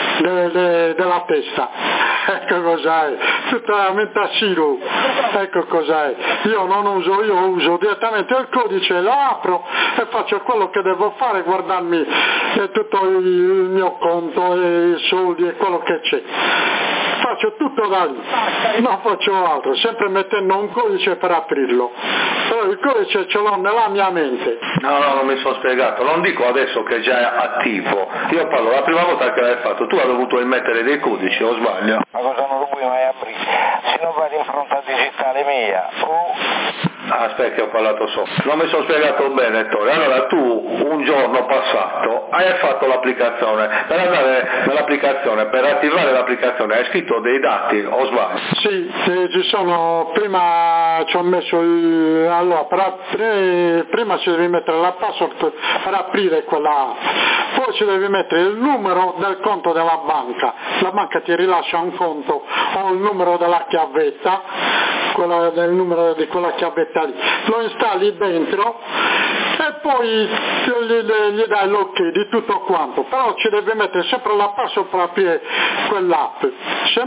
della testa, ecco cos'è, tutta la mente a Ciro, ecco cos'è, io uso direttamente il codice, lo apro e faccio quello che devo fare, guardarmi tutto il mio conto e i soldi e quello che c'è. Faccio tutto da lì, non faccio altro, sempre mettendo un codice per aprirlo, però il codice ce l'ho nella mia mente. No, non mi sono spiegato, non dico adesso che è già attivo, io parlo la prima volta che l'hai fatto, tu hai dovuto immettere dei codici, o sbaglio? Ma cosa non lo puoi mai aprire? Se non vai in fronte digitale mia, Aspetta che ho parlato sopra, non mi sono spiegato bene Ettore, allora tu un giorno passato hai fatto l'applicazione, per andare nell'applicazione, per attivare l'applicazione hai scritto dei dati, o sbaglio? Sì, ci sono, prima ci ho messo allora prima ci devi mettere la password per aprire quella, poi ci devi mettere il numero del conto della banca, la banca ti rilascia un conto o il numero della chiavetta, del numero di quella chiavetta lì, lo installi dentro e poi gli dai l'ok di tutto quanto, però ci devi mettere sempre la password per aprire quell'app, se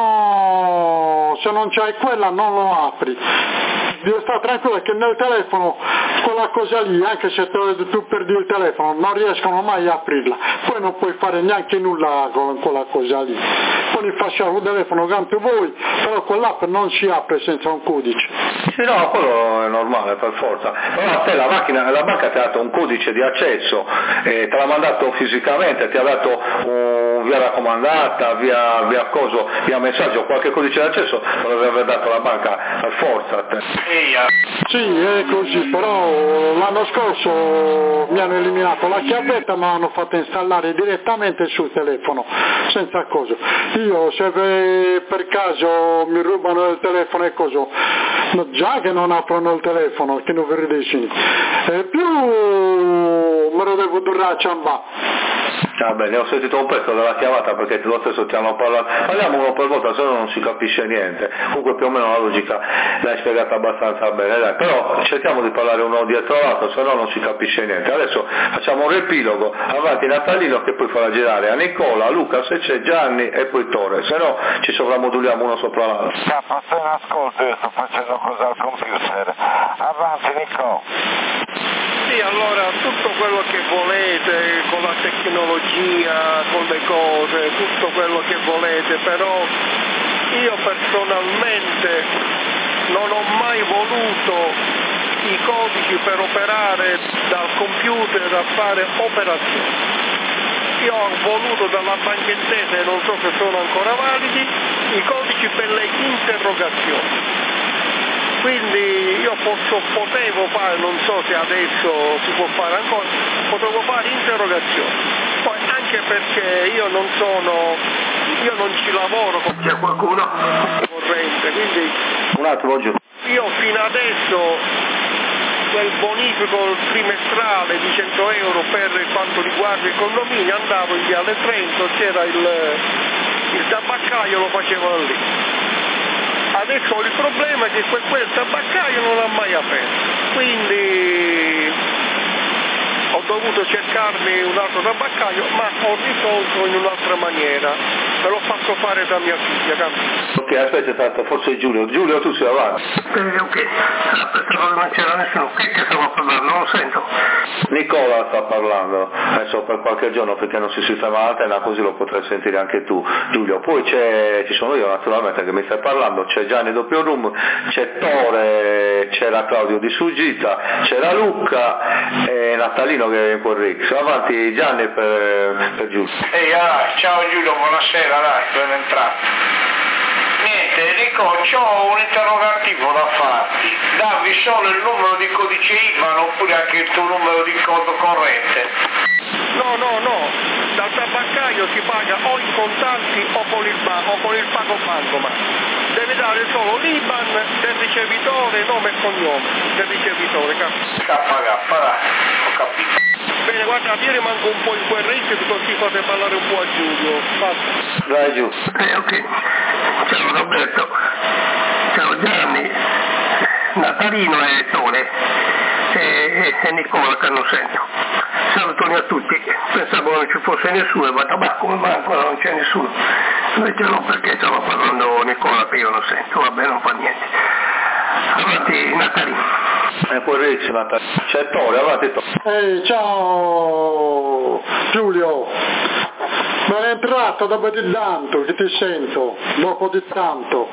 non c'hai quella non lo apri. Devi stare tranquillo che nel telefono quella cosa lì, anche se tu perdi il telefono, non riescono mai a aprirla, poi non puoi fare neanche nulla con quella cosa lì, poi fasciare un telefono quanto vuoi, però quell'app non si apre senza un codice. Sì, no, quello è normale per forza, però a te la banca ti ha dato un codice di accesso, te l'ha mandato fisicamente, ti ha dato via raccomandata, via messaggio, qualche codice di accesso te lo deve aver dato la banca per forza a te. Sì, è così, però l'anno scorso mi hanno eliminato la chiavetta, ma hanno fatto installare direttamente sul telefono, senza cosa. Io se per caso mi rubano il telefono e cosa, già che non aprono il telefono, che non veridesci, e più me lo devo durare a ciambà. Va bene, ho sentito un pezzo della chiamata perché lo stesso ti hanno parlato, parliamo uno per volta, se no non si capisce niente, comunque più o meno la logica l'hai spiegata abbastanza bene, dai, però cerchiamo di parlare uno dietro l'altro, se no non si capisce niente. Adesso facciamo un riepilogo, avanti Natalino che poi farà girare a Nicola, a Luca se c'è, Gianni e poi Torre, se no ci sovramoduliamo uno sopra l'altro. Sto in ascolto, io sto facendo cosa al computer, avanti Nicola. Sì, allora tutto quello che volete con la tecnologia, con le cose, tutto quello che volete, però io personalmente non ho mai voluto i codici per operare dal computer a fare operazioni. Io ho voluto dalla Banca Intesa, e non so se sono ancora validi, i codici per le interrogazioni. Quindi io potevo fare, non so se adesso si può fare ancora, potevo fare interrogazioni. Poi anche perché io non ci lavoro con c'è qualcuno? Corrente, quindi Un attimo giù. io fino adesso quel bonifico trimestrale di 100 euro per quanto riguarda il condominio, andavo in Viale Trento, c'era il tabaccaio, lo facevo da lì. Adesso ho il problema che quel tabaccaio non l'ha mai aperto, quindi ho dovuto cercarmi un altro tabaccaio, ma ho risolto in un'altra maniera, me l'ho fatto fare da mia figlia, capito? Ok, aspetta, forse Giulio. Giulio, tu sei avanti. Ok, non c'era nessuno, che stavo parlando, non lo sento. Nicola sta parlando, adesso per qualche giorno perché non si sistema l'antenna, così lo potrai sentire anche tu, Giulio. Poi ci sono io naturalmente che mi stai parlando, c'è Gianni Doppio Room, c'è Tore, c'era Claudio di Sugita, c'era Luca e Natalino che è in Puerto Rico. Avanti Gianni per Giulio. Ehi, ciao Giulio, buonasera, ben entrato. Niente, Nico, c'ho un interrogativo da farti. Dammi solo il numero di codice IBAN oppure anche il tuo numero di conto corrente? No, dal tabaccaio si paga o in contanti o con il pago bancomat. Deve dare solo l'IBAN del ricevitore, nome e cognome del ricevitore, KK, dai, ho capito. Bene, guarda, io rimango un po' in quel ritmo così fate parlare un po' a Giulio. Basta. Vai giù. Ok. Ciao Roberto, ciao Gianni, Natalino e Tore e Nicola che non sento. Salutoni a tutti, pensavo non ci fosse nessuno, ma come mai ancora non c'è nessuno? Invece no, perché stava parlando Nicola che io non sento, vabbè non fa niente. Avanti Natalino. Puerto Rico, Natalino. C'è Tore, avanti Tore. Ehi, ciao Giulio, ma è entrato dopo di tanto che ti sento, dopo di tanto.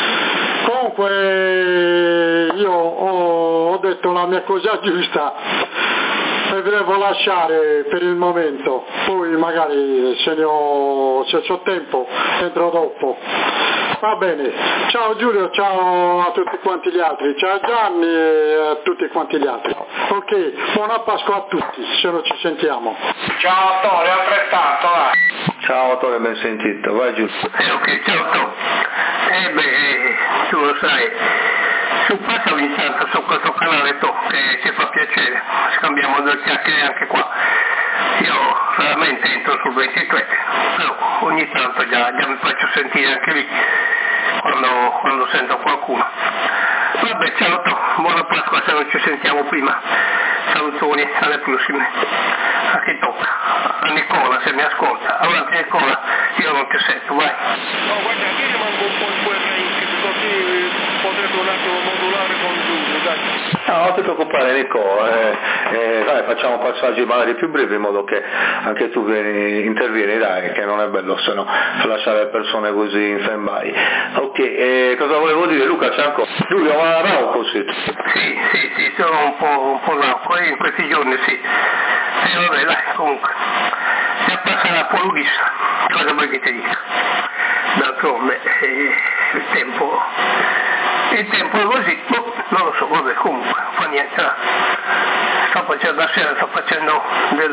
Comunque io ho detto la mia cosa giusta e vi devo lasciare per il momento, poi magari se c'ho tempo entro dopo. Va bene, ciao Giulio, ciao a tutti quanti gli altri, ciao Gianni e a tutti quanti gli altri. Ok, buona Pasqua a tutti, se non ci sentiamo. Ciao Tore, altrettanto, vai. Ciao Tore, ben sentito, vai giù. Ok, ciao Tore. Tu lo sai, su passa ogni tanto su questo canale che ci fa piacere, scambiamo due chiacchiere anche qua. Io raramente entro sul 23, però ogni tanto già mi faccio sentire anche lì quando sento qualcuno. Vabbè, ciao, buona Pasqua se non ci sentiamo prima. Salutoni, alle prossime. A chi tocca? A Nicola se mi ascolta. Avanti Nicola, io non ti sento, vai. No, guarda, io rimango un po' in quel range, così potrete un attimo modulare con Giulio, dai. No, non ti preoccupare Nico, dai, facciamo passaggi magari più brevi in modo che anche tu intervieni, dai, che non è bello se no lasciare le persone così in stand-by. Ok, cosa volevo dire? Luca c'è ancora? Giulio, ma rauco sì. Sì, sono un po' rauco, in questi giorni sì. Vabbè, dai, comunque. Si appassa la polurissa, cosa vuoi che ti dica? D'altronde il tempo è così, non lo so, vabbè, comunque, non fa niente. Sto facendo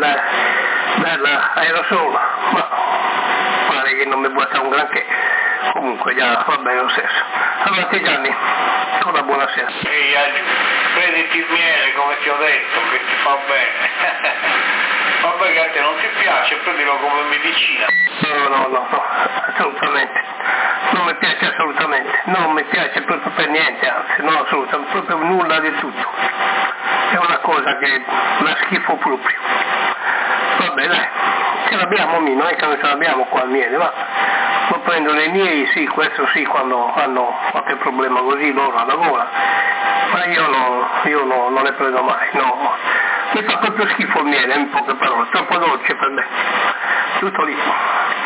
dell'aerosolo, ma pare che non mi butta un granché, comunque già va bene lo stesso. Avanti Gianni, una buona sera. Ehi, prenditi il miele come ti ho detto, che ti fa bene. Vabbè che a te non ti piace, prendilo come medicina. No, assolutamente. Non mi piace assolutamente, non mi piace proprio per niente, anzi, no assolutamente, proprio nulla di tutto. È una cosa che la schifo proprio. Vabbè dai, ce l'abbiamo non è che non ce l'abbiamo qua al miele, ma lo prendono i miei, sì, questo sì, quando hanno qualche problema così loro alla gola, ma io non ne prendo mai, no. Mi fa proprio schifo il miele, in poche parole, troppo dolce per me, tutto lì.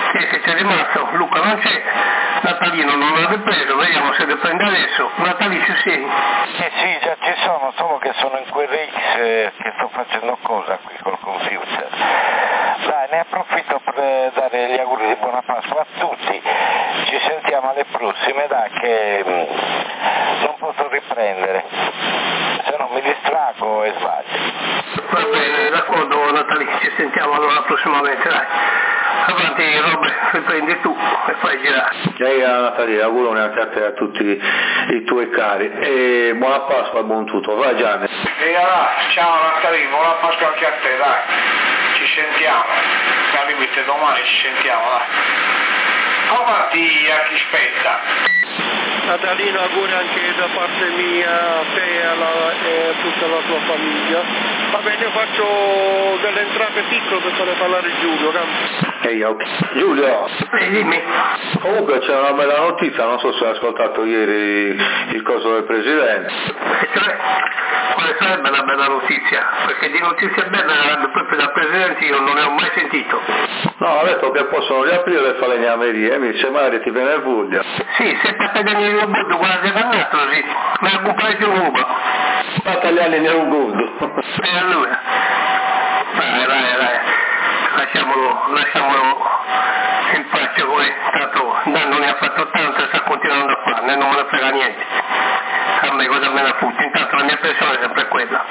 che c'è rimasto, Luca non c'è, Natalino non l'ha ripreso, vediamo se riprende adesso. Natalino ci sei? Sì, già ci sono, solo che sono in quel X che sto facendo cosa qui col computer. Dai, ne approfitto per dare gli auguri di buona Pasqua a tutti, ci sentiamo alle prossime, dai, che non posso riprendere, se no mi distrago e sbaglio. Va bene, d'accordo Natalino, ci sentiamo allora prossimamente, dai. Avanti Robert, riprendi tu e fai girare. Natalia, augurone anche a te e a tutti i tuoi cari e buona Pasqua e buon tutto, vai Gianni. E allora, ciao Natalino, buona Pasqua anche a te, dai, ci sentiamo, al limite domani ci sentiamo, dai. Avanti a chi spetta. Natalino, auguri anche da parte mia a te e a tutta la tua famiglia. Va bene, io faccio delle entrate piccole per fare parlare Giulio. Giulio, dimmi. Comunque c'è una bella notizia, non so se hai ascoltato ieri il coso del Presidente. Cioè, quale sarebbe una bella notizia? Perché di notizie belle proprio dal Presidente io non ne ho mai sentito. No, ha detto che possono riaprire le falegnamerie, mi dice magari ti viene voglia. Sì, se tagliano il robusto, guarda che altro, sì, me la comprare più ruba. Ma tagliarli nel robusto. E allora, dai, lasciamolo in pace poi, tanto danno ne ha fatto tanto e sta continuando a farne, non me ne frega niente. A me cosa me ne fotte, intanto la mia pensione è sempre quella.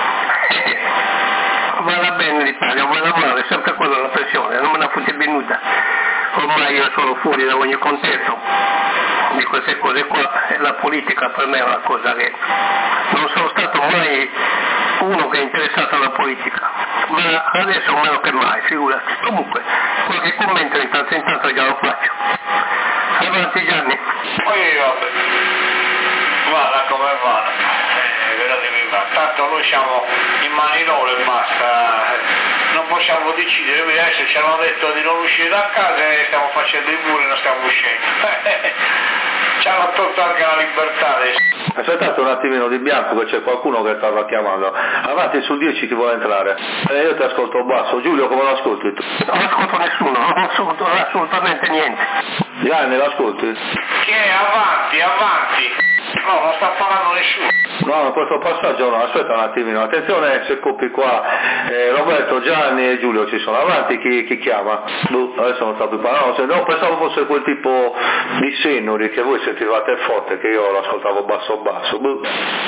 Va bene l'Italia, va male, è sempre quella la pensione, non me ne fotte ben nuda. Ormai io sono fuori da ogni contesto di queste cose qua e la politica per me è una cosa che non sono stato mai uno che è interessato alla politica, ma adesso meno che mai, figurati. Comunque, qualche commento in tanto già lo faccio. Avanti Gianni. Poi vabbè, guarda come va, tanto noi siamo in mani loro e basta, non possiamo decidere, adesso ci hanno detto di non uscire da casa e stiamo facendo i muri e non stiamo uscendo. Ci hanno tolto anche la libertà adesso. Aspettate un attimino Di Bianco che c'è qualcuno che stava chiamando. Avanti sul 10 chi vuole entrare. Io ti ascolto basso. Giulio come lo ascolti tu? Non ascolto nessuno, non ascolto assolutamente niente. Gianni l'ascolti? Che è avanti. No, non sta parlando nessuno. No, in questo passaggio no, aspetta un attimino. Attenzione se coppi qua. Roberto, Gianni e Giulio ci sono. Avanti chi chiama? Adesso non sto più parlando. No, pensavo fosse quel tipo di Senori che voi sentivate forte, che io l'ascoltavo basso. No,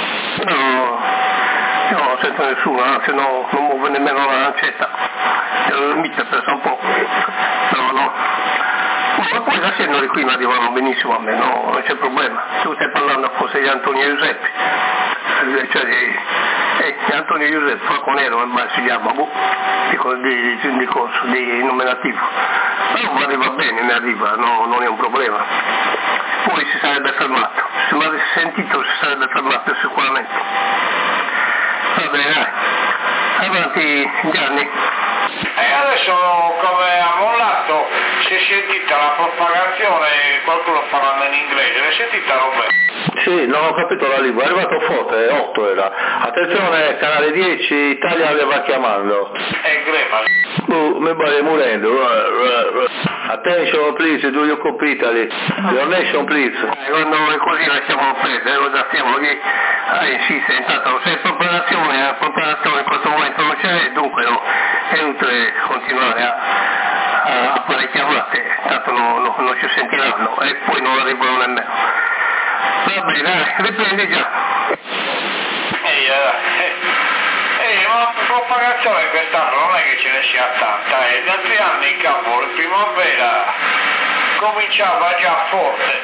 io non sento nessuno, anzi non muove nemmeno la lancetta. Il mite pesa un po'. No. Ma poi da Senori qui mi arrivano benissimo a me, no, non c'è problema. Tu stai parlando forse di Antonio Giuseppe, cioè di Antonio Giuseppe, Falconero, ma si chiama, di nominativo. Però mi arriva bene, no, non è un problema. Poi si sarebbe fermato, se mi avessi sentito si sarebbe fermato sicuramente. Va bene, dai. Avanti Gianni. E adesso come ha mollato si è sentita la propagazione, qualcuno parlando in inglese, l'hai sentita Roberto? Sì, non ho capito la lingua, è arrivato forte, 8 era. Attenzione, canale 10, Italia va chiamando. Grema. Mi pare morendo. Attention please, do you copy Italy? Your nation please. Quando è così lasciamo prendere, cosa stiamo lì a insistere, intanto se la preparazione in questo momento non c'è, dunque no, è inutile continuare a fare chiamate, tanto non ci sentiranno e poi non arrivano nemmeno. Va bene, riprendi già. Ma la propagazione quest'anno non è che ce ne sia tanta, gli altri anni in campo, la primavera cominciava già forte.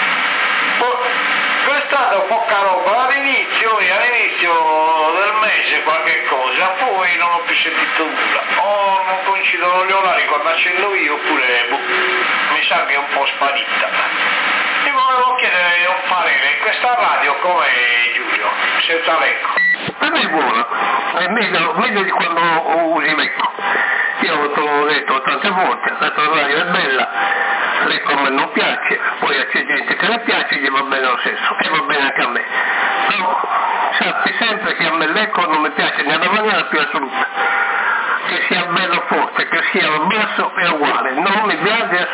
Quest'anno poca roba, all'inizio del mese qualche cosa, poi non ho più sentito nulla, o non coincidono gli orari quando accendo io, oppure mi sa che è un po' sparita. Ti volevo chiedere un parere, questa radio com'è Giulio, senza l'eco? Per me è buona, è meglio di quando usi l'eco. Io te l'ho detto tante volte, la radio è bella, l'eco a me non piace, poi c'è gente che le piace e gli va bene lo stesso, e va bene anche a me. Però sappi sempre che a me l'eco non mi piace nella maniera più assoluta. Che sia bello forte, che sia basso è uguale, non mi piace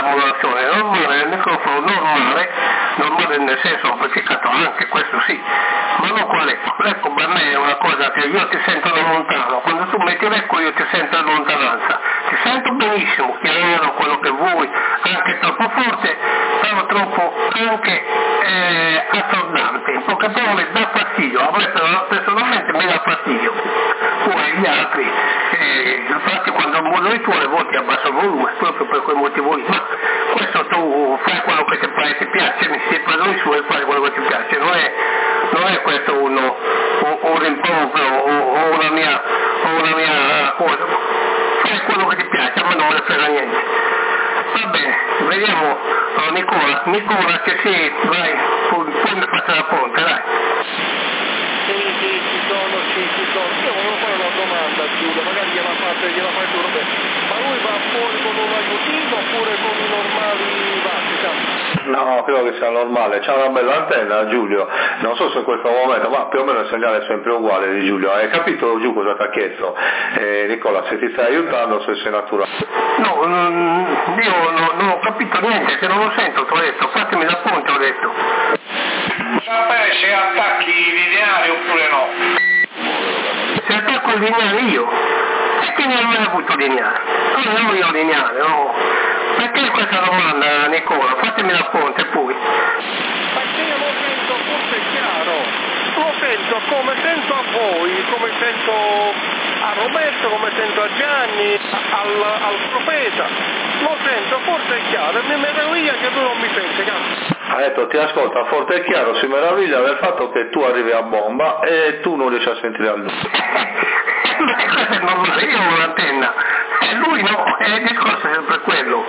modulazione normale del microfono, normale nel senso amplificato, anche questo sì, ma non con l'eco. L'eco per me è una cosa che io ti sento da lontano, quando tu metti l'eco io ti sento in lontananza, ti sento benissimo, chiaro quello che vuoi, anche troppo forte, però troppo anche assordante, in poche parole dà fastidio, a me personalmente mi dà fastidio, poi gli altri, infatti quando modulo i tuoi a volte abbasso il volume, proprio per quel motivo lì, ma questo tu fai quello che ti piace, mi stai parlando di su e fai quello che ti piace, non è questo un rimprovero o una mia cosa, fai quello che ti piace, a me non me ne frega niente. Va bene, vediamo Nicola che sì, vai, poi mi faccio la ponte, dai. Sì, ci sono. Io volevo fare una domanda a Giulio, magari gliela fai tu, ma lui va fuori con un aiutino oppure con i normali vasi? No, credo che sia normale, c'ha una bella antenna Giulio, non so se in questo momento, ma più o meno il segnale è sempre uguale di Giulio. Hai capito giù cosa ti ha chiesto? Nicola, se ti stai aiutando o se sei naturale? No, io non ho capito niente, che non lo sento, ti ho detto, fatemi da ponte, ho detto. Sapere se attacchi lineari oppure no. Se attacco il lineare io, perché non ho mai avuto lineare? Non io lineare, no. Perché questa domanda, Nicola? Fatemi da ponte poi. Perché io lo sento forse chiaro, lo sento come sento a voi, come sento a Roberto, come sento a Gianni, al profeta, lo sento forse chiaro e mi meraviglia che lui non mi sente, cazzo. Ha detto ti ascolta forte e chiaro, si meraviglia del fatto che tu arrivi a bomba e tu non riesci a sentire a lui. Ma questo è normale, io ho un'antenna, lui no, il discorso è sempre quello.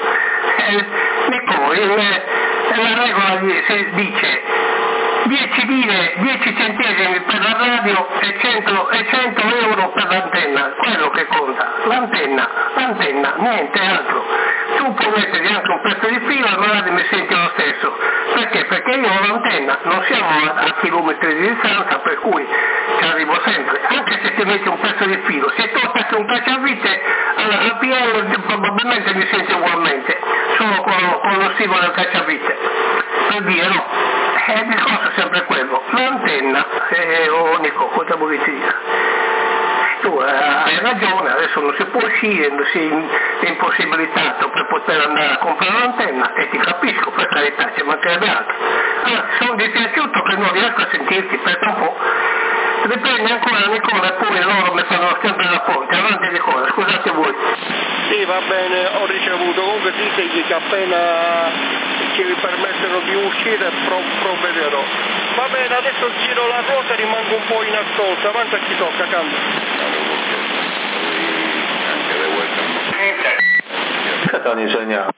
La regola si dice 10 lire, 10 centesimi per la radio e 100 euro per l'antenna, quello che conta, l'antenna, niente altro. Tu puoi mettergli anche un pezzo di filo e magari mi senti lo stesso. Perché? Perché io ho l'antenna, non siamo a chilometri di distanza, per cui ci arrivo sempre, anche se ti metti un pezzo di filo, se tu attacchi un cacciavite alla PL probabilmente mi senti ugualmente, solo con lo stimolo del cacciavite, per dire no, il discorso è sempre quello, l'antenna, Nico, cosa vuoi dire? Tu hai ragione, adesso non si può uscire, si è impossibilitato per poter andare a comprare un'antenna e ti capisco, per carità, ci mancherebbe altro. Allora, sono dispiaciuto che non riesco a sentirti, perché un po'. Riprendi ancora Nicola e poi loro mi fanno sempre la ponte, avanti Nicola, scusate voi. Sì, va bene, ho ricevuto, comunque sì, che appena ci permettono di uscire provvederò. Va bene, adesso giro la ruota e rimango un po' in ascolto, avanti a chi tocca, cambia. Che ti hanno insegnato?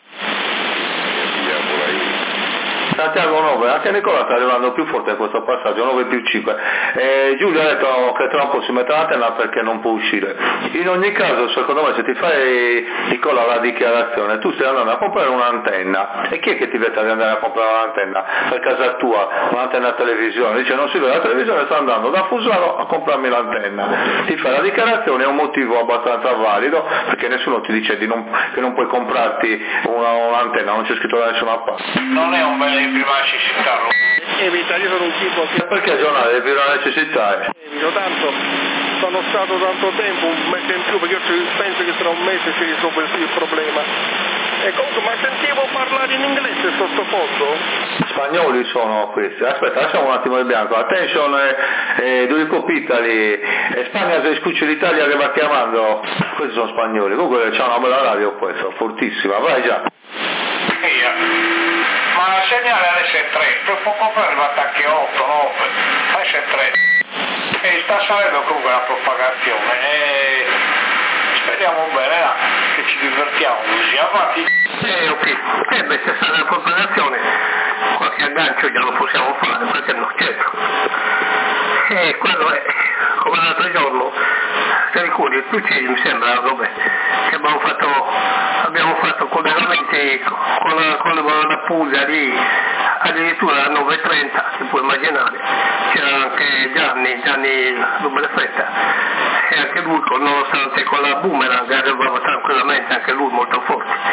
Santiago 9, anche Nicola sta arrivando più forte in questo passaggio, 9 più 5. Giulio ha detto che tra un po' si mette l'antenna perché non può uscire. In ogni caso, secondo me, se ti fai, Nicola, la dichiarazione, tu stai andando a comprare un'antenna, e chi è che ti vieta di andare a comprare un'antenna per casa tua, un'antenna televisione? Dice non si vede la televisione, sto andando da Fusaro a comprarmi l'antenna. Ti fai la dichiarazione, è un motivo abbastanza valido, perché nessuno ti dice che non puoi comprarti un'antenna, non c'è scritto da nessuna parte. Non è un bel prima necessità. Evita, io sono un tipo che... Perché giornale di prima necessità? Evito, tanto sono stato tanto tempo, un mese in più, perché io penso che tra un mese si risolve il problema. E comunque, ma sentivo parlare in inglese sottofondo? Spagnoli sono questi. Aspetta, lasciamo un attimo il bianco. Attention, do you copy Italy? Spagna se escuche l'Italia che va chiamando. Questi sono spagnoli. Comunque c'è una bella radio questa, fortissima. Vai già. Ma la segnale adesso è 3, per poco fa è arrivata anche 8, 9, adesso è 3. E sta salendo comunque la propagazione e speriamo bene là, che ci divertiamo così avanti. Ok, beh, se sarà la propagazione, qualche aggancio glielo possiamo fare, perché no, certo. E quello è, come l'altro giorno, ti ricordi, tu mi sembra, vabbè, che abbiamo fatto collegamenti con la Puglia lì, addirittura alle 9:30, si può immaginare, c'era anche Gianni Lubrefetta, e anche lui, nonostante con la Boomerang, arrivava tranquillamente, anche lui molto forte.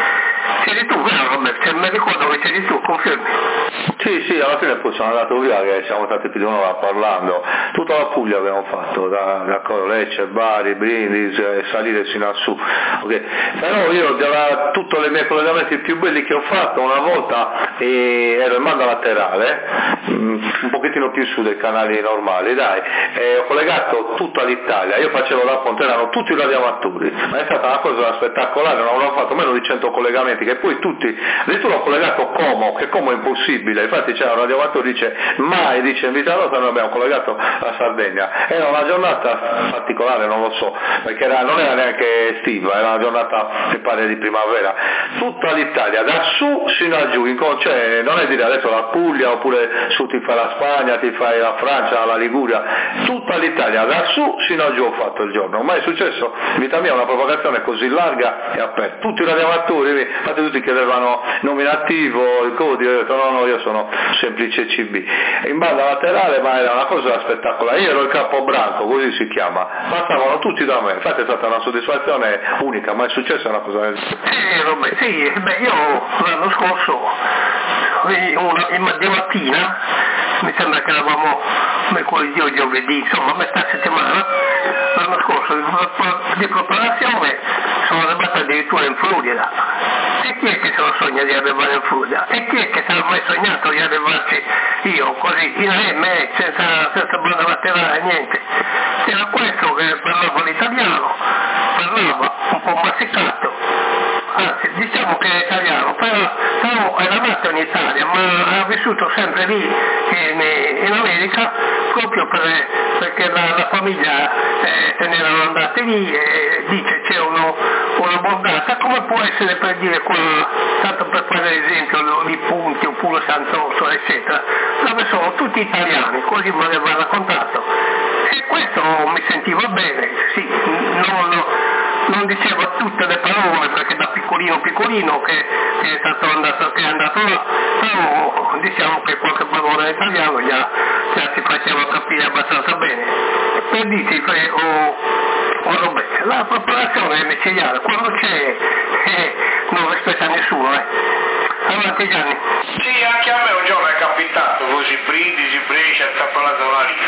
c'eri tu, vero Roberto? Se mi ricordo che c'eri tu, confermi? Sì, alla fine poi sono andato via che siamo stati più di un'ora parlando, tutta la Puglia abbiamo fatto, da Lecce, Bari, Brindisi, salire sino a su, okay. Però io da tutti i miei collegamenti più belli che ho fatto una volta ero in banda laterale, un pochettino più su dei canali normali, dai, ho collegato tutta l'Italia, io facevo da ponte, erano tutti radioamatori, ma è stata una cosa spettacolare, non ho fatto meno di 100 collegamenti, che poi tutti, addirittura ho collegato Como, che Como è impossibile, infatti c'era un radioamatore, dice mai, dice in vita nostra noi abbiamo collegato la Sardegna, era una giornata particolare, non lo so, perché non era neanche estiva, era una giornata mi pare di primavera, tutta l'Italia, da su sino a giù, cioè non è dire adesso la Puglia oppure su ti fai la Spagna, ti fai la Francia, la Liguria, tutta l'Italia, da su sino a giù ho fatto il giorno, mai è successo in vita mia una propagazione così larga e aperta, tutti i radioamatori, infatti tutti chiedevano nominativo, il codice, io ho detto no, io sono semplice CB, in banda laterale, ma era una cosa spettacolare, io ero il capobranco, così si chiama, passavano tutti da me, infatti è stata una soddisfazione unica, mai è successa una cosa del genere. Sì, io l'anno scorso di mattina, mi sembra che eravamo mercoledì o giovedì, insomma a metà settimana, l'anno scorso di preparazione sono arrivato addirittura in Florida. E chi è che se lo sogna di arrivare in Florida? E chi è che se l'ha mai sognato di arrivarci io così, in M, senza banda laterale, niente? Era questo che parlava l'italiano, parlava un po' massicato, anzi diciamo che è italiano, però era nato in Italia, ma ha vissuto sempre lì in America, proprio perché la famiglia se ne erano andati lì e dice c'è una bordata, come può essere per dire qua, tanto per fare l'esempio di Punti oppure Sant'Orso eccetera, dove sono tutti italiani, così mi aveva raccontato, e questo mi sentiva bene, sì, non diceva tutte le parole perché da piccolino che è andato là, però diciamo che qualche parola in italiano già si faceva capire abbastanza bene. Per dirti Roberto, la preparazione è micidiale, quando c'è non rispetta nessuno, avanti Gianni. Sì, anche a me un giorno è capitato così, Brindisi, Brescia, quella zona lì,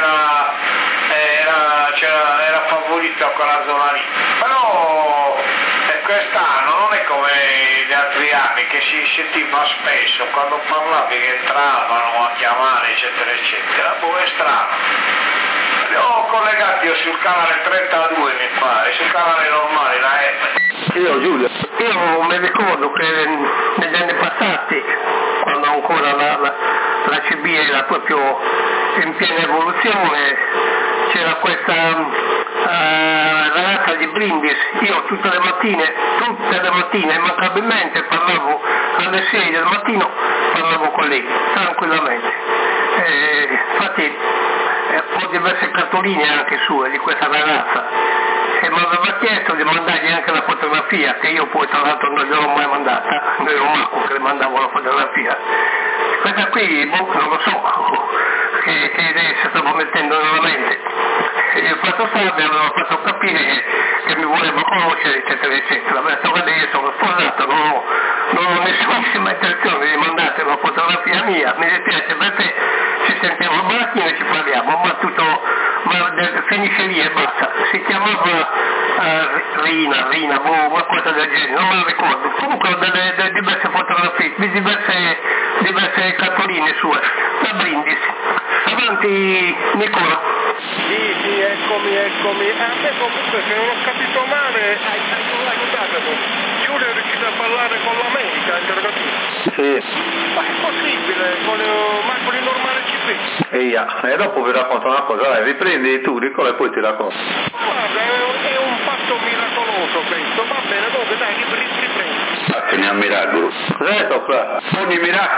era favorita quella zona lì, però quest'anno non è come gli altri anni che si sentiva spesso quando parlavi che entravano a chiamare eccetera eccetera, è strano. Li ho collegati io sul canale 32 mi pare, sul canale normale la M. Io mi ricordo che negli anni passati, quando ancora la CB era proprio in piena evoluzione, c'era questa ragazza di Brindisi, io tutte le mattine immancabilmente parlavo alle 6 del mattino, parlavo con lei tranquillamente, infatti ho diverse cartoline anche sue di questa ragazza e mi aveva chiesto di mandargli anche la fotografia, che io poi tra l'altro non gliel'ho mai mandata, non ero Marco che le mandavo la fotografia. Questa qui non lo so che idee si stava mettendo nella mente, e il fatto sta mi aveva fatto capire che mi voleva conoscere eccetera eccetera. Mi ha detto guarda, io sono sposato, non ho nessunissima intenzione di mandarti una fotografia mia, mi dispiace per te, ci sentiamo a macchina e ci parliamo, ma finisce lì e basta. Si chiamava Rina, qualcosa del genere, non me lo ricordo. Comunque ho delle diverse fotografie, di diverse cartoline sue, da Brindisi. Avanti Nicola. Sì, eccomi. A me comunque, se non ho capito male, aiutatemi. Giulio è riuscito a parlare con l'America, interrogativo. Sì. Ma è possibile, con il normale CP? E dopo vi racconto una cosa, dai, riprendi tu Nicola e poi ti racconto. Guarda, è un fatto miracoloso questo, va bene, dove dai, riprendi. Ogni miracolo. Cos'è detto qua? Ogni miracolo.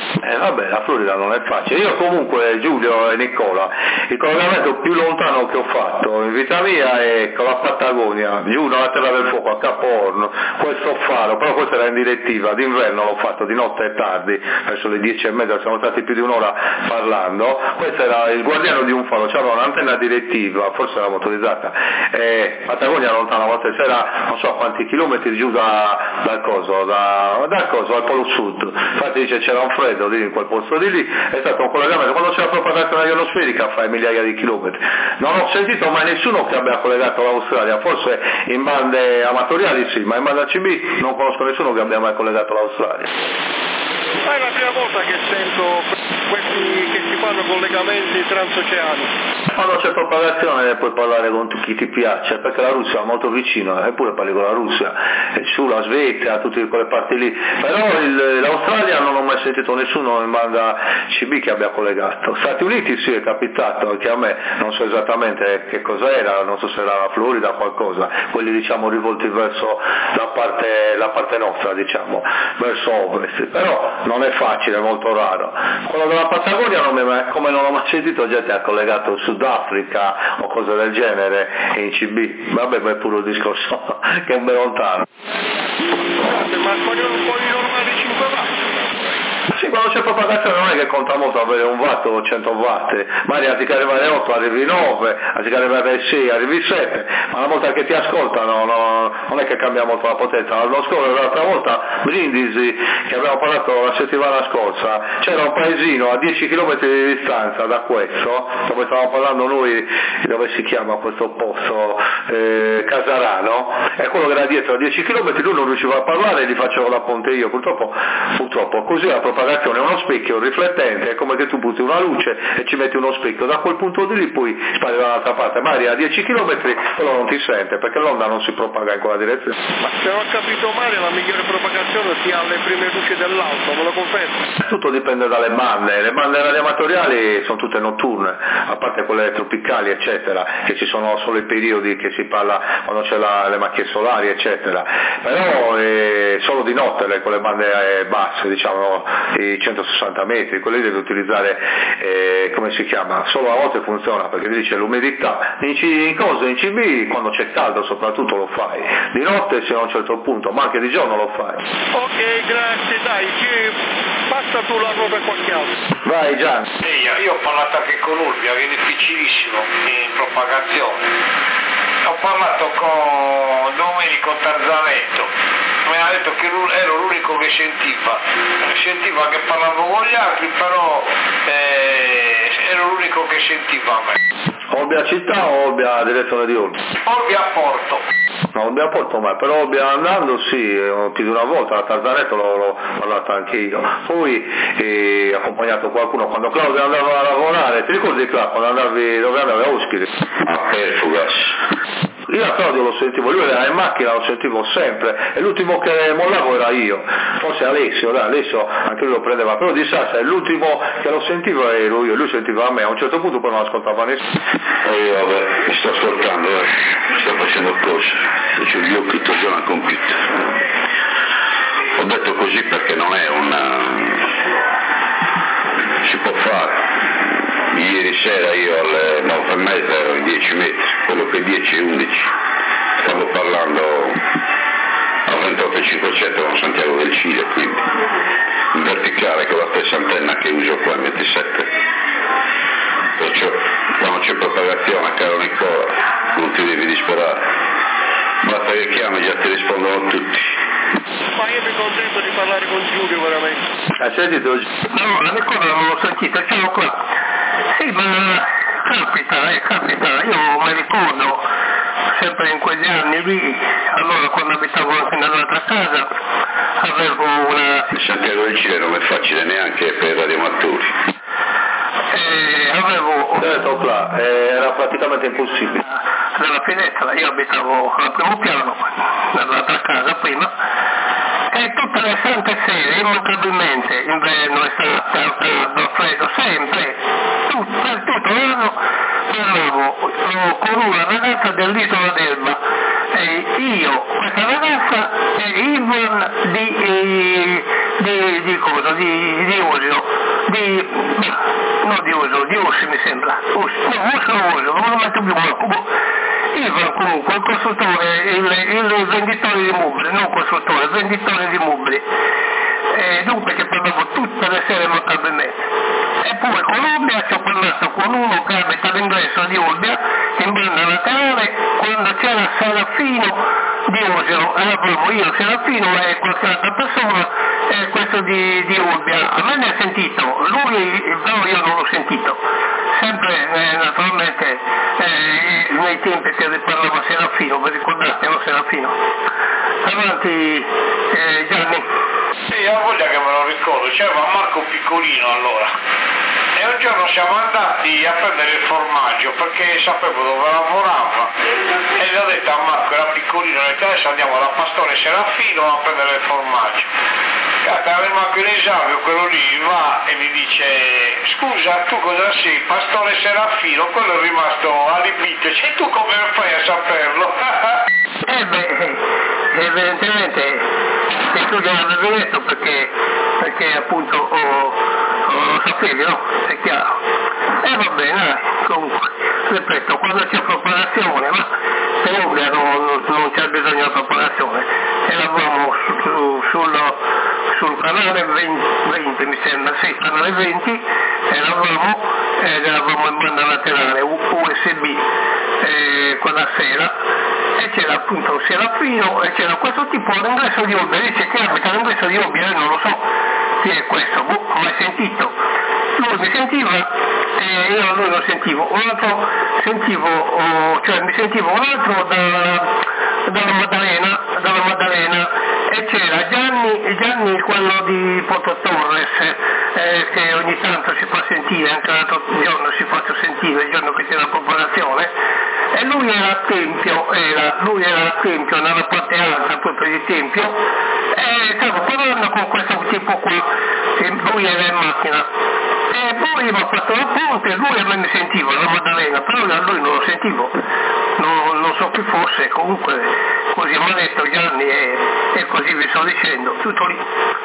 Vabbè, la Florida non è facile. Io comunque, Giulio e Nicola, il collegamento più lontano che ho fatto in vita mia è con la Patagonia, giù nella Terra del Fuoco, a Capo Horno, questo faro, però questo era in direttiva, d'inverno l'ho fatto, di notte e tardi, verso le 10:30, siamo stati più di un'ora parlando. Questo era il guardiano di un faro, c'era un'antenna direttiva, forse era motorizzata, Patagonia lontana, a volte c'era non so quanti chilometri giù dal coso al Polo Sud, infatti dice c'era un freddo lì in quel posto di lì, è stato un collegamento, quando c'è la propagazione ionosferica fai migliaia di chilometri, non ho sentito mai nessuno che abbia collegato l'Australia, forse in bande amatoriali sì, ma in banda CB non conosco nessuno che abbia mai collegato l'Australia. È la prima volta che sento questi che si fanno collegamenti transoceani. Quando c'è propagazione puoi parlare con chi ti piace, perché la Russia è molto vicino, eppure parli con la Russia, sulla Svezia, tutte quelle parti lì, però l'Australia non ho mai sentito nessuno in banda CB che abbia collegato. Stati Uniti sì, è capitato, anche a me, non so esattamente che cosa era, non so se era la Florida o qualcosa, quelli diciamo rivolti verso la parte nostra, diciamo, verso ovest, però non è facile, è molto raro. Quello della Patagonia come non ho mai sentito gente ha collegato il Sudafrica o cose del genere in CB, vabbè, ma è pure un discorso che è un bel lontano. Ma con i normali 5 watt? Sì, quando c'è propagazione non è che conta molto avere 1 watt o 100 watt, magari anziché arrivare a 8 arrivi 9, anziché arrivare a 6 arrivi 7, ma una volta che ti ascoltano non è che cambia molto la potenza. L'altra volta Brindisi, che abbiamo parlato la settimana scorsa, c'era un paesino a 10 km di distanza da questo, dove stavamo parlando noi, dove si chiama questo posto, Casarano, e quello che era dietro a 10 km lui non riusciva a parlare e gli facevo da ponte io, purtroppo così la propagazione è uno specchio riflettente, è come che tu butti una luce e ci metti uno specchio, da quel punto di lì poi spari dall'altra parte, magari a 10 km quello non ti sente perché l'onda non si propaga in quella direzione. Ma se non ho capito male la migliore propagazione sia alle prime luci dell'auto, me lo confermo? Tutto dipende dalle bande, le bande radioamatoriali sono tutte notturne, a parte quelle tropicali eccetera, che ci sono solo i periodi che si parla quando c'è le macchie solari eccetera, però solo di notte quelle bande basse, diciamo i 160 metri, quelli devi utilizzare come si chiama, solo a volte funziona perché dice l'umidità, in CB quando c'è caldo soprattutto lo fai, di notte fino a un certo punto, ma anche di giorno lo fai. Ok, grazie, dai, passa tu la roba a qualche altro. Vai Gian. Io ho parlato anche con Urbia, che è difficilissimo in propagazione. Ho parlato con Domenico Tarzanetto, mi ha detto che ero l'unico che sentiva che parlavo con gli altri, però ero l'unico che sentiva a me. Olbia città o Olbia direzione di Olbia? Olbia Porto. No, Olbia Porto mai, però Olbia andando sì, più di una volta, a Tarzanetto l'ho parlato anche io. Poi accompagnato qualcuno, quando Claudio andava a lavorare, ti ricordi Claudio, quando dove andavi a Oschiri? A Perfugas. Io a Claudio lo sentivo, lui era in macchina, lo sentivo sempre, e l'ultimo che mollavo era io, forse Alessio anche lui lo prendeva, però di Sassa è l'ultimo che lo sentivo ero io, lui sentiva a me, a un certo punto poi non ascoltava nessuno. Io vabbè, mi sto ascoltando, sto facendo cose, c'ho gli occhi tutto il giorno al computer. Ho detto così perché non è si può fare. Ieri sera io alle 9:30 ero in 10 metri, quello che 10 e 11. Stavo parlando a 28.500 con Santiago del Cile, quindi in verticale con la stessa antenna che uso qua in 27. Perciò quando c'è propagazione, caro Nicola, non ti devi disperare. Basta che chiami, già ti rispondono tutti. Ma io mi contento di parlare con Giulio veramente. Hai sentito? No, la Nicola non l'ho sentita, siamo qua. Sì, ma capita, io mi ricordo sempre in quegli anni lì, allora quando abitavo anche nell'altra casa, avevo una... Santiago del Cile non è facile neanche per radioamatori. Era praticamente impossibile. Nella finestra, io abitavo al primo piano, nell'altra casa prima, e tutte le sante sere, immancabilmente, inverno, estate, caldo, freddo, sempre, per tutto l'anno, parlavo con una ragazza dell'isola d'Elba, e io, questa ragazza, e Ivan di Olio, di Usci mi sembra, Usci non lo metto più Ivan comunque, il costruttore, il venditore di mobili, non costruttore, venditore di mobili, dunque che parlavo tutte le sere immancabilmente. E poi con Urbia ci ho parlato con uno che abita all'ingresso di Urbia, in banda laterale, quando c'era Serafino di Osero, eravamo io, Serafino e qualche altra persona, e questo di Urbia. A me ne ha sentito, lui però io non l'ho sentito, sempre naturalmente nei tempi che parlava Serafino, vi ricordate, no Serafino? Avanti Gianni. Sì, ho voglia che me lo ricordo, c'era Marco Piccolino allora. E un giorno siamo andati a prendere il formaggio perché sapevo dove lavorava e gli ho detto a Marco, era piccolino, ho detto adesso andiamo da Pastore Serafino a prendere il formaggio. Arriva anche un esame, quello lì va e mi dice scusa tu cosa sei? Pastore Serafino, quello è rimasto allibito, cioè tu come fai a saperlo? Evidentemente che tu gliel'avevi detto perché appunto lo sapevi, no? È chiaro. Va bene, comunque, ripeto, quando c'è preparazione, ma per Umbria non c'è bisogno di preparazione, eravamo sul canale 20 mi sembra, sì, canale 20, eravamo in banda laterale USB quella sera, e c'era appunto un Serafino e c'era questo tipo all'ingresso di Urbia, dice che abita all'ingresso di Urbia, io non lo so chi è questo, mai sentito, lui mi sentiva e io lui lo sentivo, un altro mi sentivo un altro dalla Maddalena e c'era Gianni quello di Porto Torres, che ogni tanto si fa sentire, anche l'altro giorno si faccio sentire, il giorno che c'era la popolazione, e lui era a Tempio, nella parte alta proprio di Tempio, e stavo parlando con questo tipo qua, che lui era in macchina, e poi mi ha fatto la ponte, lui a me mi sentiva, la Maddalena, però a lui non lo sentivo, non so chi fosse, comunque così mi ha detto Gianni e così vi sto dicendo, tutto lì.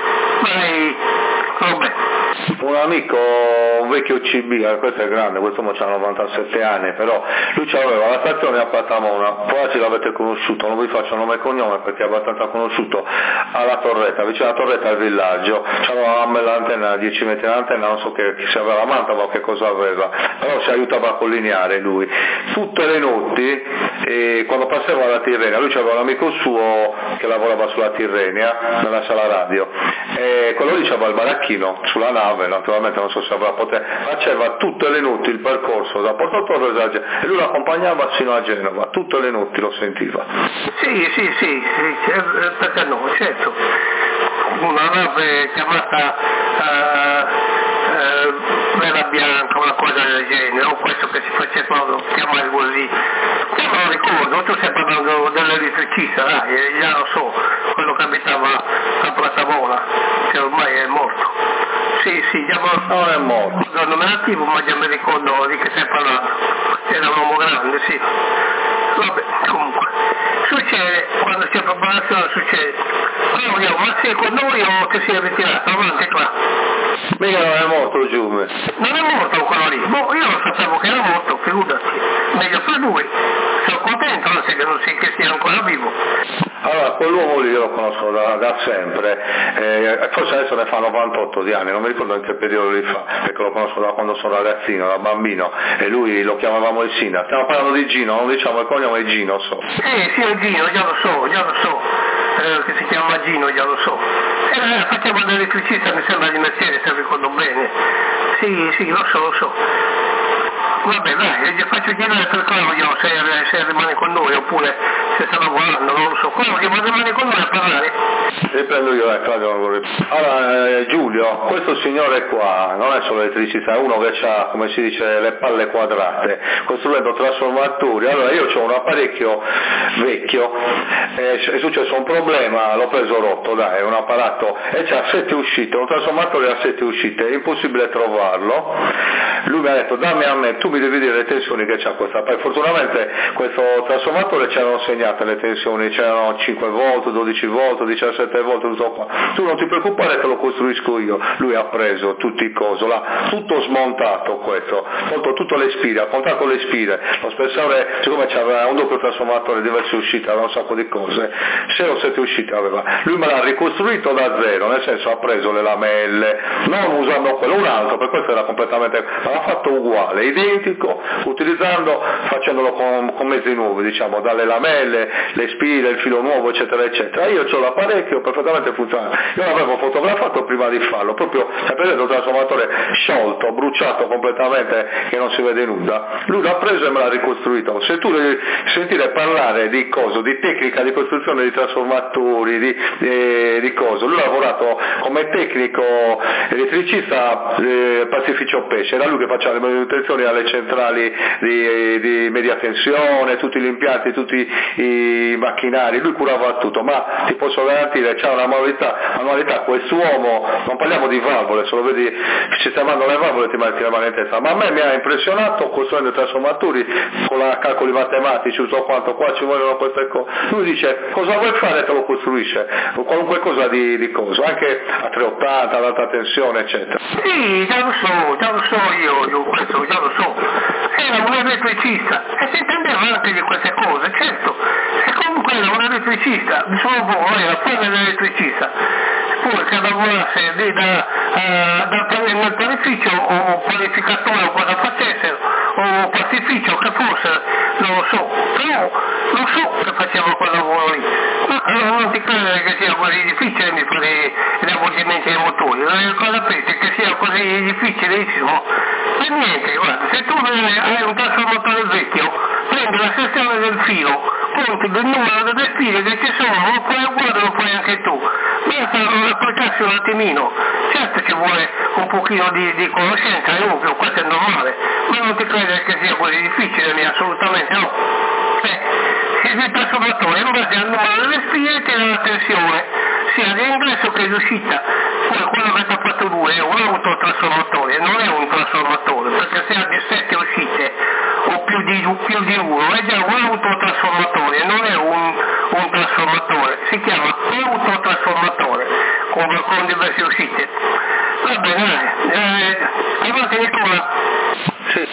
Vabbè. Un amico, un vecchio CB, questo è grande, questo uomo ha 97 anni, però lui aveva la stazione a Patamona, poi se l'avete conosciuto, non vi faccio nome e cognome perché è abbastanza conosciuto, alla Torretta, vicino alla Torretta al villaggio, c'aveva l'antenna, 10 metri l'antenna, non so se aveva la mantova o che cosa aveva, però si aiutava a collineare lui. Tutte le notti, quando passava la Tirrenia, lui aveva un amico suo che lavorava sulla Tirrenia, nella sala radio, e quello lì c'aveva il baracchino sulla nave, naturalmente non so se avrà potere, faceva tutte le notti il percorso da Porto Torres e lui lo accompagnava fino a Genova, tutte le notti lo sentiva. Sì, perché no, certo. Una nave chiamata Vela Bianca, una cosa del genere, o questo che si faceva chiamare così. Io non lo ricordo, tu stai parlando dell'elettricista, dai, già lo so, quello che abitava a Platamona, che ormai è morto. Sì, già non è morto. Non è attivo, ma già mi ricordo di che stai parlando. Era un uomo grande, sì. Vabbè, comunque. Succede, quando c'è preparazione succede. Claudio, ma sei con noi o che si è ritirato? Avanti qua. Mica non è morto Giume. Non è morto quello lì. Io non sapevo che era morto, figurati. Meglio per lui. Sono contento, anzi che sia ancora vivo. Allora, quell'uomo lì io lo conosco da sempre, forse adesso ne fa 98 di anni, non mi ricordo in che periodo li fa, perché lo conosco da quando sono ragazzino, da bambino, e lui lo chiamavamo il Sina. Stiamo parlando di Gino, non diciamo il cognome, è Gino, so. Sì, è Gino, già lo so, che si chiama Gino, già lo so. Faceva dell'elettricista, mi sembra di Mercedes, se ricordo bene. Sì, lo so. Vabbè, dai, gli faccio chiedere per Claudio se rimane con noi oppure se sta lavorando, non lo so. Claudio, ma rimane con noi a parlare? Riprendo io, Claudio non vorrei. Allora, Giulio, questo signore qua non è solo elettricista, è uno che ha, come si dice, le palle quadrate, costruendo trasformatori. Allora, io ho un apparecchio vecchio, è successo un problema, l'ho preso rotto, dai, è un apparato, e c'ha 7 uscite, un trasformatore a 7 uscite, è impossibile trovarlo. lui mi ha detto dammi a me, tu mi devi dire le tensioni che c'ha questa, poi fortunatamente questo trasformatore c'erano segnate le tensioni, c'erano 5 volt, 12 volt, 17 volt, tutto qua, tu non ti preoccupare che lo costruisco io. Lui ha preso tutti i cosi là, tutto smontato questo, tolto tutte le spire, ha contato le spire, lo spessore, siccome c'aveva un doppio trasformatore, diverse uscite, aveva un sacco di cose, 6 o 7 uscite aveva, lui me l'ha ricostruito da zero, nel senso ha preso le lamelle, non usando quello, un altro, per questo era completamente, ma l'ha fatto uguale, identico, facendolo con mezzi nuovi, diciamo, dalle lamelle, le spire, il filo nuovo, eccetera, eccetera. Io ho l'apparecchio perfettamente funzionante, io l'avevo fotografato prima di farlo, proprio, sapete, il trasformatore sciolto, bruciato completamente, che non si vede nulla, lui l'ha preso e me l'ha ricostruito. Se tu devi sentire parlare di cosa, di tecnica di costruzione di trasformatori, di cose, lui ha lavorato come tecnico elettricista Pacificio Pesce, era lui che faceva le manutenzioni alle centrali di media tensione, tutti gli impianti, tutti i macchinari, lui curava tutto, ma ti posso garantire c'ha una manualità quest'uomo, non parliamo di valvole, se lo vedi sistemando le valvole ti metti la mano in testa, ma a me mi ha impressionato costruendo i trasformatori con calcoli matematici, tutto quanto, qua ci vogliono queste cose, lui dice cosa vuoi fare, te lo costruisce, qualunque cosa di cosa, anche a 380, ad alta tensione, eccetera. Sì, già lo so io questo, già lo so, era un elettricista e si intendeva anche di queste cose, certo, e comunque era un elettricista, il suo lavoro era fare l'elettricista, poi che lavorasse lì nel panificio o panificatore o cosa facessero, o pastificio che fosse, non lo so, però lo so che faceva quel lavoro lì, ma non ti credere che sia così difficile di fare gli avvolgimenti dei motori, cosa pensi che sia così difficilissimo? Per niente, guarda, se tu hai un trasformatore vecchio, prendi la sezione del filo, conti il numero delle spine che ci sono, lo puoi uguale, lo puoi anche tu, basta approcciarsi un attimino, certo ci vuole un pochino di conoscenza, è ovvio, questo è normale, ma non ti credere che sia così difficile, assolutamente no. Il trasformatore in base al numero delle spine tiene la tensione, sia di ingresso che di uscita, poi quello che ti ha fatto lui è un autotrasformatore, non è un trasformatore, perché se ha 7 uscite o più di uno è già un autotrasformatore, non è un trasformatore, si chiama autotrasformatore con diverse uscite. Va bene, avanti Nicola. Sì.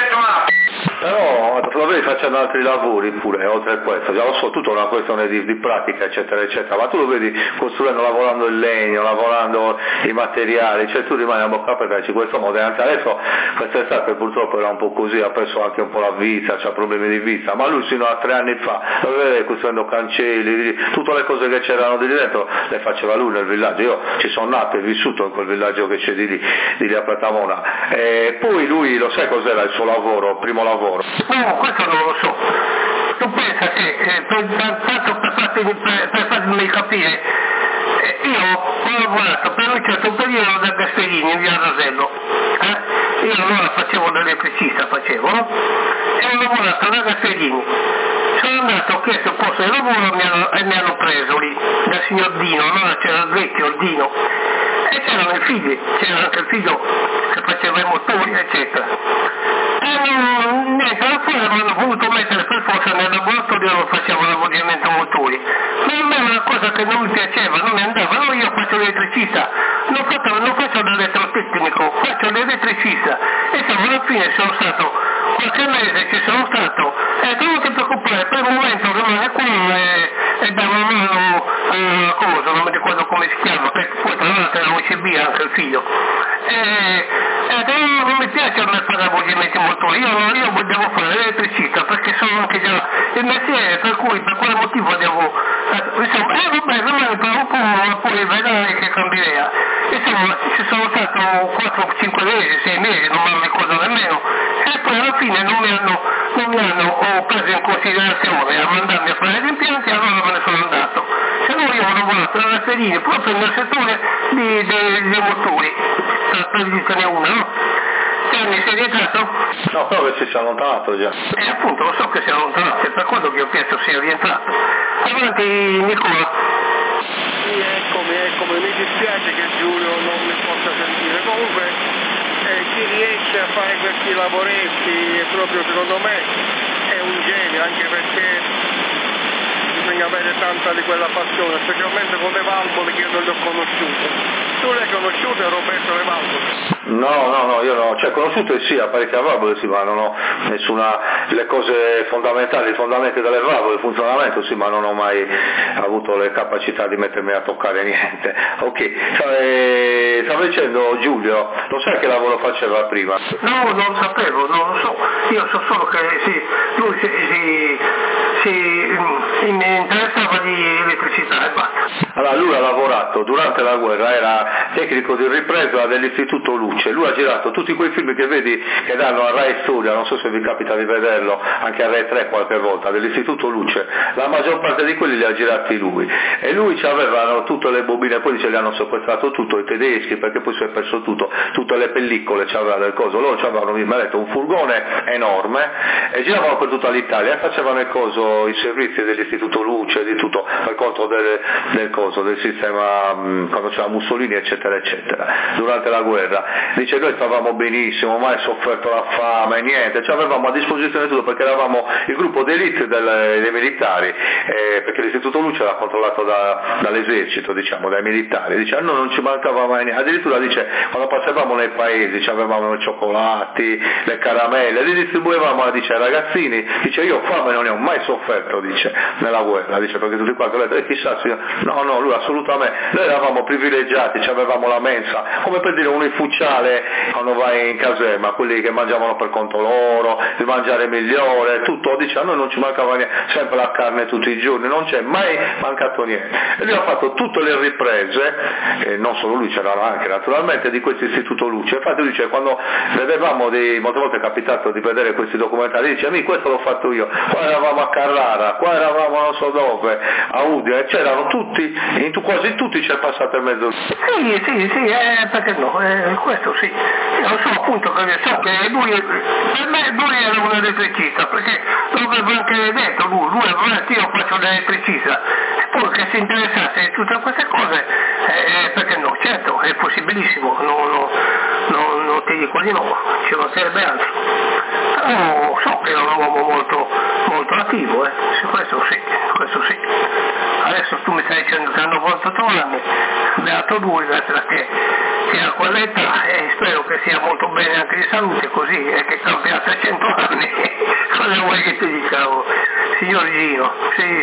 Però lo vedi facendo altri lavori pure, oltre a questo, già lo so, tutta una questione di pratica, eccetera, eccetera, ma tu lo vedi costruendo, lavorando il legno, lavorando i materiali, cioè tu rimani a bocca aperta e dici questo modo, anche adesso quest'estate purtroppo era un po' così, ha perso anche un po' la vista, c'ha problemi di vista, ma lui sino a 3 anni fa lo vede costruendo cancelli, tutte le cose che c'erano di dentro le faceva lui nel villaggio, io ci sono nato e vissuto in quel villaggio che c'è di lì a Platamona, e poi lui lo sai cos'era il suo lavoro, primo lavoro? No, questo non lo so. Tu pensa che, tanto per farmi capire, io ho lavorato per un certo periodo da Gasperini in via Rasello, io allora facevo l'elettricista, no? E ho lavorato da Gasperini. Sono andato, ho chiesto il posto di lavoro e mi hanno preso lì, dal signor Dino, allora c'era il vecchio, il Dino, e c'erano i figli, c'era anche il figlio che faceva i motori, eccetera. Niente, alla fine mi hanno voluto mettere per forza nel laboratorio dove facevo l'avvolgimento motori, ma a me è una cosa che non mi piaceva, non mi andava, allora io faccio l'elettricista, non faccio l'elettrotecnico, faccio l'elettricista, e alla fine sono stato qualche mese che sono stato, non ti preoccupare, per il momento rimane qui e da una mano cosa, non mi ricordo come si chiama, perché poi tra l'altro era UCB anche il figlio, non mi piace a me fare avvolgimenti motori, io devo fare l'elettricista perché sono anche già il mestiere, per cui per quale motivo devo, insomma, vabbè, rimane per un po', poi vedrai che cambierà, insomma, ci sono stato 4-5 mesi, 6 mesi, non me lo ricordo nemmeno, e poi alla fine non mi hanno preso in considerazione a mandarmi a fare gli impianti, allora me ne sono andato, se no io ho lavorato nella Ferini proprio nel settore dei motori, per dirtene una, no? Anni sei rientrato? No, però che si sia allontanato già. Appunto, lo so che si è allontanato, è per quello che ho chiesto se è rientrato. Avanti Nicola. Sì, eccomi, mi dispiace che Giulio non mi possa sentire, comunque chi riesce mette a fare questi lavoretti, proprio secondo me è un genio, anche perché bisogna avere tanta di quella passione, specialmente con le valvole che io non le ho conosciute. Tu le hai conosciute, Roberto, le valvole? No, io no, cioè conosciute sì, apparecchia valvole sì, ma non ho nessuna, le cose fondamentali, i fondamenti delle valvole, il funzionamento sì, ma non ho mai avuto le capacità di mettermi a toccare niente. Ok, stavo dicendo Giulio, lo sai che lavoro faceva prima? No, non sapevo, non lo so, io so solo che lui si interessava di elettricità e basta. Allora lui ha lavorato durante la guerra, era tecnico di ripresa dell'Istituto Luce, lui ha girato tutti quei film che vedi che danno a Rai Studio, non so se vi capita di vederlo, anche a Rai 3 qualche volta, dell'Istituto Luce, la maggior parte di quelli li ha girati lui, e lui avevano tutte le bobine, poi ce li hanno sequestrato tutto i tedeschi, perché poi si è perso tutto, tutte le pellicole c'aveva del coso, loro c'avevano, mi ha detto, un furgone enorme e giravano per tutta l'Italia e facevano i servizi dell'Istituto Luce, di tutto, per conto del sistema, quando c'era Mussolini eccetera eccetera, durante la guerra. Dice noi stavamo benissimo, mai sofferto la fame, niente, avevamo a disposizione tutto perché eravamo il gruppo d'élite dei militari, perché l'Istituto Luce era controllato dall'esercito, diciamo, dai militari, dice a noi non ci mancava mai niente, addirittura dice quando passavamo nei paesi avevamo i cioccolati, le caramelle, li distribuivamo, dice, ai ragazzini, dice io fame non ne ho mai sofferto, dice, nella guerra, dice, perché tutti quanti hanno detto, chissà, no, lui assolutamente, noi eravamo privilegiati, avevamo la mensa, come per dire un ufficiale quando vai in caserma, quelli che mangiavano per conto loro, il mangiare migliore, tutto, dice, a noi non ci mancava niente, sempre la carne tutti i giorni, non c'è mai mancato niente. E lui ha fatto tutte le riprese, e non solo lui, c'erano anche naturalmente di questo Istituto Luce, infatti lui dice, quando vedevamo molte volte è capitato di vedere questi documentari, dice, questo l'ho fatto io, qua eravamo a Carrara, qua eravamo non so dove, a Udine, c'erano tutti, quasi tutti c'è passato in mezzo. Sì, perché no, questo sì. Io so appunto che so che per me lui era un elettricista, perché lo avevo anche detto lui aveva detto io faccio l'elettricista, e poi che si interessasse di tutte queste cose, perché no, certo, è possibilissimo, non ti dico di no, ci mancherebbe altro. Però so che era un uomo molto, molto attivo, questo sì. Adesso tu mi stai dicendo che hanno 98 anni, beato lui, che ha quell'età, e spero che sia molto bene anche di salute, così, e che cambia 300 anni, cosa vuoi che ti dica, signor Gino? Sì.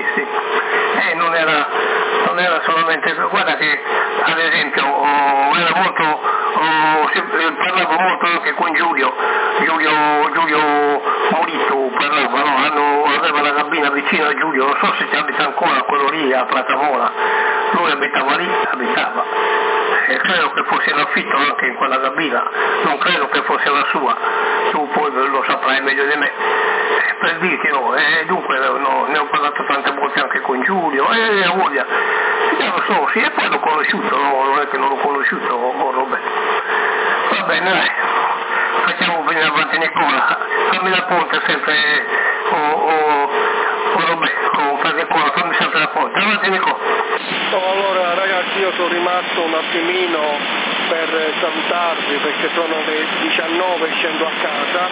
Non era solamente, guarda che ad esempio era molto, parlavo molto anche con Giulio Morito, aveva la cabina vicino a Giulio, non so se ci abita ancora quello lì a Platamola, lui abitava, credo che fosse in affitto anche in quella cabina, non credo che fosse la sua, tu poi lo saprai meglio di me, per dirti dunque ne ho parlato tante volte anche con Giulio, a voglia, lo so, sì, e poi l'ho conosciuto, non è che non l'ho conosciuto con Roberto. Va bene, dai, facciamo venire avanti Nicola, fammi la ponte sempre, Roberto, fammi sempre la ponte, avanti Nicola. Allora ragazzi, io sono rimasto un attimino per salutarvi perché sono le 19, scendo a casa,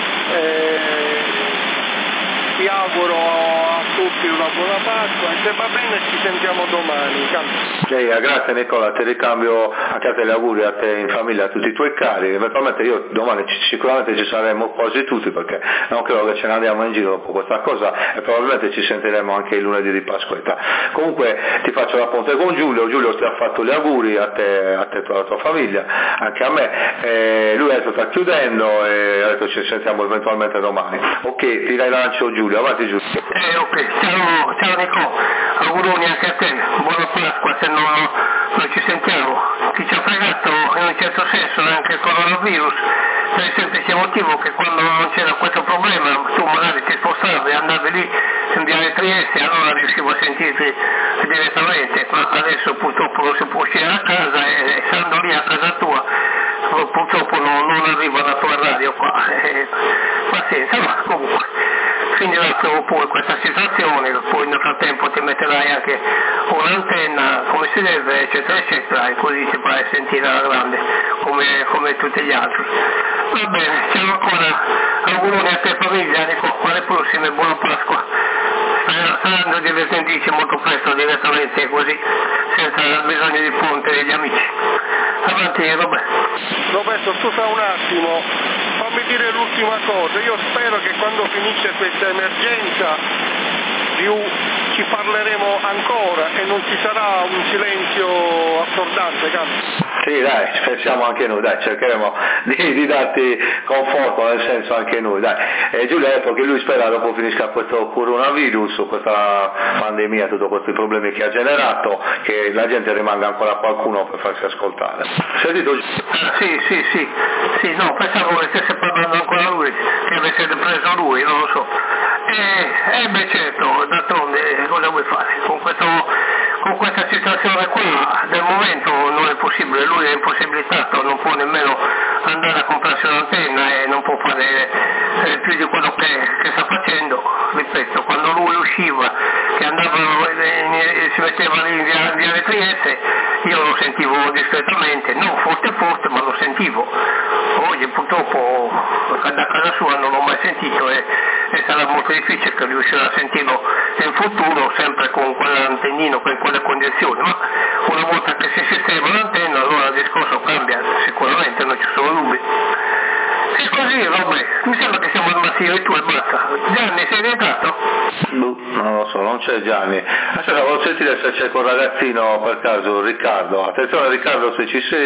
vi auguro a tutti una buona Pasqua e se va bene ci sentiamo domani. Grazie Nicola, ti ricambio anche a te gli auguri, a te in famiglia, a tutti i tuoi cari, eventualmente io domani sicuramente ci saremo quasi tutti perché non credo che ce ne andiamo in giro dopo questa cosa e probabilmente ci sentiremo anche il lunedì di Pasquetta. Comunque ti faccio la ponte con Giulio ti ha fatto gli auguri a te e alla tua famiglia, anche a me, lui ha detto sta chiudendo e ha detto ci sentiamo eventualmente domani. Ok, ti rilancio Giulio, avanti Giulio. Ok, ciao Nico, auguroni anche a te, buona Pasqua se non ci sentiamo. Chi ci ha fregato in un certo senso anche il coronavirus, per il semplice motivo che quando non c'era questo problema tu magari ti spostavi, andavi lì in Viale Trieste, allora riuscivo a sentirti direttamente, ma adesso purtroppo non si può uscire a casa e stando lì a casa tua purtroppo non arriva la tua radio qua, pazienza, ma comunque finirà prima o poi questa situazione, poi nel frattempo ti metterai anche un'antenna come si deve eccetera eccetera e così ti farai sentire alla grande come come tutti gli altri. Va bene, siamo ancora auguroni a te famiglia, alle prossime, buona Pasqua. Saranno divertentici molto presto direttamente così, senza bisogno di ponte degli amici. Avanti Roberto, scusa un attimo, fammi dire l'ultima cosa, io spero che quando finisce questa emergenza ci parleremo ancora e non ci sarà un silenzio assordante, cazzo. Sì, dai, pensiamo anche noi, dai, cercheremo di darti conforto, nel senso anche noi, dai. E Giulio ha detto che lui spera dopo finisca questo coronavirus, questa pandemia, tutti questi problemi che ha generato, che la gente rimanga ancora qualcuno per farsi ascoltare. Sentito? Sì, no, pensavo che stesse parlando ancora lui, che avesse preso lui, non lo so. Beh certo, d'altronde cosa vuoi fare? Con questa situazione qua del momento non è possibile, lui è impossibilitato, non può nemmeno andare a comprarsi un'antenna e non può fare più di quello che sta facendo. Ripeto, quando lui usciva, che andava si metteva lì in via Trieste, io lo sentivo discretamente, non forte, ma lo sentivo. Oggi purtroppo da casa sua non l'ho mai sentito e sarà molto difficile che riuscirà a sentirlo in futuro, sempre con quell'antennino, con quelle condizioni, ma una volta che si sistema l'antenna allora il discorso cambia sicuramente, non ci sono dubbi. E così, vabbè, mi sembra che siamo rimasti io e tu e basta. Gianni, sei rientrato? Non lo so, non c'è Gianni. Aspetta, volevo sentire se c'è quel ragazzino per caso, Riccardo. Attenzione Riccardo, se ci sei.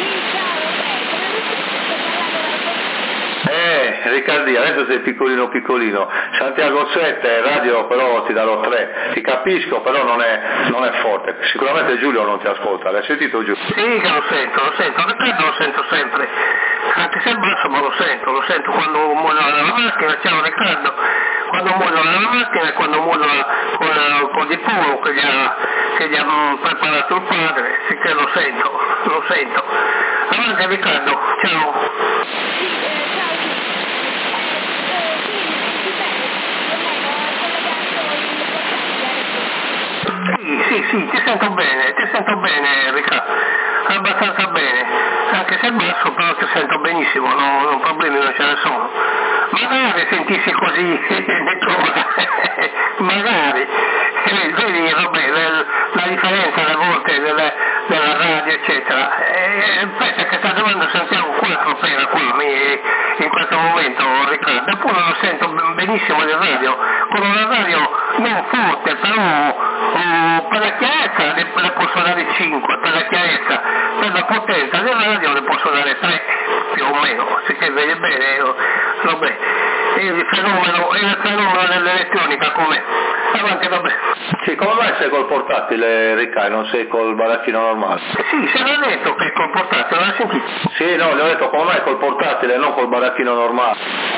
Riccardi, adesso sei piccolino, Santiago 7, radio però ti darò 3, ti capisco però non è forte, sicuramente Giulio non ti ascolta, l'hai sentito Giulio? Sì che lo sento, Riccardo lo sento sempre, anche se è basso ma lo sento quando modula la macchina, ciao Riccardo, quando modula la macchina e quando modula con di puro che gli ha preparato il padre, sì che lo sento. Avanti Riccardo, ciao. Sì, ti sento bene Riccardo, abbastanza bene, anche se è basso però ti sento benissimo, non problemi non ce ne sono. Magari sentissi così, magari, vedi vabbè, la differenza alle volte della radio eccetera, pensa che sta trovando Santiago 4 per qui in questo momento Riccardo, eppure lo sento benissimo nel radio, con una radio non forte però per la chiarezza le posso dare 5, per la chiarezza, per la potenza del radio le posso dare 3 più o meno, se che vede bene, vabbè, il fenomeno dell'elettronica com'è, avanti vabbè. Sì, come mai sei col portatile Riccardo, non sei col baracchino normale? Sì, se l'ha detto che è col portatile, l'ha sentito? Sì, no, gli ho detto come mai col portatile e non col baracchino normale.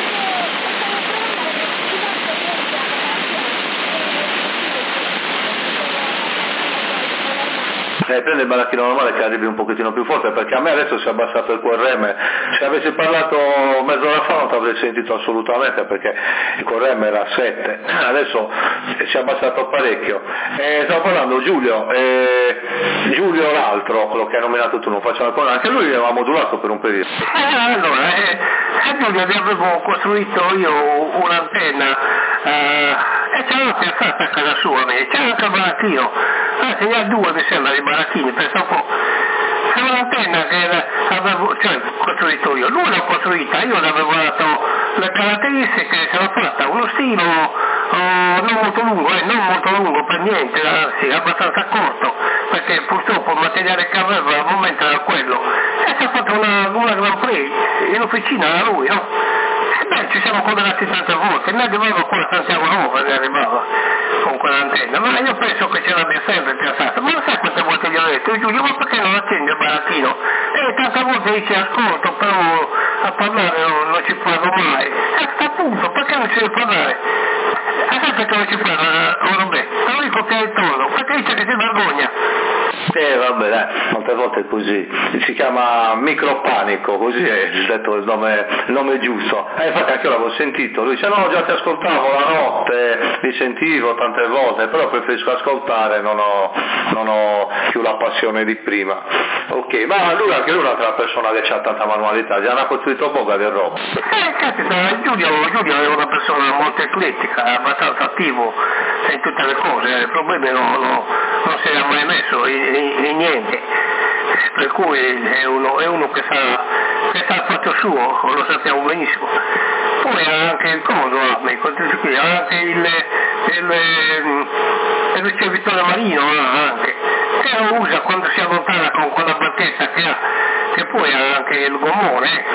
Prende il baracchino normale che arrivi un pochettino più forte, perché a me adesso si è abbassato il QRM, se avessi parlato mezz'ora fa non ti avrei sentito assolutamente perché il QRM era a 7, adesso si è abbassato parecchio. Stavo parlando Giulio l'altro, quello che hai nominato tu, non facciamo il anche lui aveva modulato per un periodo. Allora, a Giulio vi avevo costruito io un'antenna e ce l'avevo piazzata a casa sua, c'era anche il baracchino, anzi ne ha 2 mi sembra di baracchini, pensa un po'. È un'antenna che avevo costruito io, lui l'ha costruita, io le avevo dato le caratteristiche, ce l'ho fatta, uno stilo non molto lungo per niente, anzi abbastanza corto, perché purtroppo il materiale che aveva al momento era quello, e si è fatta una Grand Prix in officina da lui, no? Ci siamo collegati tante volte, ne arrivava qua a Santiago Nuova, ne arrivava con quell'antenna, ma io penso che ce l'abbia sempre piazzata, ma non sai quante volte gli ho detto, Giulio, ma perché non accendi il barattino? E tante volte dice ascolto, però a parlare non ci parlo mai, appunto, perché non ci devi parlare? Sai perché non ci parla, Roberto? Te lo dico che è il tono, perché dice che si vergogna. Vabbè, dai, molte volte è così, si chiama micropanico, così è detto il nome giusto. Infatti anche io l'avevo sentito, lui dice no, già ti ascoltavo la notte, ti sentivo tante volte, però preferisco ascoltare, non ho più la passione di prima. Ok, ma anche lui è un'altra persona che ha tanta manualità, già ne ha costruito poca di roba. Capita, Giulio è una persona molto eclettica, abbastanza attivo in tutte le cose, il problema non si era mai messo in niente, per cui è uno che sa il fatto suo, lo sappiamo benissimo. Poi ha anche il coso, ha anche il ricevitore marino, anche, che lo usa quando si allontana con quella battezza che ha, che poi ha anche il gommone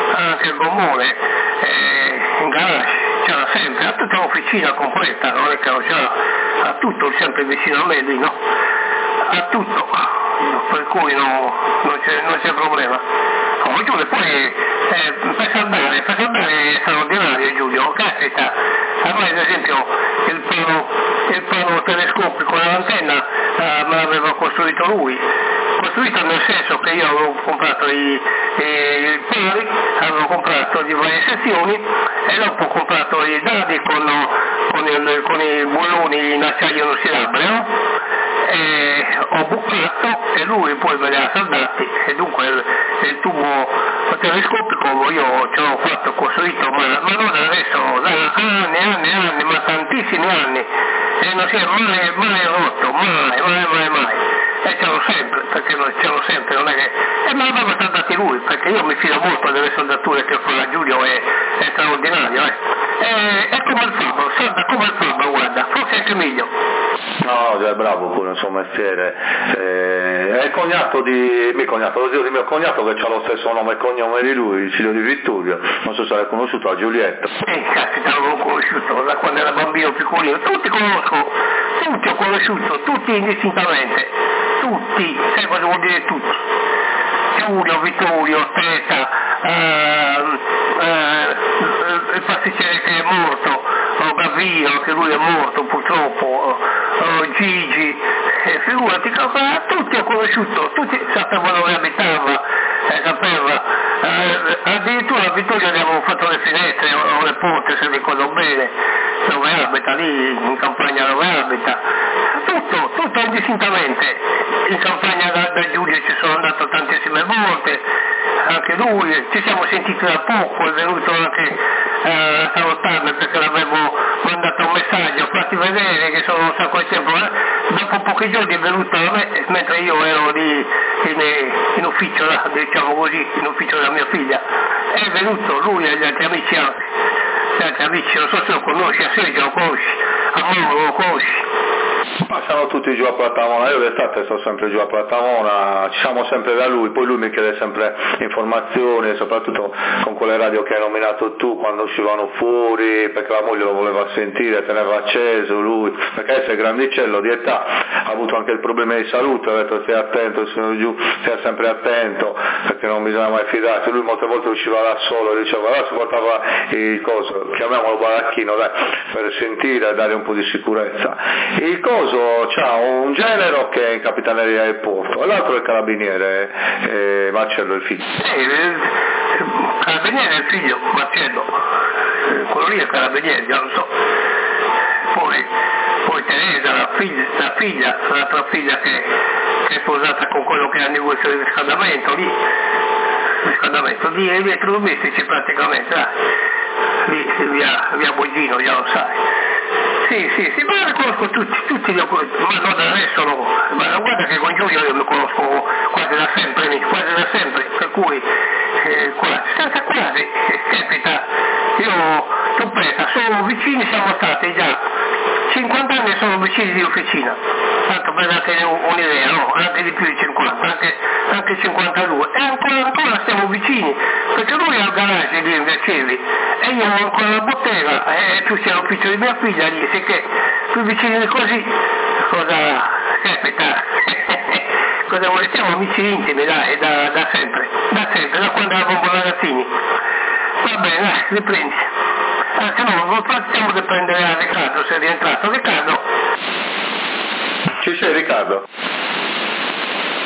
in garage, ce l'ha sempre, ha tutta l'officina completa, non è che lo c'ha, ha tutto sempre vicino a me lì, no? Ha tutto, per cui non c'è problema. Giulio poi per salvare è straordinario Giulio, caspita, a me ad esempio il plano telescopico con l'antenna me l'aveva costruito lui, costruito nel senso che io avevo comprato i pali, avevo comprato di varie sezioni e dopo ho comprato i dadi con i bulloni in acciaio inossidabile, no? E ho bucato e lui poi me li ha saldati e dunque il tubo telescopico io ce l'ho fatto costruito ma non adesso da anni, ma tantissimi anni e non si è mai rotto, mai e ce l'ho sempre, perché ce l'ho sempre, non è che me l'aveva saldati lui, perché io mi fido molto delle soldature che fa Giulio, è straordinario, è come il fabbro, salda come il fabbro, guarda, forse anche meglio. No, è bravo pure il suo mestiere, è il cognato lo zio di mio cognato che ha lo stesso nome e cognome di lui, il figlio di Vittorio, non so se l'hai conosciuto, a Giulietto. Caspita, l'avevo conosciuto da quando era bambino piccolino, tutti ho conosciuto, tutti indistintamente, tutti, sai cosa vuol dire tutti? Giulio, Vittorio, Teta, il pasticcere che è morto, Gavino, che lui è morto purtroppo, Gigi, figurati, tutti ho conosciuto, tutti sapevano dove abitava, sapeva, addirittura a Vittorio abbiamo fatto le finestre o le porte, se ricordo bene, dove abita, lì in campagna dove abita, tutto indistintamente, in campagna da Giulio ci sono andato tantissime volte, anche lui, ci siamo sentiti da poco, è venuto anche a salutarmi perché l'avevo mandato un messaggio, fatti vedere che sono un sacco di tempo, dopo pochi giorni è venuto da me, mentre io ero lì in ufficio, diciamo così, in ufficio della mia figlia, è venuto lui e gli altri amici anche, non so se lo conosci, a Sergio lo conosci, a Mauro lo conosci. Ma siamo tutti giù a Platamona, io d'estate sto sempre giù a Platamona, ci siamo sempre da lui, poi lui mi chiede sempre informazioni, soprattutto con quelle radio che hai nominato tu, quando uscivano fuori, perché la moglie lo voleva sentire, teneva acceso lui, perché essere grandicello di età, ha avuto anche il problema di salute, ha detto stai attento, sono giù, stai sempre attento, perché non bisogna mai fidarsi, lui molte volte usciva da solo, diceva allora si portava il coso, chiamiamolo baracchino, dai, per sentire e dare un po' di sicurezza. Il coso c'ha un genero che è in capitaneria del porto e l'altro è il carabiniere Marcello il figlio. Carabiniere il figlio Marcello, quello lì è carabiniere, già lo so. Poi Teresa, l'altra figlia che è sposata con quello che ha il negozio di riscaldamento di elettrodomestici praticamente, via Boggino, già lo sai. Sì, ma li conosco tutti li ho conosciuti, ma non adesso no, ma guarda che con Giulio io mi conosco quasi da sempre, per cui quasi, capita, tu pensa, sono vicini, siamo stati già 50 anni, sono vicini di officina, tanto per dare un'idea, no? Anche di più di 50, anche 52, e ancora stiamo vicini, perché lui ha il garage lì in Vercelli, e io ho ancora la bottega, e tu sei all'ufficio di mia figlia lì, che più vicini di così, cosa capita? Cosa vuoi? Siamo amici intimi, dai, da sempre, da quando eravamo ragazzini. Va bene, dai, riprendi. Se no, facciamo di prendere a Riccardo, se è rientrato. Riccardo? Ci sei, Riccardo?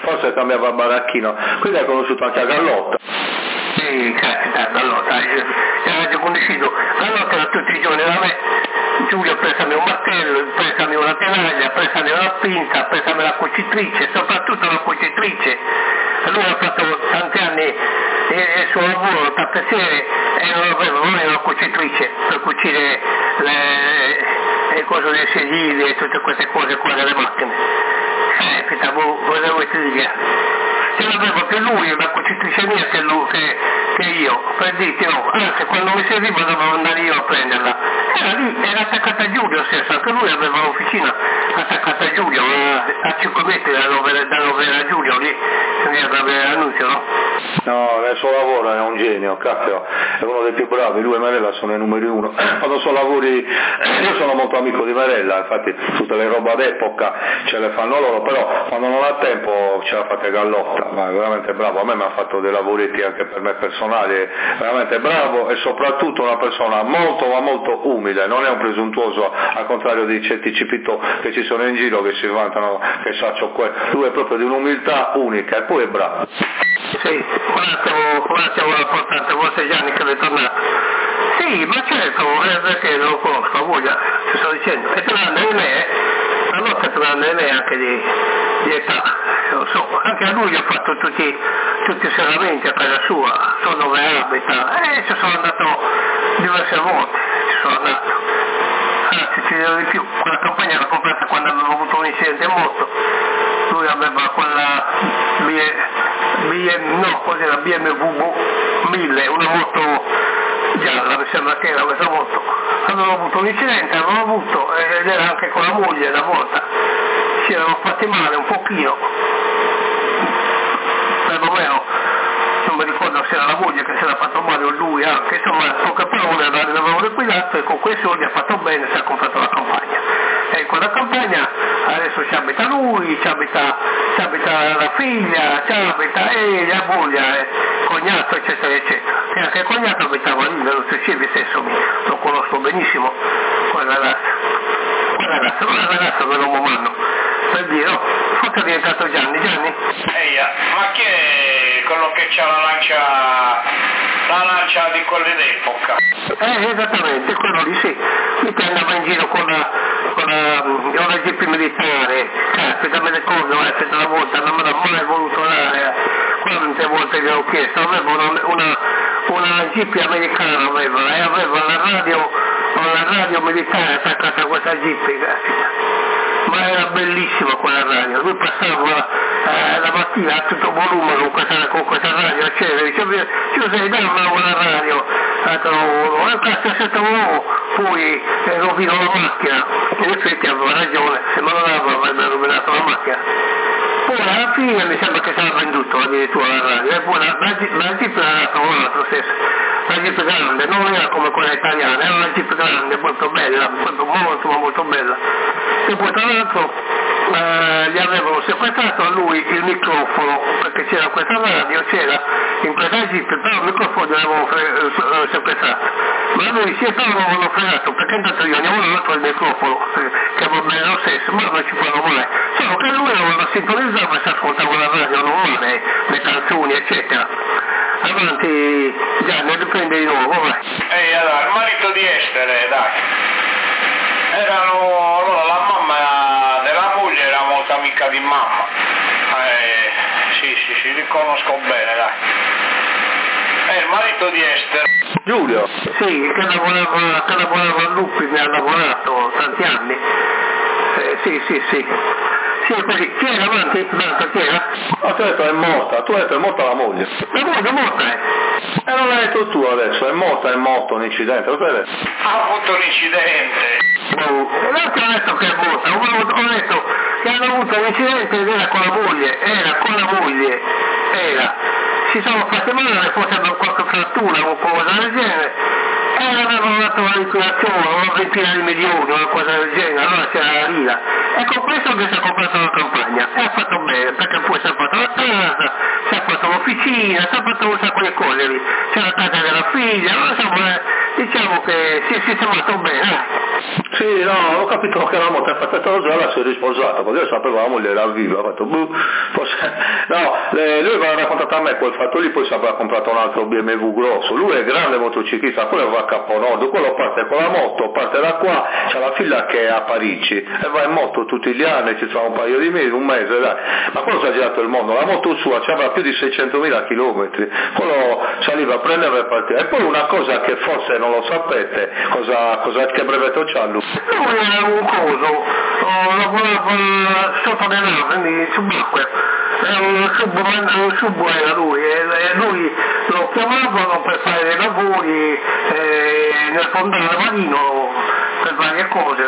forse cambiava baracchino, quindi hai conosciuto anche a Gallotta. Sì, capita, Gallotta, era conosciuto, Gallotta era tutti i giorni da me, Giulio prestami un martello, prestami una tenaglia, prestami una pinza, prestami la cucitrice, soprattutto la cucitrice. Lui ha fatto tanti anni il suo lavoro, tappezziere, e non aveva una cucitrice per cucire le cose dei sedili e tutte queste cose qua delle macchine. Cosa vuoi ti dire? Ce l'avevo più lui, una cucitrice mia che io, per dirti no, anzi quando mi serviva dovevo andare io a prenderla. Era lì, era attaccata a Giulio stesso, anche lui aveva un'officina attaccata a Giulio, a 5 metri da dove era Giulio, lì veniva a vedere l'annunzio, no? No, nel suo lavoro è un genio, cacchio, è uno dei più bravi, lui e Marella sono i numeri uno. Quando sono lavori, io sono molto amico di Marella, infatti tutte le robe d'epoca ce le fanno loro, però quando non ha tempo ce la fate Gallotta, ma è veramente bravo, a me mi ha fatto dei lavoretti anche per me personali, è veramente bravo e soprattutto una persona molto ma molto umile, non è un presuntuoso, al contrario di certi cipito che ci sono in giro che si vantano che saccio quello, lui è proprio di un'umiltà unica e poi è bravo. Sì, un attimo l'importante, forse Gianni che è tornato. Sì, ma certo, perché non lo conosco, a voglia, ti sto dicendo, è più grande di me, la notte è più grande di me anche di età, lo so, anche a lui gli ho fatto tutti i serramenti a casa sua, so dove abita, e ci sono andato diverse volte, anzi ci dirò di più, quella campagna l'ho comprata quando avevo avuto un incidente in moto, lui aveva quella BMW 1000, una moto gialla, mi sembra che era questa moto, avevo avuto un incidente, ed era anche con la moglie una volta, ci eravamo fatti male un pochino, perlomeno non mi ricordo se era la moglie che si era fatto male o lui anche, insomma poche parole l'avevamo liquidato e con quei soldi ha fatto bene, si è comprato la campagna, e in quella campagna adesso ci abita lui, ci abita la figlia, ci abita la moglie, cognato eccetera eccetera, e anche il cognato abitava lì nello Cecivi stesso, lo conosco benissimo, quella ragazza dell'uomo umano, per dire, no, forse è diventato Gianni, ma chi è quello che c'ha la lancia di quelle d'epoca? Esattamente, quello lì sì, lui che andava in giro con una jeep militare, caspita me le cose, una volta non me l'ha mai voluto dare, quante volte gli ho chiesto, aveva una jeep americana, aveva la radio militare attaccata a questa jeep, caspita. Ma era bellissima quella radio, lui passava la mattina a tutto volume con questa radio accesa, diceva Giuseppe dai una buona radio, poi rovino la macchina, in effetti aveva ragione, se me lo dava avrebbe rovinato la macchina. Poi alla fine mi sembra che sarà venduto addirittura la radio, e poi la jeep era trovata stesso, la jeep grande, non era come quella italiana, era una jeep grande, molto bella, molto bella. E poi tra l'altro gli avevano sequestrato a lui il microfono, perché c'era questa radio, c'era in questa jeep, però il microfono l'avevano sequestrato, ma lui si è l'avevano fregato, perché intanto io ogni volta il microfono, che va bene lo stesso, ma non ci fanno mai, solo che lui non sintonizzava e si ascoltava la radio normale, le canzoni eccetera. Avanti Gianni, riprende di nuovo, vai. Allora, il marito di Estere, dai. Allora la mamma della moglie era molto amica di mamma. Sì, riconosco bene, dai. Il marito di Estere. Giulio. Sì, che lavorava a Luppi, mi ha lavorato tanti anni. Sì. Sì, così, chi era avanti? Chi era? Ma tu hai detto è morta la moglie. La moglie è morta, E non l'hai detto tu adesso, è morto un incidente, lo sai? Ha avuto un incidente. L'altro ha detto che è morta, ho detto che hanno avuto un incidente ed era con la moglie, si sono fatti male, forse hanno qualche frattura o qualcosa del genere, avevano dato la liquidazione, una ventina di milioni, una cosa del genere, allora c'era la lira. Ecco, questo che si è comprato la campagna, e ha fatto bene, perché poi si è fatto la casa, si è fatto l'officina, si è fatto un sacco di cose lì, c'è la casa della figlia, insomma, diciamo che si è sistemato bene. Sì, no, ho capito che la moto è fatta Rosella, si è risposata, perché io sapevo la moglie era viva, ho fatto forse... No, lui aveva raccontato a me quel fatto lì, poi si aveva comprato un altro BMW grosso, lui è grande motociclista, quello va a Capo Nord, quello parte con la moto, parte da qua, c'ha la figlia che è a Parigi e va in moto tutti gli anni, ci fa un paio di mesi, un mese, dai. Ma quello si è girato il mondo, la moto sua c'aveva più di 600.000 chilometri, quello saliva a prendere e partiva. E poi una cosa che forse non lo sapete, che brevetto c'ha lui? Lui era un coso, lavorava sotto le navi, subacquea, era un subbo era lui, e lui lo chiamavano per fare dei lavori nel fondale marino, per varie cose,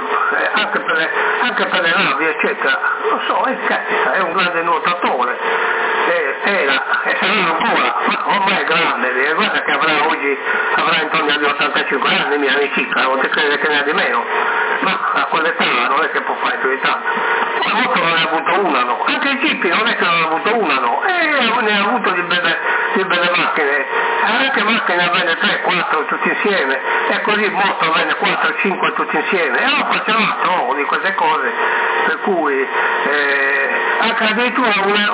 anche per le navi eccetera, lo so, è un grande nuotatore. Era e sarà ancora, ma ormai è grande, guarda che avrà intorno agli 85 anni, mia amica, non ti crede che ne ha di meno, ma a quell'età non è che può fare più di tanto. La moto non ne ha avuto una, no, anche i Jeep non è che non ha avuto una, no, ne ha avuto di belle macchine, anche macchine venne 3, 4 tutti insieme, e così moto venne 4, 5 tutti insieme, e ho appassionato di queste cose, per cui anche addirittura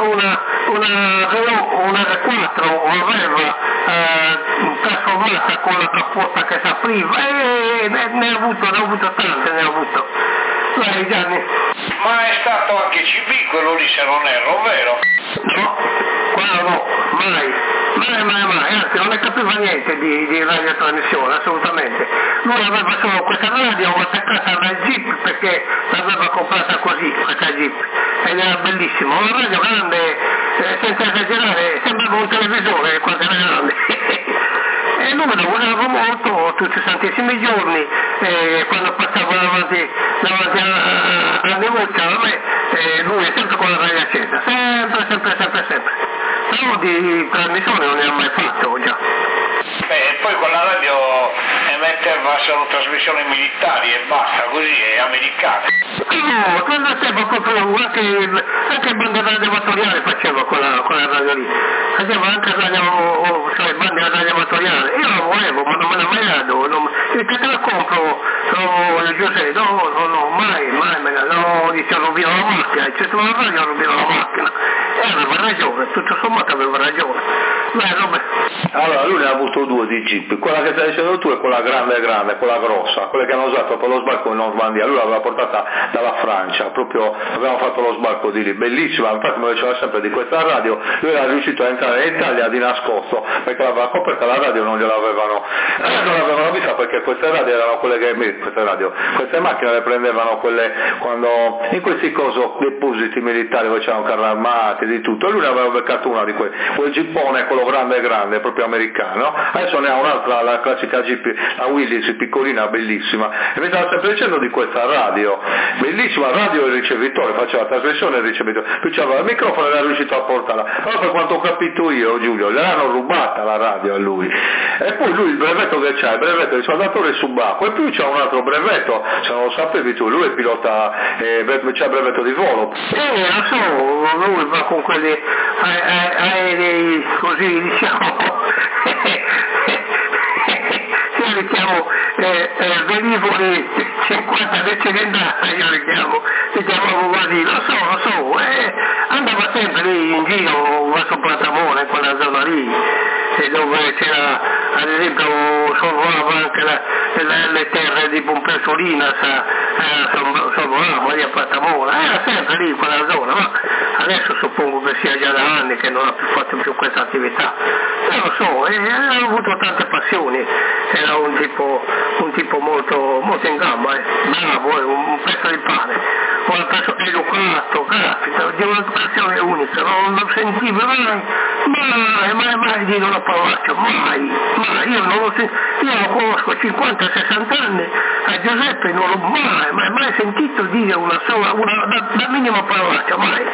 una R4 aveva trasformata con la trasposta che si apriva, e ne ha avuto tante, Vai Gianni. Ma è stato anche CB quello lì, se non erro, vero? No, quello no, mai, anzi non ne capiva niente di radiotrasmissione, assolutamente. Lui aveva solo questa radio attaccata alla Jeep, perché l'aveva comprata così, questa Jeep, ed era bellissima, una radio grande, senza esagerare, sembrava un televisore quando era grande. E lui lo usava molto tutti i santissimi giorni, quando passava davanti alla nevuccia, lui è sempre con la radio accesa, sempre. Però di trasmissione non ne ha mai fatto già. E poi con la radio emetteva solo trasmissioni militari e basta, così, è americana. No, quando faceva proprio anche bande radioamatoriali faceva con la radio lì. Faceva anche bande radioamatoriali. Io la volevo, ma non me l'ha mai dato. Che te la compro, Giuseppe? No, mai me la no, dice rovino la macchina, dice tu la radio rovino la macchina. E aveva ragione, tutto sommato aveva ragione. Allora lui ne ha avuto due di Jeep, quella che stai dicendo tu è quella grande, quella grossa, quella che hanno usato per lo sbarco in Normandia, lui l'aveva portata dalla Francia, proprio avevamo fatto lo sbarco di lì, bellissima, infatti mi diceva sempre di questa radio, lui era riuscito a entrare in Italia di nascosto, perché l'aveva coperta la radio non l'avevano vista, perché queste radio erano quelle queste macchine le prendevano quelle quando in questi depositi militari dove c'erano carri armati di tutto, e lui ne aveva beccato una di quel jeepone, quello grande, proprio americano. Adesso ne ha un'altra, la classica Jeep, la Willys, piccolina, bellissima, e mi stava sempre dicendo di questa radio, bellissima, radio e ricevitore, faceva la trasmissione e il ricevitore, più c'aveva il microfono e era riuscito a portarla, però per quanto ho capito io, Giulio, gliel'hanno rubata la radio a lui, e poi lui il brevetto che c'ha, il brevetto di soldatore subacqueo, e più c'ha un altro brevetto, se non lo sapevi tu, lui è pilota, c'ha il brevetto di volo. Lo so, lui va con quelli aerei così, diciamo, velivoli 50 decennali, io li chiamavo così, lo so, andava sempre lì in giro verso Platamone, in quella zona lì, dove c'era, ad esempio, sorvolava anche le terre di Pompelsolina, sorvolava lì a Platamone, era sempre lì in quella zona, ma adesso suppongo che sia già da anni che non ha più fatto questa attività, lo so, ha avuto tante passioni, era un tipo molto in gamba, bravo, un pezzo di pane, un pezzo educato, caspita, di un'educazione unica, non lo sentivo mai dire una parolaccia, mai, io non lo sento, io lo conosco 50-60 anni, a Giuseppe non l'ho mai sentito dire una minima parolaccia, mai.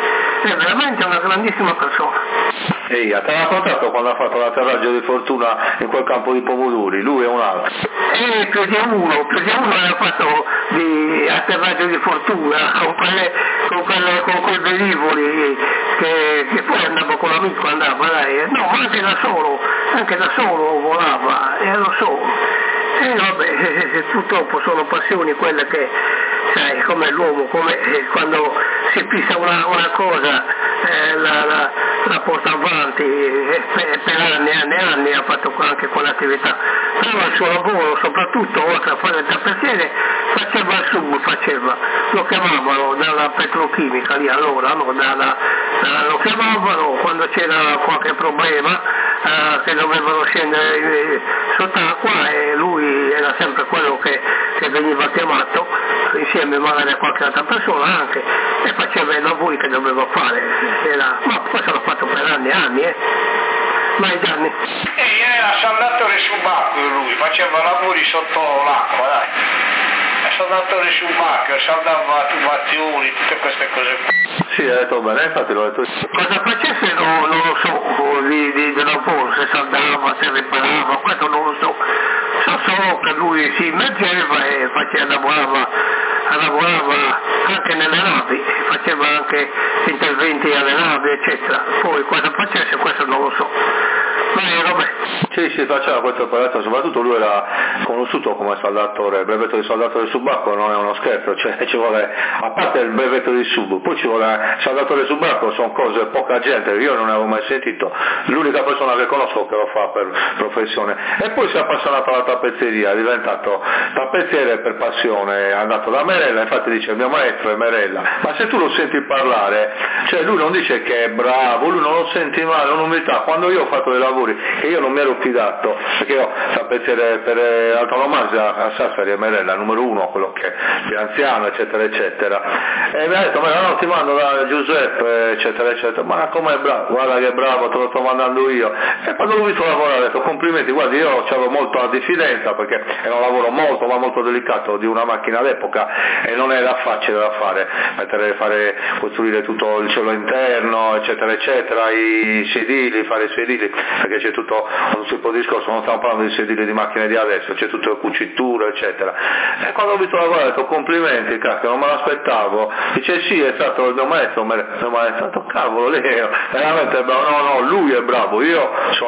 è veramente una grandissima persona. Ehi, ti ha raccontato quando ha fatto l'atterraggio di fortuna in quel campo di pomodori, lui è un altro. Più di uno ha fatto di atterraggio di fortuna con quei velivoli che poi andava con l'amico, andava dai, no, anche da solo volava, lo so. E vabbè, purtroppo sono passioni quelle che, sai, come l'uomo, come quando si fissa una cosa, la porta avanti per anni e anni, ha fatto anche quell'attività. Però il suo lavoro, soprattutto oltre a fare il tappezziere, faceva il sub, lo chiamavano dalla petrochimica lì allora, no? Lo chiamavano quando c'era qualche problema, che dovevano scendere sott'acqua, e lui era sempre quello che veniva chiamato, insieme magari a qualche altra persona anche, e faceva i lavori che doveva fare. Ma questo l'ha fatto per anni e anni, mai Gianni. Era saldatore subacqueo lui, faceva lavori sotto l'acqua, dai. Saldatore subacqueo, saldava tubazioni, tutte queste cose qui. Sì, hai detto bene, infatti l'ho detto. Cosa facesse non lo so, di lavoro, se saldava, se riparava, questo non lo so. So solo che lui si immergeva e lavorava anche nelle navi, faceva anche interventi alle navi, eccetera. Poi cosa facesse, questo non lo so. Sì, faceva questa operazione, soprattutto lui era conosciuto come saldatore, il brevetto di saldatore subacqueo non è uno scherzo, cioè ci vuole, a parte il brevetto di sub, poi ci vuole saldatore subacqueo, sono cose poca gente, io non ne avevo mai sentito, l'unica persona che conosco che lo fa per professione, e poi si è appassionato alla tappezzeria, è diventato tappezziere per passione, è andato da Merella, infatti dice il mio maestro è Merella, ma se tu lo senti parlare, cioè lui non dice che è bravo, lui non lo senti male, un'umiltà. Quando io ho fatto dei lavori che io non mi ero fidato, perché io tappezziere per autonomasia a Sassari e Merella, numero uno, quello che è anziano, eccetera, eccetera, e mi ha detto, ma no, ti mando da Giuseppe, eccetera, eccetera, ma com'è bravo, guarda che bravo, te lo sto mandando io, e quando l'ho visto lavorare ho detto, complimenti, guardi, io avevo molta diffidenza, perché era un lavoro molto, ma molto delicato di una macchina all'epoca, e non era facile da fare, costruire tutto il cielo interno, eccetera, eccetera, i sedili, fare i sedili, perché c'è tutto un tipo di discorso, non stiamo parlando di sedili di macchine di adesso, c'è tutto il cucitura, eccetera. E quando ho visto lavorare ho detto, complimenti, cacchio, non me l'aspettavo. Dice, sì, è stato il mio maestro, mi ha detto, cavolo, lei è veramente bravo. No, lui è bravo, io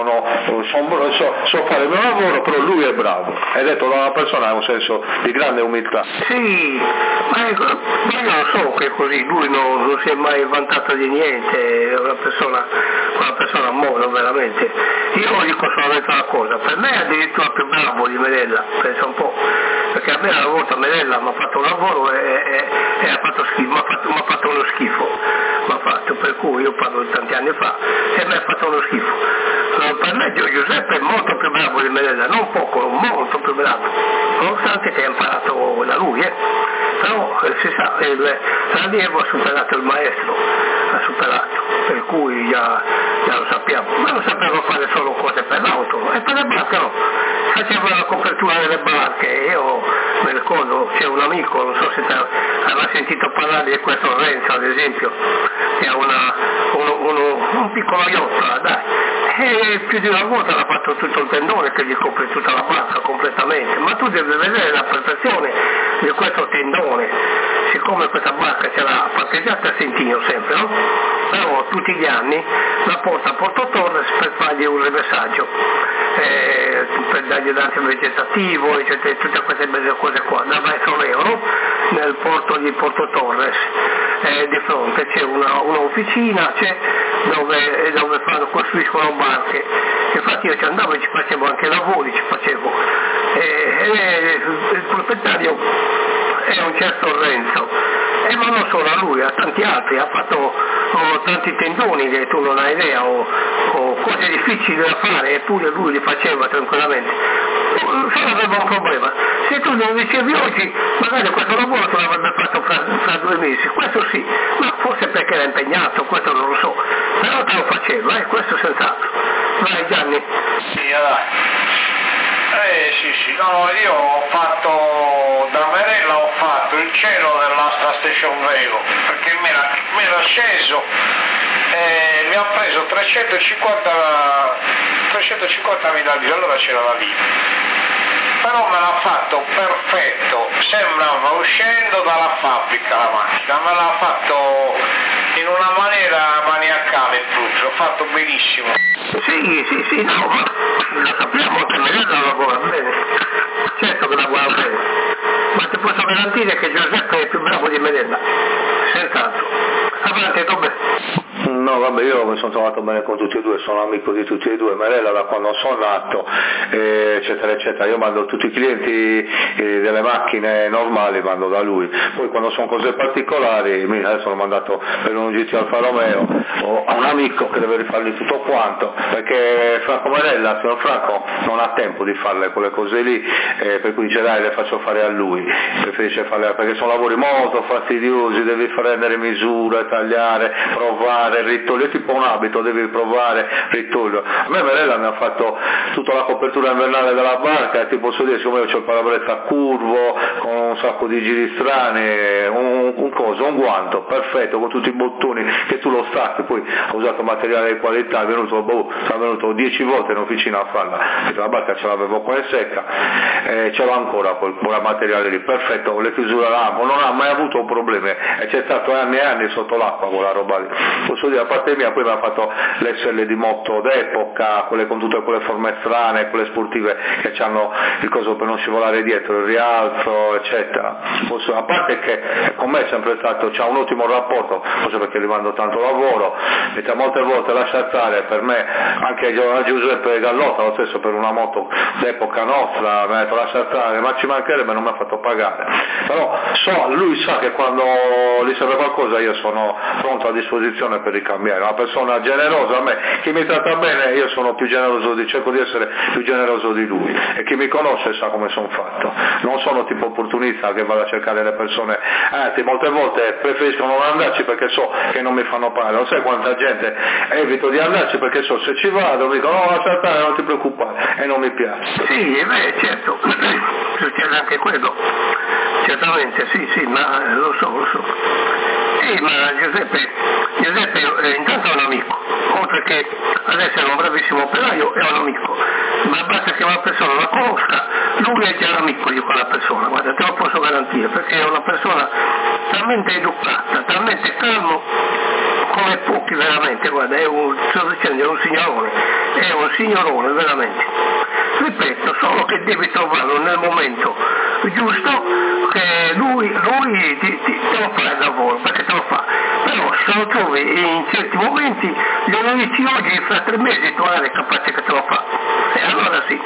so fare il mio lavoro, però lui è bravo. È detto da una persona ha un senso di grande umiltà. Sì, ma io lo so che così, lui non si è mai vantato di niente, è una persona modo veramente. Io dico solamente una cosa, per me è addirittura più bravo di Merella, pensa un po', perché a me una volta Merella mi ha fatto un lavoro e ha fatto schifo, mi ha fatto uno schifo, per cui io parlo di tanti anni fa, e mi ha fatto uno schifo. Per me Giuseppe è molto più bravo di Merella, non poco, molto più bravo, nonostante che ha imparato da lui, però si sa, l'allievo ha superato il maestro, per cui già lo sappiamo, ma non sapeva fare solo cose per l'auto, e per le barche no, faceva la copertura delle barche. Io mi ricordo, c'è un amico, non so se aveva sentito parlare di questo Renzo ad esempio, che ha un piccolo yacht, dai, e più di una volta l'ha fatto tutto il tendone che gli copre tutta la barca completamente, ma tu devi vedere la perfezione di questo tendone, siccome questa barca c'era parcheggiata a Sentino sempre, no? Però tutti gli anni la porta a Porto Torres per fargli un riversaggio, per dargli l'antivegetativo, eccetera, tutte queste belle cose qua, da Maestro Leo, no? Nel porto di Porto Torres, di fronte c'è un'officina, dove costruiscono barche, infatti io ci andavo e ci facevo anche lavori, il proprietario è un certo Renzo, e ma non solo a lui, a tanti altri, ha fatto tanti tendoni che tu non hai idea, o cose difficili da fare, eppure lui li faceva tranquillamente. Solo aveva un problema, se tu non dicevi oggi, magari questo lavoro te l'avrebbe fatto fra 2 mesi, questo sì, ma forse perché era impegnato, questo non lo so, però te lo faceva, questo senz'altro. Vai Gianni. Sì, allora. Sì, no, io ho fatto da Merella, ho fatto il cielo dell'Astra Station Vego, perché mi era sceso e mi ha preso 350.000 lire, allora c'era la vita. Però me l'ha fatto perfetto, sembrava uscendo dalla fabbrica la macchina, me l'ha fatto in una maniera maniacale il Flux, l'ho fatto benissimo. Sì, no, ma lo sappiamo che Merella lavora bene, certo che lavora bene, ma ti posso garantire che Giuseppe è più bravo di Merella, senz'altro. Avanti, dov'è? No, vabbè, io mi sono trovato bene con tutti e due, sono amico di tutti e due, Merella da quando sono nato, eccetera, eccetera. Io mando tutti i clienti delle macchine normali, mando da lui. Poi quando sono cose particolari, adesso l'ho mandato per un GT Alfa Romeo, ho un amico che deve rifargli tutto quanto, perché Franco Merella, signor Franco, non ha tempo di farle quelle cose lì, per cui dice dai, le faccio fare a lui, preferisce farle, perché sono lavori molto fastidiosi, devi prendere misure, tagliare, provare, ritoglio, è tipo un abito, devi provare, ritoglio. A me Merella mi ha fatto tutta la copertura invernale della barca e ti posso dire, siccome io ho il parabrezza curvo, con un sacco di giri strani, un guanto perfetto, con tutti i bottoni che tu lo stacchi, poi ha usato materiale di qualità, è venuto 10 volte in officina a farla, perché la barca ce l'avevo qua in secca, ce l'ho ancora quel materiale lì, perfetto, le chiusure a lampo, non ha mai avuto problemi, e c'è stato anni e anni sotto l'acqua quella roba lì. Posso dire, a parte mia, poi mi ha fatto le selle di moto d'epoca, quelle con tutte quelle forme strane, quelle sportive che hanno il coso per non scivolare dietro, il rialzo, eccetera. A parte che con me è sempre stato, c'ha un ottimo rapporto, forse perché gli mando tanto lavoro, e molte volte lascia stare, per me, anche Giuseppe Gallotta, lo stesso per una moto d'epoca nostra, mi ha detto lascia stare, ma ci mancherebbe, non mi ha fatto pagare. Però lui sa che quando gli serve qualcosa io sono pronto a disposizione per ricambiare, una persona generosa, a me, chi mi tratta bene io sono più generoso, cerco di essere più generoso di lui, e chi mi conosce sa come sono fatto, non sono tipo opportunista che vado a cercare le persone, molte volte preferisco non andarci perché so che non mi fanno pagare, non sai quanta gente evito di andarci perché so se ci vado mi dicono no, lascia stare, non ti preoccupare, e non mi piace. Sì, certo, succede anche quello, certamente, sì, ma lo so. Sì, ma Giuseppe intanto è un amico, oltre che ad essere un bravissimo operaio è un amico, ma basta che una persona la conosca, lui è già un amico di quella persona, guarda, te lo posso garantire, perché è una persona talmente educata, talmente calmo come pochi veramente, guarda, è un signorone veramente. Ripeto, solo che devi trovarlo nel momento giusto, che lui te lo fa il lavoro, perché te lo fa, però se lo trovi in certi momenti, glielo dici oggi, fra 3 mesi tu hai capace che te lo fa, e allora sì.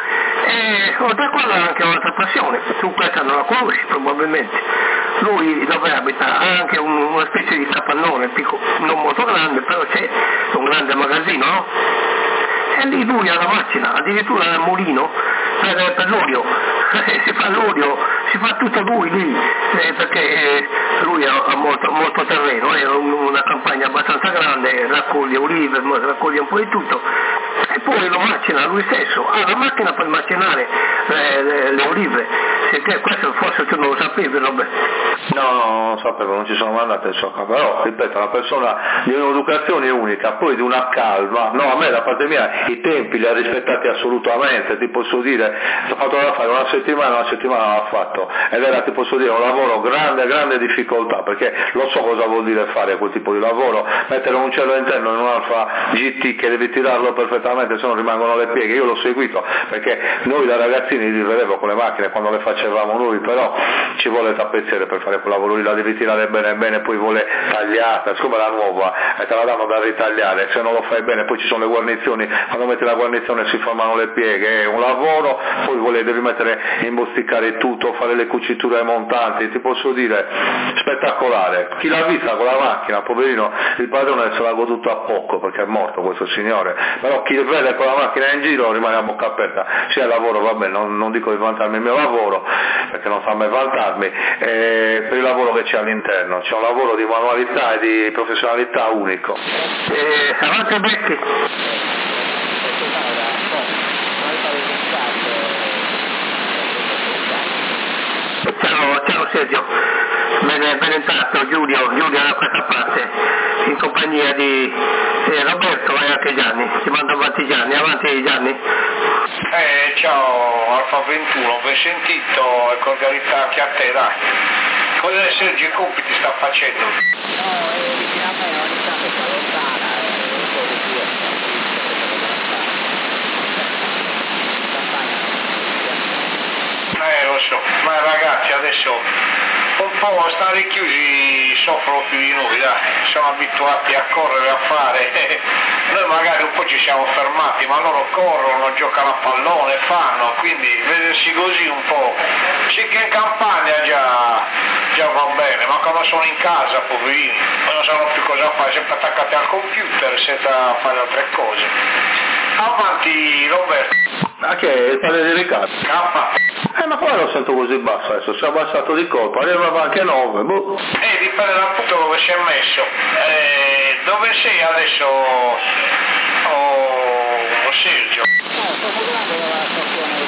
E oltre a quello ha anche un'altra passione, tu questa non la conosci probabilmente, lui dove abita ha anche una specie di capannone, non molto grande, però c'è un grande magazzino, no? E lì lui ha la macchina, addirittura nel mulino per l'olio, si fa l'olio, si fa tutto lui lì, perché lui ha molto terreno, è una campagna abbastanza grande, raccoglie olive, raccoglie un po' di tutto, e poi lo macina lui stesso, ha la macchina per macinare le olive, questo forse tu non lo sapevi, vabbè. No, non lo sapevo, non ci sono mai andato in socca, però ripeto, una persona di un'educazione unica, poi di una calma, no, a me da parte mia i tempi li ha rispettati assolutamente, ti posso dire, ho fatto da fare una settimana l'ha fatto, ed era, ti posso dire, un lavoro grande difficoltà, perché lo so cosa vuol dire fare quel tipo di lavoro, mettere un cielo interno in un Alfa GT che devi tirarlo perfettamente, se no rimangono le pieghe. Io l'ho seguito perché noi da ragazzini li vedevo con le macchine quando le facevamo noi, però ci vuole tappezziere per fare quel lavoro lì, la devi tirare bene, poi vuole tagliata, siccome la nuova e te la danno da ritagliare, se non lo fai bene poi ci sono le guarnizioni, quando metti la guarnizione si formano le pieghe, è un lavoro, poi devi mettere, imbosticare tutto, fare le cuciture montanti, ti posso dire spettacolare. Chi l'ha vista con la macchina, poverino, il padrone se l'ha goduto a poco perché è morto questo signore, però chi vede con la macchina in giro rimane a bocca aperta, sia il lavoro, vabbè, non dico di vantarmi il mio lavoro perché non fa mai vantarmi, per il lavoro che c'è all'interno, c'è un lavoro di manualità e di professionalità unico. Avanti Becchi. Sergio, ben entrato Giulio da questa parte, in compagnia di Roberto e anche Gianni, ti mando avanti Gianni. Ciao Alfa 21, vi ho sentito e cordialità anche a te, dai. Cosa Sergio i compiti sta facendo? No, vicino a me ogni tanto sta lontana, un po' di più. Lo so, ma ragazzi adesso un po' stare chiusi soffrono più di noi, dai, siamo abituati a correre, a fare, noi magari un po' ci siamo fermati, ma loro corrono, giocano a pallone, fanno, quindi vedersi così un po', sì che in campagna già va bene, ma quando sono in casa, poverini, non sanno più cosa fare, sempre attaccati al computer senza fare altre cose. Avanti Roberto. Ma che è il padre di Riccardo? K. Ma come lo sento così basso adesso? Si è abbassato di colpo, arrivava anche 9, boh. Dipende dal punto dove si è messo. Dove sei adesso? Sergio? No, sto parlando della stazione del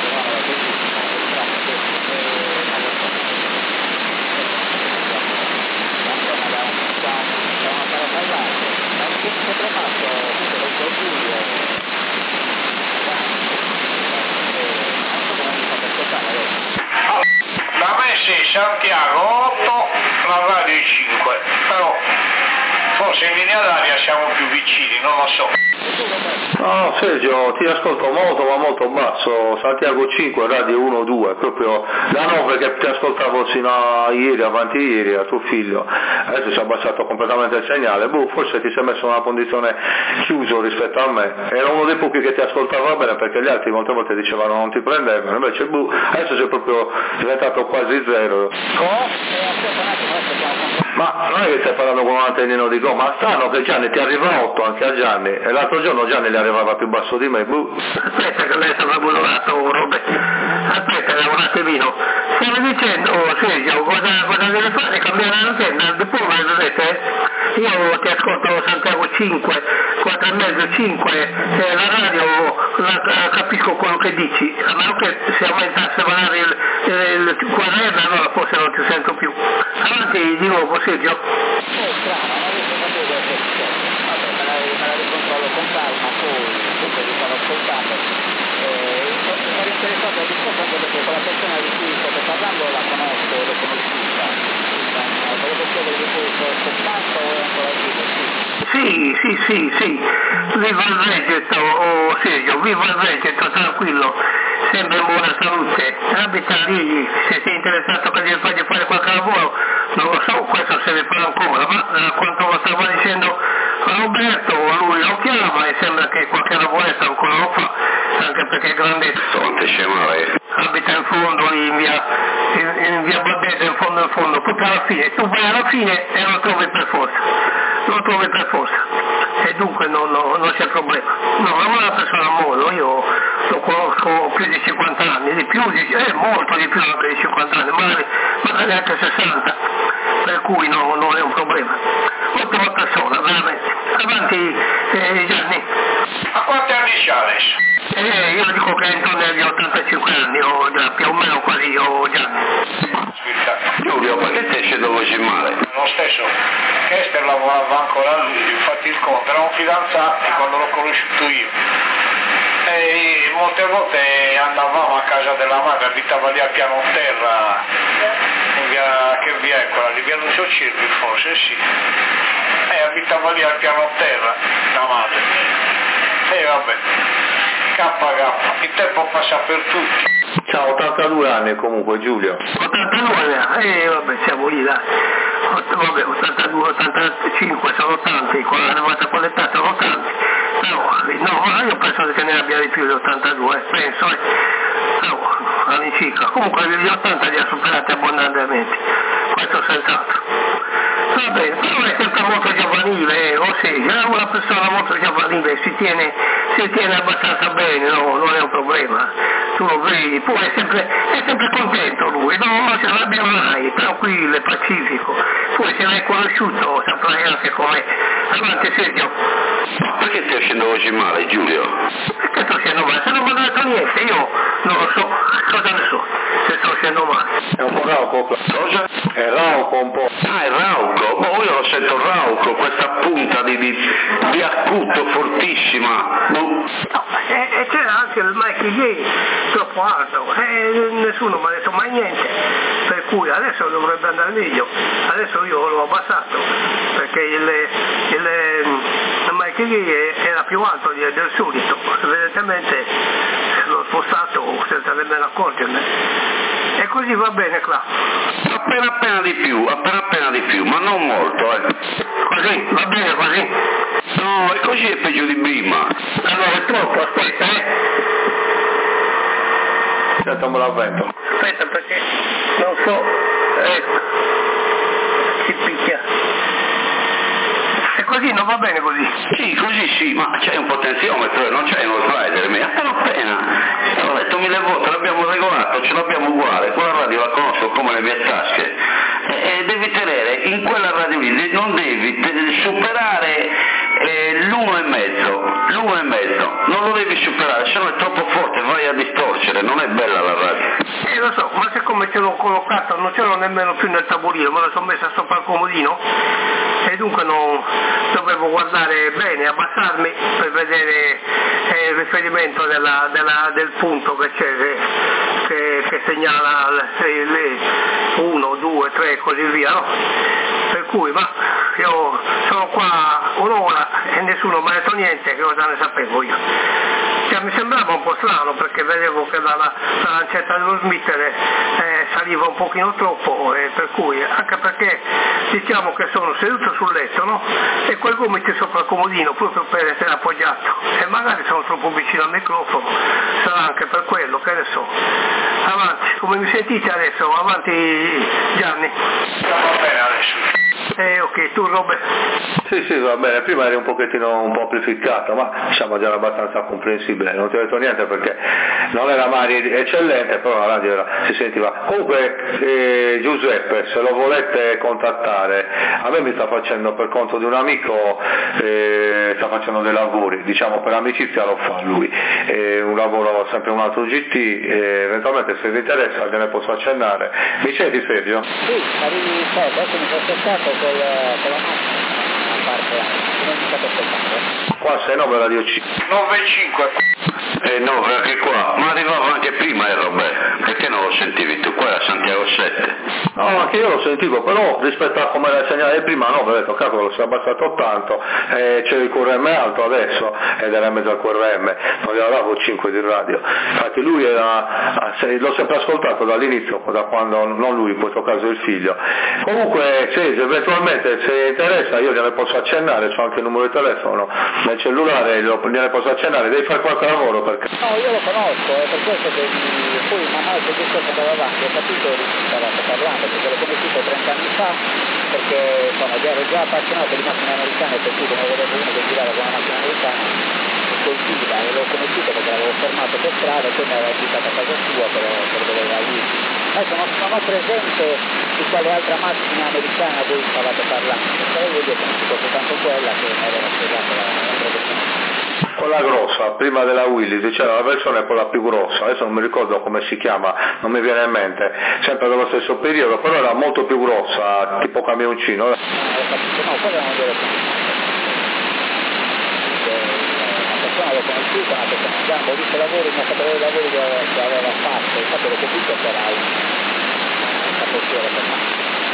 Da me sì, Santiago 8, la radio 5, però forse in linea d'aria siamo più vicini, non lo so. No Sergio, ti ascolto molto ma molto basso, Santiago 5, radio 1-2, proprio da 9 che ti ascoltavo sino a ieri, avanti ieri, a tuo figlio, adesso si è abbassato completamente il segnale, forse ti sei messo in una condizione chiuso rispetto a me, era uno dei pochi che ti ascoltava bene perché gli altri molte volte dicevano non ti prendevano, invece adesso sei proprio diventato quasi zero. Ma non è che stai parlando con un antennino di gomma, strano che Gianni ti arriva 8 anche a Gianni, e l'altro giorno Gianni gli arrivava più basso di me, Aspetta che lei stava buonato, Roberto, aspetta un attimino, stavo dicendo Sergio, cosa deve fare? Cambiare l'antenna, dopo vedete? Io ti ascolto Santiago 5, 4,5, 5, la radio capisco quello che dici, a meno che se aumentasse magari il quaderno allora forse non ti sento più. Avanti di nuovo Sergio. Me la ricontrollo con calma, poi comunque vi stavo ascoltando. Ero interessato al discorso anche perché quella persona di cui state parlando la conosco, l'ho conosciuta. Volevo chiedervi poi se è scomparso o è ancora vivo, Sì, viva il Vegeto, Sergio, viva il Vegeto, tranquillo, sempre in buona salute, abita lì, se sei interessato che gli fai fare qualche lavoro, non lo so, questo se ne fa ancora, ma quanto lo stava dicendo Roberto, lui lo chiama e sembra che qualche lavoretto ancora lo fa, anche perché è grandetto. Abita in fondo lì in via Babbetta, in fondo, proprio alla fine, tu vai alla fine e lo trovi per forza, e dunque non c'è problema. No, è una persona modo, io lo conosco più di 50 anni, molto di più anche di 50 anni, magari anche 60, per cui non è un problema. Ottima persona, veramente. Avanti Gianni. A quanti anni c'ha adesso? Io dico che è intorno agli 85 anni, o già più o meno quasi, o Gianni. Giulio, perché stai scendo così male? Lo stesso, Kester lavorava ancora a lui, infatti il conto, erano fidanzati quando l'ho conosciuto io. E molte volte andavamo a casa della madre, abitava lì a piano terra, che via è quella, lì via Lucio Cirri forse, sì. Abitava lì al piano terra, la madre. Vabbè, KK, il tempo passa per tutti. C'ha 82 anni comunque Giulio. 82 anni, vabbè siamo lì dai. Vabbè, 82, 85 sono tanti, con la levata con l'età sono tanti. No, io penso che ne abbia di più di 82, penso. No, all'incirca. Comunque gli 80 li ha superati abbondantemente, questo senz'altro. Va bene, però è sempre molto giovanile, è una persona molto giovanile, si tiene abbastanza bene, no, non è un problema, tu lo vedi, poi è sempre contento lui, non si arrabbia mai, tranquillo, pacifico, poi se l'hai conosciuto saprai anche com'è. Avanti Sergio. Perché stai uscendo così male Giulio? Perché sto uscendo male? Se non mi ha dato niente, io non lo so, cosa ne so, se sto facendo male. È un po' rauco, cosa? È rauco un po'. Ah, è rauco? Boh, io lo sento rauco, questa punta di acuto fortissima. No, e c'era anche il Mikey Gay troppo alto, e nessuno mi ha detto mai niente, per cui adesso dovrebbe andare meglio, adesso io l'ho abbassato, perché il Mikey Gay era più alto del solito, evidentemente l'ho spostato senza nemmeno accorgermi, e così va bene qua. Appena di più, ma non molto, Così, va bene così? No, e così è peggio di prima. Allora è troppo, aspetta, Sentiamo l'avvento. Aspetta perché non so, ecco, si picchia. E così non va bene così? Sì, così sì, ma c'è un potenziometro, non c'è uno slider, appena. L'ho detto 1000 volte, l'abbiamo regolato, ce l'abbiamo uguale, quella radio la conosco come le mie tasche. E devi tenere, in quella radio lì, non devi superare l'1,5, non lo devi superare, se no è troppo forte, vai a distorcere, non è bella la radio. Lo so, ma siccome ce l'ho collocato, non ce l'ho nemmeno più nel tavolino, me la sono messa sopra il comodino, e dunque non dovevo guardare bene, abbassarmi per vedere il riferimento del punto che c'è, che segnala 1, 2, 3 così via, no? Per cui, ma io sono qua un'ora e nessuno mi ha detto niente, che cosa ne sapevo io. Cioè, mi sembrava un po' strano perché vedevo che la lancetta dello smittere saliva un pochino troppo, per cui, anche perché diciamo che sono seduto sul letto, no? E quel gomito sopra il comodino proprio per essere appoggiato, e magari sono troppo vicino al microfono, sarà anche per quello, che ne so. Avanti, come mi sentite adesso? Avanti Gianni? Va bene adesso. Ok, tu Robert? Sì, va bene, prima eri un po' amplificato, ma diciamo già abbastanza comprensibile, non ti ho detto niente perché non era mai eccellente, però la radio si sentiva. Comunque Giuseppe, se lo volete contattare, a me mi sta facendo per conto di un amico, sta facendo dei lavori, diciamo per amicizia lo fa lui, un lavoro sempre un altro GT, eventualmente se vi interessa gliene posso accennare. Mi senti Sergio? Sì, arrivi poco, adesso mi sono attaccato con la macchina a parte, non mi state ascoltando. Qua 69 Radio C. 9,5. No, perché qua, ma arrivava anche prima Robert, perché non lo sentivi tu? Qua era Santiago 7. No, anche io lo sentivo, però rispetto a come era il segnale prima, no, ho detto, cavolo, si è abbassato tanto, c'è il QRM alto adesso, ed era in mezzo al QRM, non gli avevo 5 di radio. Infatti lui l'ho sempre ascoltato dall'inizio, da quando, non lui, in questo caso il figlio. Comunque, se eventualmente se interessa io gliene posso accennare, c'ho anche il numero di telefono, nel cellulare gliene posso accennare, devi fare qualche lavoro perché... No, io lo conosco, è per questo che poi man mano che discorso andava avanti, ho capito di chi stavate parlando, perché l'ho conosciuto 30 anni fa, perché insomma ero già appassionato di macchine americane, per cui come vedevo uno che girava con una macchina americana mi colpiva, e l'ho conosciuto perché l'avevo fermato per strada e poi mi aveva invitato a casa sua per vedere la Wii. Adesso non ho presente di quale altra macchina americana voi stavate parlando, però io ho conosciuto soltanto quella che mi aveva spiegato la produzione. Quella grossa, prima della Willy, c'era la versione quella più grossa, adesso non mi ricordo come si chiama, non mi viene in mente, sempre dello stesso periodo, però era molto più grossa, tipo camioncino. No, quella non deve una persona l'ho conosciuta, una persona già ho visto lavori, mi ha fatto vedere i lavori che aveva fatto, infatti l'ho capito che era un capocciolo per me.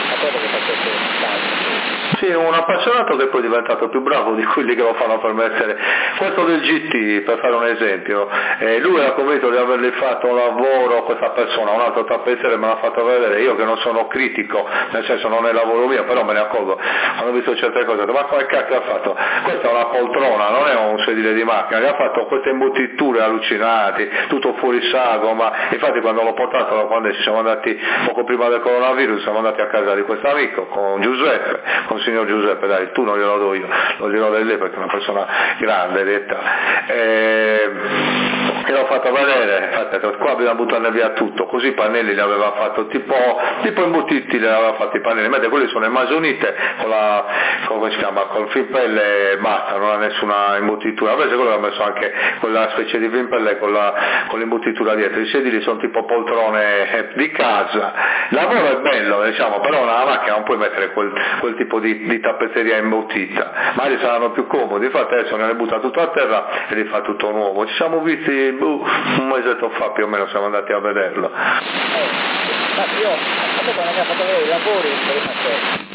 Sì, un appassionato che poi è diventato più bravo di quelli che lo fanno permettere. Questo del GT, per fare un esempio, lui era convinto di avergli fatto un lavoro, questa persona, un altro tappezziere me l'ha fatto vedere, io che non sono critico, nel senso non è lavoro mio, però me ne accorgo, quando ho visto certe cose, ma come cacchio ha fatto? Questa è una poltrona, non è un sedile di macchina, gli ha fatto queste imbottiture allucinanti, tutto fuori sago, ma infatti quando l'ho portato, quando ci siamo andati poco prima del coronavirus, siamo andati a casa di questo amico, con Giuseppe, con il signor Giuseppe, dai, tu non glielo do io, lo dirò da lei perché è una persona grande, detta, e l'ho fatto vedere, infatti, qua abbiamo buttato via tutto, così i pannelli li aveva fatto tipo imbutiti, li aveva fatti i pannelli, mentre quelli sono masonite come si chiama, col filmpelle basta, non ha nessuna imbutitura, invece quello aveva messo anche quella specie di filmpelle con l'imbutitura dietro, i sedili sono tipo poltrone di casa, il lavoro è bello diciamo, però nella macchina non puoi mettere quel tipo di tappezzeria imbutita, magari saranno più comodi, infatti adesso ne butta tutto a terra e li fa tutto nuovo, ci siamo visti un mesetto fa più o meno, siamo andati a vederlo. Ma io, a me quando mi ha fatto vedere i lavori, prima c'è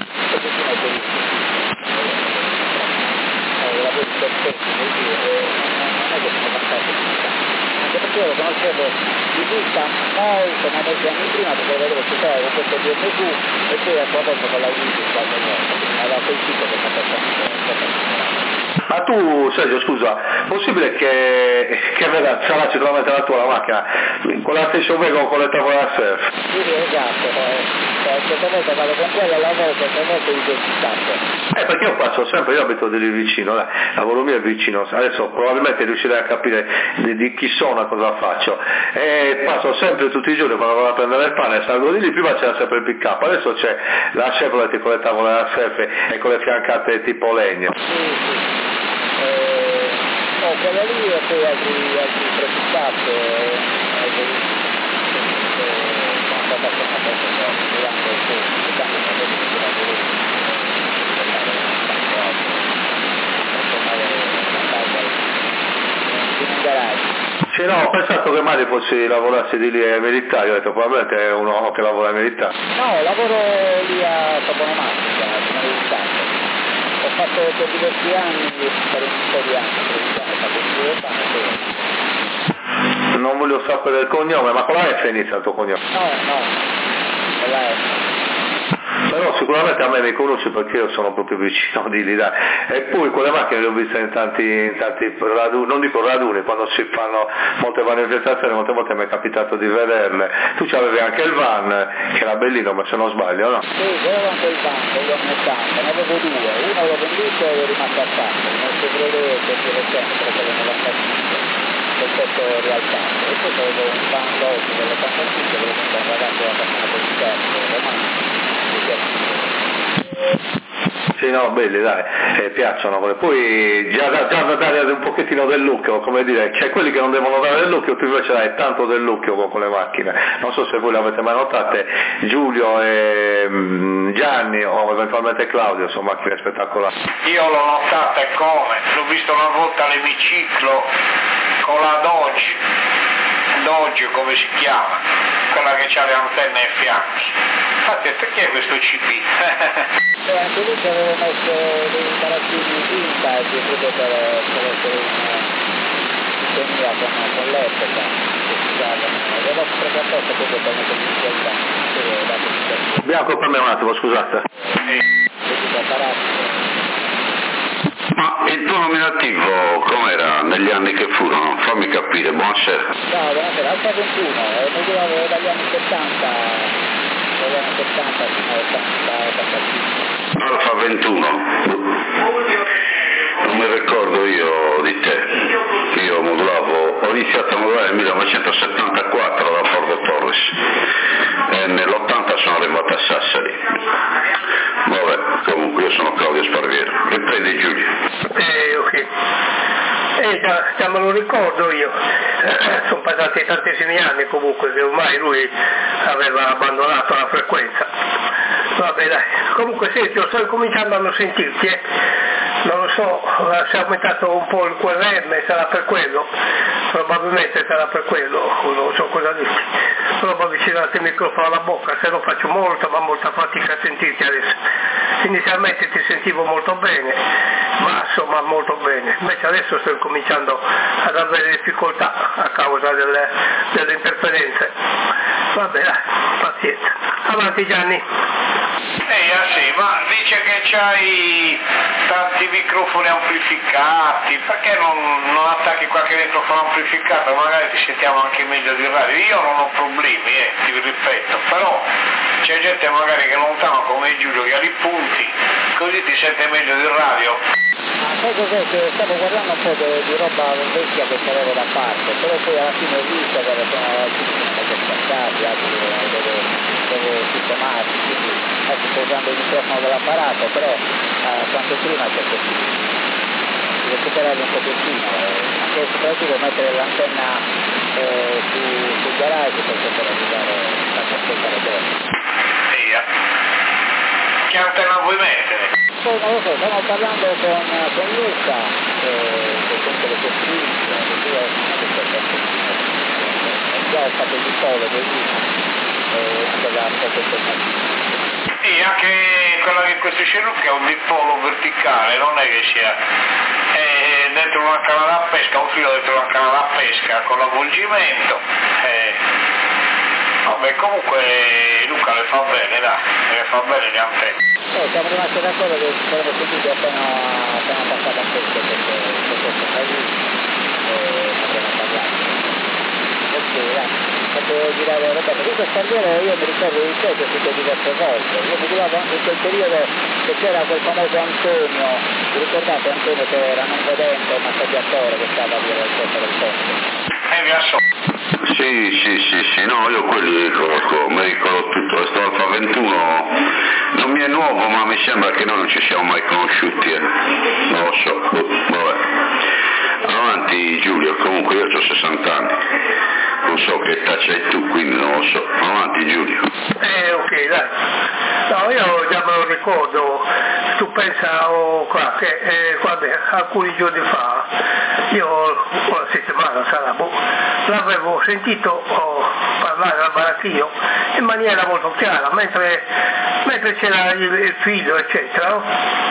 i lavori perfetti, non è che sono passati, anche perché io lo conoscevo di vista molti anni prima, perché vedevo che c'era con questo BMW e poi a sua volta con la Wii, quindi aveva colpito che mi ha fatto. Ma tu Sergio scusa, possibile che sarà sicuramente la tua macchina con la station wagon o con le tavole da surf? Sì, esatto, questa volta vado con quella alla volta, questa volta di questo. Perché io passo sempre, io abito di lì vicino, lavoro mio è vicino, adesso probabilmente riuscirei a capire di chi sono e cosa faccio, e passo sempre tutti i giorni quando vado a prendere il pane, salgo di lì, prima c'era sempre il pick up, adesso c'è la Chevrolet con le tavole da surf e con le fiancate tipo legno. Sì. Quella lì e poi altri preoccupati Sì, no, ho pensato che magari fossi lavorassi di lì a Verità, io ho detto probabilmente è uno che lavora a Verità. No, lavoro lì a Sabonomatica, come risultato. Ho fatto per diversi anni, per un po' di anni, ho fatto non voglio sapere il cognome, ma con la F inizia il tuo cognome? No, con la F. Però sicuramente a me mi conosci perché io sono proprio vicino di lì, dai. E poi quelle macchine le ho viste in tanti raduni, non dico raduni, quando si fanno molte manifestazioni, molte volte mi è capitato di vederle. Tu c'avevi anche il van, che era bellino, ma se non sbaglio, no? Sì, avevo anche il van, degli anni 80, ne avevo due, uno l'ho venduto e è rimasto a casa, non si crede che sia recente, perché l'ho 95. Del tetto rialzato e poi avevo un van d'oggi dell'85 che lo un ragazzo della Camera del Certo romano. Sì, no, belli dai, piacciono, poi già da dare un pochettino dell'occhio, come dire, c'è quelli che non devono dare dell'occhio, tu invece dai tanto dell'occhio con le macchine, non so se voi le avete mai notate, Giulio e Gianni o eventualmente Claudio sono macchine spettacolari. Io l'ho notata e come, l'ho visto una volta all'emiciclo con la Dodge come si chiama, quella che ha le antenne ai fianchi. Infatti perché è questo CP? Anche lì ci avevo messo dei barattini vintage proprio per essere in sintonia con l'epoca che si usavano. Avevo pregato proprio per mettere in qualità. Bianco per me un attimo, scusate. Ma il tuo nominativo com'era negli anni che furono? Fammi capire, buonasera. No, buonasera, Alfa 21, mi duravo dagli anni 70 fino all'80-85. Alfa 21? Non mi ricordo io di te, io ho iniziato a modulare nel 1974 da Porto Torres e nell'80 sono arrivato a Sassari. Vabbè, comunque io sono Claudio Sparviero. Riprendi Giulio. Ok. Già me lo ricordo io, sono passati tantissimi anni comunque che ormai lui aveva abbandonato la frequenza. Vabbè dai, comunque senti, io sto cominciando a non sentirti, non lo so, si è aumentato un po' il QRM, sarà per quello, probabilmente sarà per quello, non so cosa dirti, provo a avvicinare il microfono alla bocca, se no faccio molta fatica a sentirti adesso. Inizialmente ti sentivo molto bene, basso ma molto bene, invece adesso sto cominciando ad avere difficoltà a causa delle interferenze. Vabbè dai, pazienza. Avanti Gianni. Sì, ma dice che c'hai tanti microfoni amplificati, perché non attacchi qualche microfono amplificato, magari ti sentiamo anche meglio di radio. Io non ho problemi, ti ripeto, però c'è gente magari che è lontano come Giulio che ha i punti, così ti sente meglio di radio. sai cos'è? Che stavo guardando un po' di roba vecchia che c'avevo da parte, però poi alla fine ho visto che sono alcuni scattati, altri devo sistemarli, quindi adesso sto usando il microfono dell'apparato, però quanto prima cerco di recuperarli un pochettino, anche soprattutto mettere l'antenna sul garage per poter arrivare a ascoltare bene. Che antenna vuoi mettere? Poi non lo so, stiamo parlando con Luca, che sente le costruzioni, che io già ho fatto il solo così, una cosa un po' alternativa. Sì, anche quella che costruisce Luca è un dipolo verticale, non è che sia dentro una canna da pesca, un filo dentro una canna da pesca con avvolgimento. Vabbè, comunque Luca le fa bene, dai, le fa bene le antenne. Siamo rimasti d'accordo che ci saremmo sentiti appena passata a questo così abbiamo parlato. Ok, dai, faccio girare Roberto. Questo Sparviero io mi ricordo di te che ho sentito diverse volte. Io mi ricordo anche in quel periodo che c'era quel famoso Antonio, vi ricordate Antonio che era non vedente, un massaggiatore che stava via dal corpo del posto? Sì, no, io quelli li conosco, mi ricordo tutto, questo Alfa 21 non mi è nuovo, ma mi sembra che noi non ci siamo mai conosciuti, non lo so, vabbè. Avanti Giulio, comunque io ho 60 anni, non so che età c'hai tu, quindi non lo so, avanti Giulio. Ok, dai. No, io già me lo ricordo, tu pensa qua che quando alcuni giorni fa, io una settimana sarà, l'avevo sentito parlare al baracchino in maniera molto chiara, mentre c'era il figlio, eccetera, no?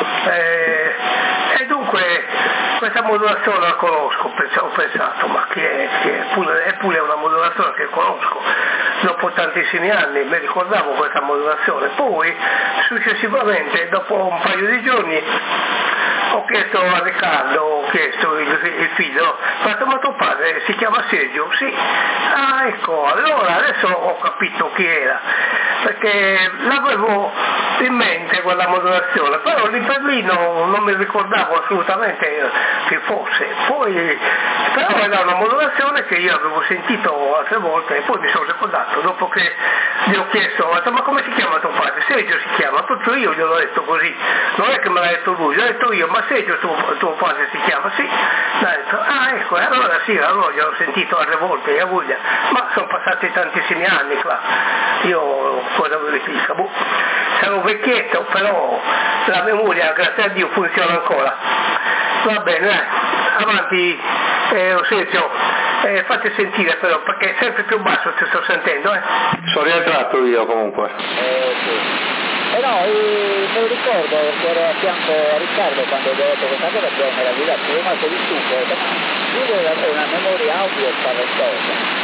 E dunque questa modulazione la conosco, ho pensato, ma che è pure una modulazione che conosco. Dopo tantissimi anni mi ricordavo questa modulazione, poi successivamente dopo un paio di giorni ho chiesto a Riccardo, ho chiesto il figlio, ho fatto ma tuo padre si chiama Sergio? Sì. Ah ecco, allora adesso ho capito chi era, perché l'avevo in mente quella modulazione, però lì per lì non mi ricordavo assolutamente che fosse, poi però era una modulazione che io avevo sentito altre volte e poi mi sono ricordato, dopo che gli ho chiesto, ho detto ma come si chiama tuo padre? Sergio si chiama, tutto io gliel'ho detto così, non è che me l'ha detto lui, l'ho detto io, ma Sergio tuo padre si chiama? Sì, l'ha detto, ah ecco, allora sì, allora gliel'ho sentito altre volte, a voglia, ma sono passati tantissimi anni qua, io cosa vuoi dire, sarò vecchietto, però la memoria, grazie a Dio, funziona ancora. Va bene, avanti Sergio, fate sentire però, perché è sempre più basso ti sto sentendo, Sono rientrato io comunque. Sì. No, me lo ricordo che ero a fianco a Riccardo quando gli ho detto questa cosa che mi era guidato, sono rimasto di stupore, ho detto ma lui deve avere una memoria audio spaventosa.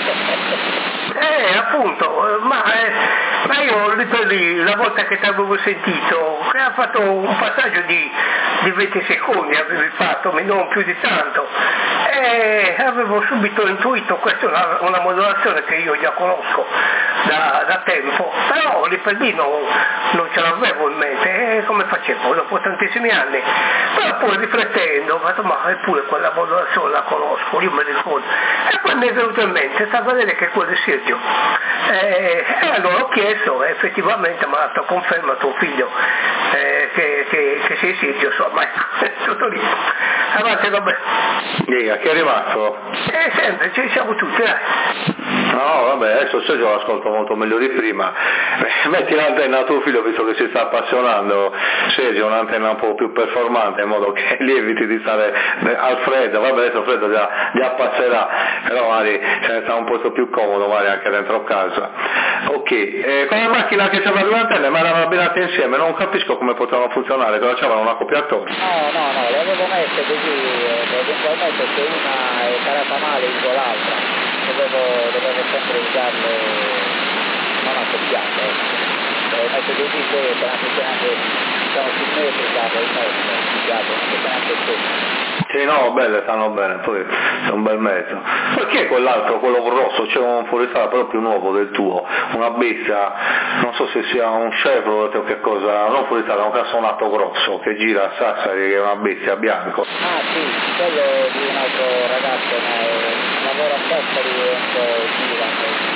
Appunto, ma io lì per lì, la volta che ti avevo sentito, ha fatto un passaggio di 20 secondi, avevi fatto, non più di tanto, e avevo subito intuito, questa è una modulazione che io già conosco da tempo, però lì per lì non ce l'avevo in mente, come facevo dopo tantissimi anni, però poi riflettendo, ho detto ma eppure quella modulazione la conosco, io me la ricordo, e poi mi è venuto in mente, sta a vedere che quello è Sergio, e allora ho chiesto, e effettivamente mi ha dato conferma tuo figlio, che sei Sergio, insomma, tutto lì, avanti vabbè. Dica, chi è rimasto? Sempre, ci siamo tutti, No, vabbè, adesso Sergio l'ascolto molto meglio di prima. Metti l'antenna a tuo figlio, visto che si sta appassionando, Sergio, un'antenna un po' più performante, in modo che lieviti di stare al freddo. Vabbè, adesso il freddo già appasserà, però magari se ne sta un posto più comodo, magari anche dentro casa. Ok, con la macchina che c'aveva due antenne, ma erano abbinate insieme, non capisco come potevano funzionare, cosa c'avevano un accoppiatore? No, le avevo messe così, eventualmente se una è parata male uso l'altra. Dovevo sempre usarle non accoppiate, metto così poi per una questione anche, diciamo, simmetrica del mezzo, non c'è neanche questo. Sì, no, belle, stanno bene, poi è un bel mezzo. Poi chi è quell'altro, quello rosso? C'è un fuoristrada proprio nuovo del tuo, una bestia, non so se sia un Chevrolet o che cosa, non fuoristrada, un cassonato grosso che gira a Sassari, che è una bestia bianco. Ah sì, quello di un altro ragazzo, ma lavora a Sassari e un po' gira,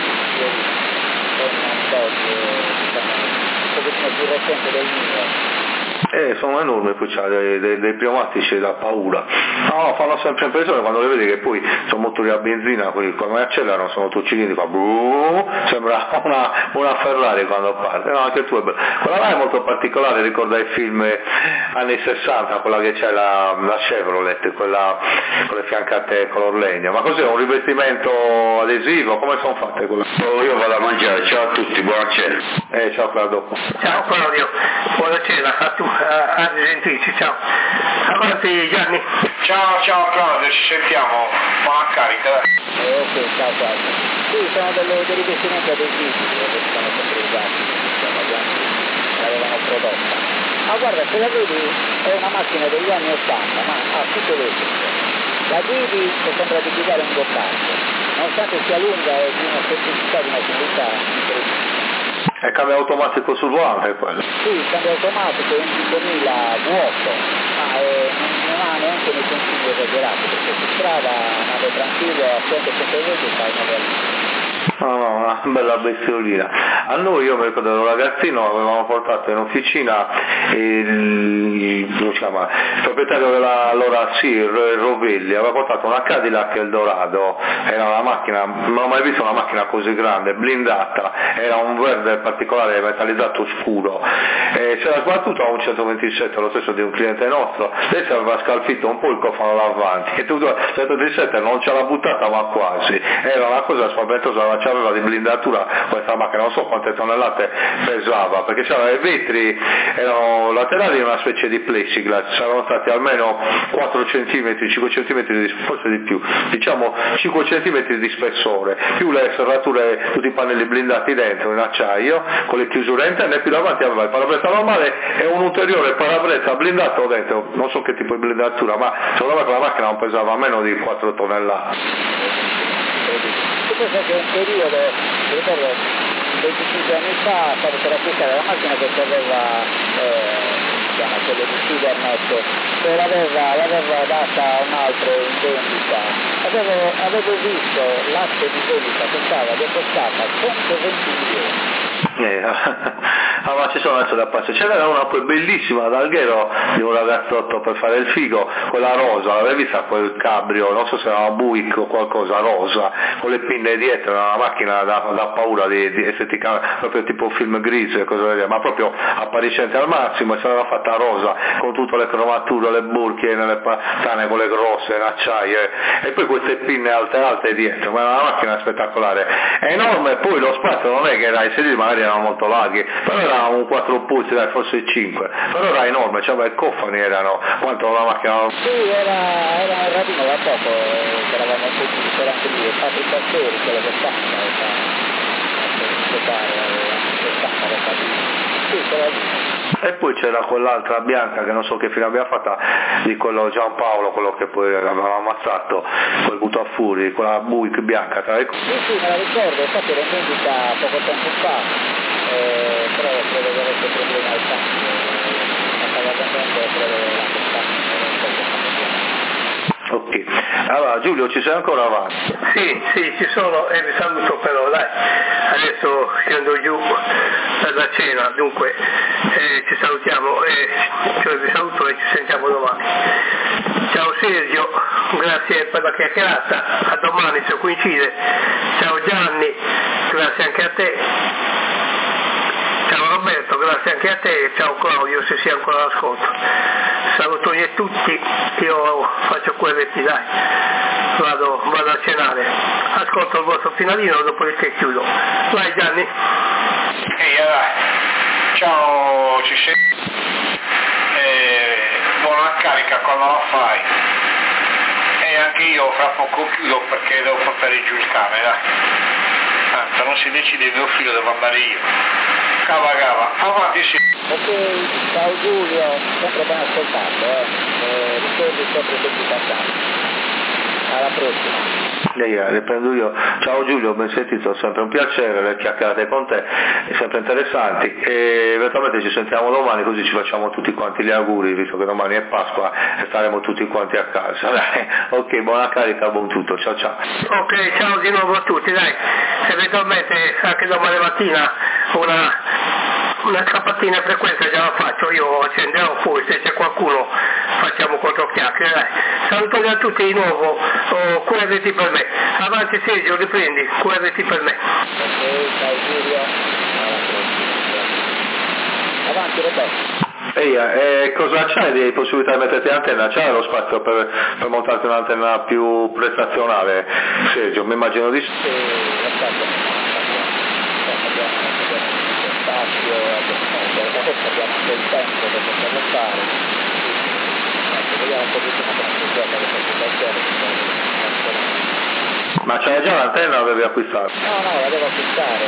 con un Dodge, diciamo, un pochettino più recente del mio. Sono enormi, poi c'ha dei pneumatici da paura. No, fanno sempre impressione quando le vedi che poi sono motori a benzina, quindi quando accelerano sono tuccinini, fa sembra una Ferrari quando parte. No, anche tu è bello. Quella là è molto particolare, ricorda i film anni 60, quella che c'è la Chevrolet, quella con le fiancate color legno. Ma cos'è, un rivestimento adesivo? Come sono fatte quelle? Io vado a mangiare, ciao a tutti, buona cena. Ciao, a dopo. Ciao Claudio, buona cena a tu, a risentirci, ciao. Avanti Gianni. Ciao Claudio, ci sentiamo, buona carica. Ok, ciao. Sì, sono dei rivestimenti adesivi che sono sempre usati, l'avevano prodotta. Ma guarda, se la vedi è una macchina degli anni 80, ma ha tutto elettrico. La guidi e sembra di guidare un go-kart, nonostante sia lunga e di una semplicità, di una simplicità incredibile. È cambio automatico sul volante quello? Sì, cambio automatico in 5000 vuoto, ma non ha neanche nei consigli esagerati, perché su strada andando tranquillo a 100-120 fai 9 all'inizio. No, una bella bestiolina. A noi, io mi ricordo ero ragazzino, avevamo portato in officina il proprietario della allora SIR, Rovelli, aveva portato una Cadillac Eldorado, era una macchina, non ho mai visto una macchina così grande, blindata, era un verde particolare metallizzato scuro, c'era sbattuto a un 127, lo stesso di un cliente nostro, lei si aveva scalfito un po' il cofano davanti, e tutto il 127 non ce l'ha buttata ma quasi, era una cosa spaventosa, ma c'aveva di blindatura questa macchina, non so quante tonnellate pesava, perché c'erano i vetri, erano laterali in una specie di plexiglass, saranno stati almeno 4 cm, 5 cm, forse di più, diciamo 5 cm di spessore, più le serrature, tutti i pannelli blindati dentro in acciaio, con le chiusure interne, e più davanti aveva il parabrezza normale e un ulteriore parabrezza blindato dentro, non so che tipo di blindatura, ma secondo me quella macchina non pesava meno di 4 tonnellate. Penso che un periodo, ricordo, 25 anni fa, stavo per acquistare la macchina che aveva, quello di Cibernet, che l'aveva data a un altro in vendita. Avevo visto l'atto di vendita che costava 120 milioni. Ma ci sono adesso da passo, c'era una poi bellissima ad Alghero di un ragazzotto per fare il figo, quella rosa, l'avevi vista quel cabrio, non so se era una Buick o qualcosa, rosa, con le pinne dietro, era una macchina da paura di estetica, proprio tipo film grigio e cose del genere, ma proprio appariscente al massimo, e se l'aveva fatta rosa con tutte le cromature, le burchie nelle patane, quelle grosse in acciaio, e poi queste pinne alte dietro, ma era una macchina spettacolare, enorme. Poi lo spazio non è che era, i sedili magari erano molto larghi, però era un 4 pulsi, forse 5, però era enorme, cioè i cofani erano quanto una macchina. Sì, era un radino da poco, che eravamo tutti, c'era anche lì, Patrick Casseri, quello che sta, e poi c'era quell'altra bianca che non so che fine abbia fatta, di quello Giampaolo, quello che poi aveva ammazzato, quel Butafuri, quella Buick bianca. Sì, me la ricordo, infatti era in vendita poco tempo fa, però credo che avesse problemi al cambio, stava vendendo, credo l'anno scorso. Ok, allora Giulio, ci sei ancora avanti? Sì, ci sono, e vi saluto però, dai, adesso scendo giù per la cena, dunque ci salutiamo, vi saluto e ci sentiamo domani. Ciao Sergio, grazie per la chiacchierata, a domani se coincide. Ciao Gianni, grazie anche a te. Ciao Roberto, grazie anche a te, e ciao Claudio se sei ancora all'ascolto. Salutoni a tutti, io faccio quelletti, dai, vado a cenare, ascolto il vostro finalino, dopodiché chiudo. Vai Gianni. Ciao, ci sei? Buona carica quando la fai. E anche io fra poco chiudo perché devo portare giù il cane, dai. Tanto non si decide il mio figlio, devo andare io. Cava, avanti sì. Ok, ciao Giulio, sempre ben ascoltato, ricordi sempre tutti passati. Alla prossima. Riprendo io. Ciao Giulio, ben sentito, sempre un piacere, le chiacchierate con te, sempre interessanti, e eventualmente ci sentiamo domani, così ci facciamo tutti quanti gli auguri, visto che domani è Pasqua e staremo tutti quanti a casa. Dai. Ok, buona carica, buon tutto, ciao ciao. Ok, ciao di nuovo a tutti, dai, eventualmente anche domani mattina una cappatina frequenza già la faccio, io accenderò, poi se c'è qualcuno facciamo quattro chiacchiere, dai. Salutoni a tutti di nuovo, QRT per me, avanti Sergio, riprendi, QRT per me. Ok, ciao Giulio, avanti Roberto. Ehi, cosa c'hai di possibilità di metterti l'antenna? C'hai lo spazio per montarti un'antenna più prestazionale, Sergio? Mi immagino di sì. Abbiamo anche il tempo per poterlo fare, vediamo un pochettino come funziona le presentazioni. Ma c'hai già l'antenna o l'avevi acquistata? No, la devo acquistare.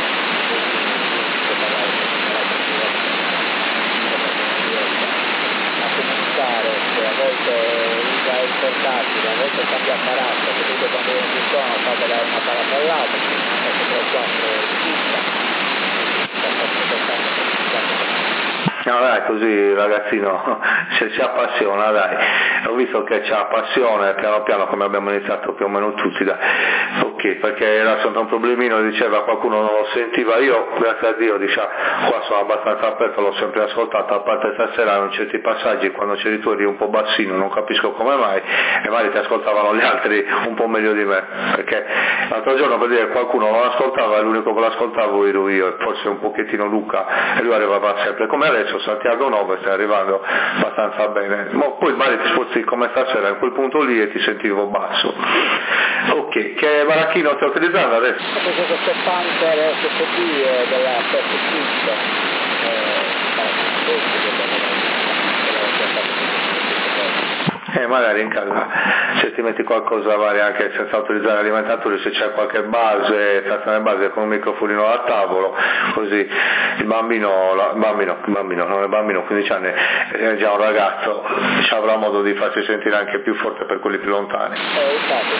A comunicare, che a volte usa il portatile, a volte cambia apparato, soprattutto quando non ci sono, fate da un apparato all'altro, ecco qua di vista. No dai, così ragazzino, se ci appassiona, dai, ho visto che c'ha passione, piano piano come abbiamo iniziato più o meno tutti, dai, ok, perché era sempre un problemino, diceva qualcuno non lo sentiva, io grazie a Dio diciamo, qua sono abbastanza aperto, l'ho sempre ascoltato, a parte stasera in certi passaggi quando c'eri tu eri un po' bassino, non capisco come mai, e magari ti ascoltavano gli altri un po' meglio di me, perché l'altro giorno per dire qualcuno non ascoltava e l'unico che l'ascoltavo ero io, e forse un pochettino Luca, e lui arrivava sempre come adesso. Santiago 9 stai arrivando abbastanza bene, ma poi magari ti sposti come stasera in quel punto lì e ti sentivo basso. Ok, che baracchino stai utilizzando adesso? Questo Panther SSD della magari in casa se ti metti qualcosa vari anche senza utilizzare alimentatori, se c'è qualche base, stazione base con un microfonino a tavolo, così il bambino non è bambino, 15 anni, è già un ragazzo, ci avrà modo di farsi sentire anche più forte per quelli più lontani. Infatti,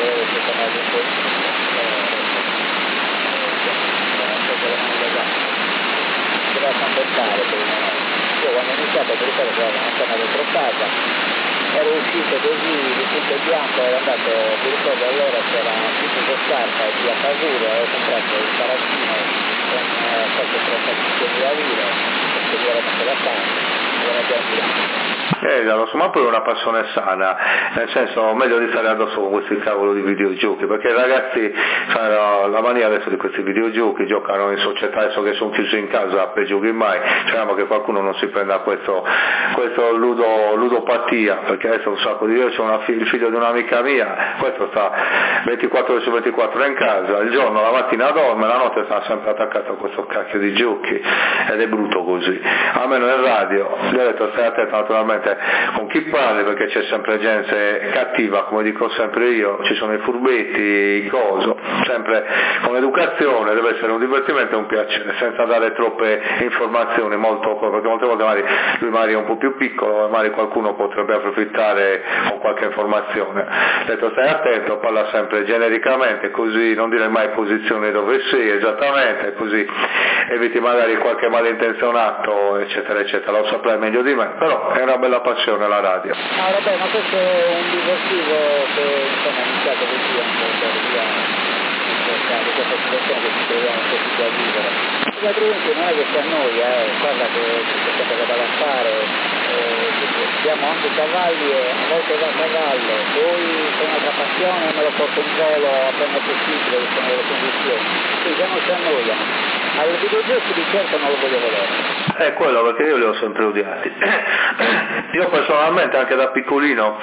io quando ho iniziato a ricordo che era una zona dentro casa, ero uscito così di tutto bianco, ero andato, mi ricordo allora c'era un tipo di scarpa di a Paguro, avevo comprato il parazzino con qualche 35.000 lire, perché io ero messo da parte, ero già in bianco. Ma poi è una passione sana, nel senso meglio di stare addosso con questi cavolo di videogiochi, perché i ragazzi fanno la mania adesso di questi videogiochi, giocano in società, adesso che sono chiusi in casa peggio che mai, speriamo che qualcuno non si prenda questo ludopatia, perché adesso un sacco di io ho il figlio di un'amica mia, questo sta 24 ore su 24 in casa, il giorno, la mattina dorme, la notte sta sempre attaccato a questo cacchio di giochi, ed è brutto così. Almeno in radio, gli ho detto stai attento naturalmente con chi parli, perché c'è sempre gente cattiva, come dico sempre io, ci sono i furbetti, i coso, sempre con l'educazione, deve essere un divertimento e un piacere, senza dare troppe informazioni, perché molte volte lui è un po' più piccolo e magari qualcuno potrebbe approfittare con qualche informazione. Ho detto stai attento, parla sempre genericamente, così non dire mai posizione dove sei esattamente, così eviti magari qualche malintenzionato eccetera eccetera, lo saprai meglio di me, però è una bella passione la radio. No vabbè, ma questo è un diversivo che insomma è iniziato così un po' per via di questa situazione che ci troviamo tutti a vivere. Altrimenti non è che si annoia, guarda che c'è sempre da fare, abbiamo anche i cavalli e a volte va a cavallo, poi c'è un'altra passione, me lo porto in volo appena possibile, che sono le condizioni, quindi già non si annoiano. Al videogiochi di certo non lo voglio vedere. È quello, perché io li ho sempre odiati. Io personalmente anche da piccolino